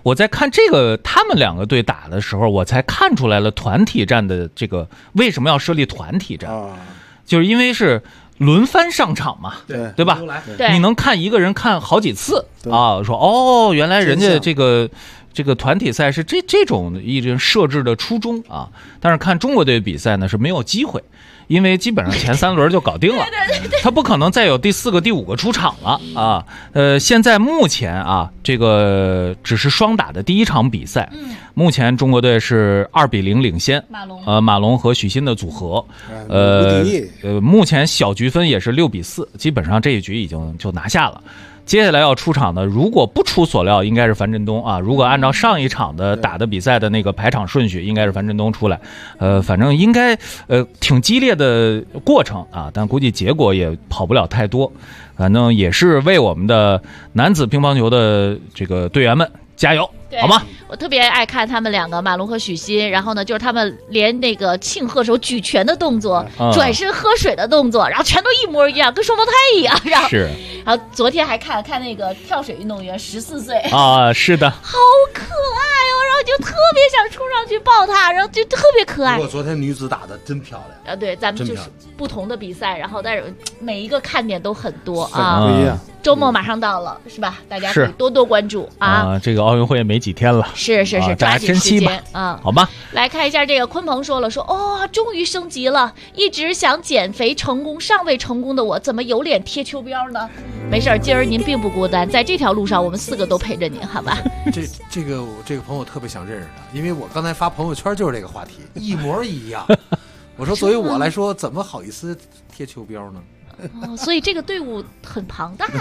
我在看这个他们两个队打的时候，我才看出来了团体战的这个为什么要设立团体战，就是因为是轮番上场嘛，对吧？你能看一个人看好几次啊，说哦，原来人家这个团体赛是这种一种设置的初衷啊。但是看中国队比赛呢是没有机会，因为基本上前3轮就搞定了，他不可能再有第4个、第5个出场了啊。现在目前啊，这个只是双打的第1场比赛，目前中国队是2-0领先，马龙和许昕的组合，目前小局分也是6-4，基本上这一局已经就拿下了。接下来要出场的，如果不出所料，应该是樊振东啊。如果按照上一场的打的比赛的那个排场顺序，应该是樊振东出来。反正应该挺激烈的过程啊，但估计结果也跑不了太多。反正也是为我们的男子乒乓球的这个队员们加油，好吗？ 我特别爱看他们两个马龙和许昕，然后呢，就是他们连那个庆贺时候举拳的动作、转身喝水的动作，然后全都一模一样，跟双胞胎一样。然后昨天还看那个跳水运动员14岁啊，是的， 好可爱哦，然后就特别想冲上去抱他，然后就特别可爱。 不过昨天女子打的真漂亮啊，对，咱们就是不同的比赛，然后但是每一个看点都很多啊， 不一样。 周末马上到了，是吧？大家可以多多关注啊。 这个奥运会没几天了， 是，抓紧时间啊， 好吧。 来看一下这个鲲鹏说终于升级了，一直想减肥成功尚未成功的我，怎么有脸贴秋膘呢？没事，今儿您并不孤单，在这条路上我们4个都陪着您，好吧？ 这个朋友特别想认识他，因为我刚才发朋友圈就是这个话题，一模一样。我说作为我来说，怎么好意思贴秋膘呢？ 所以这个队伍很庞大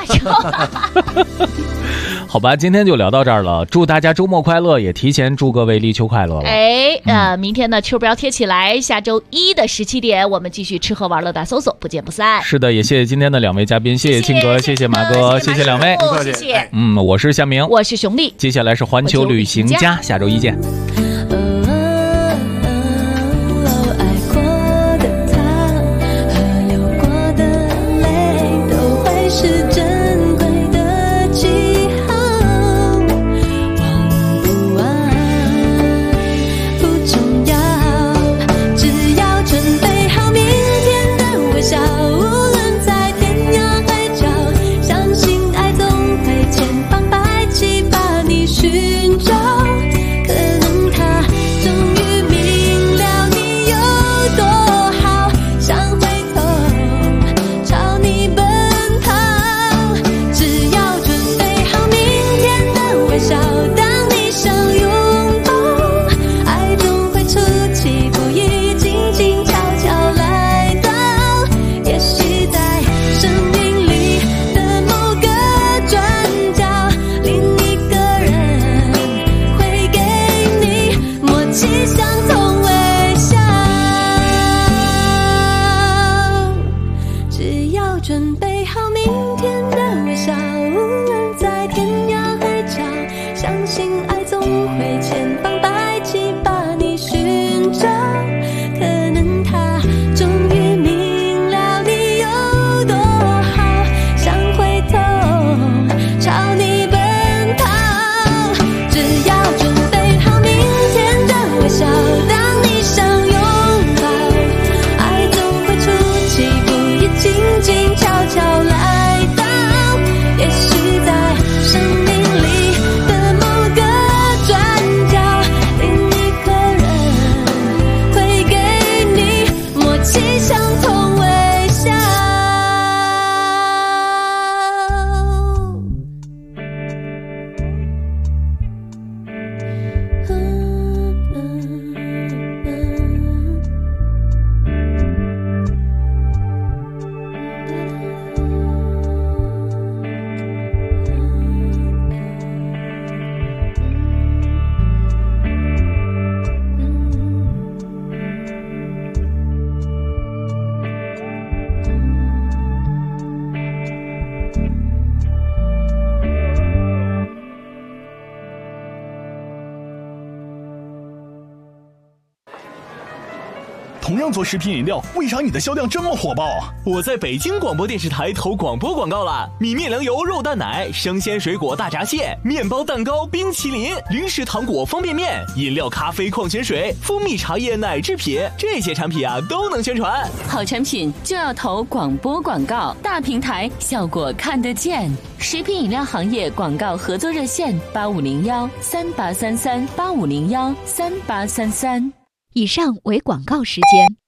好吧，今天就聊到这儿了，祝大家周末快乐，也提前祝各位立秋快乐了。 明天的秋膘贴起来，下周1的17点我们继续吃喝玩乐大搜索，不见不散。 是的，也谢谢今天的2位嘉宾，谢谢庆哥，谢谢马哥，谢谢2位， 谢谢。 我是夏明， 我是熊丽， 接下来是环球旅行家，下周1见。 静静悄悄来到，也许同样做食品饮料，为啥你的销量这么火爆啊？ 我在北京广播电视台投广播广告了，米面粮油肉蛋奶、生鲜水果大闸蟹、面包蛋糕、冰淇淋、零食糖果方便面、饮料咖啡矿泉水、蜂蜜茶叶奶制品，这些产品啊都能宣传。 好产品就要投广播广告，大平台效果看得见。食品饮料行业广告合作热线8501383385013833。 以上为广告时间。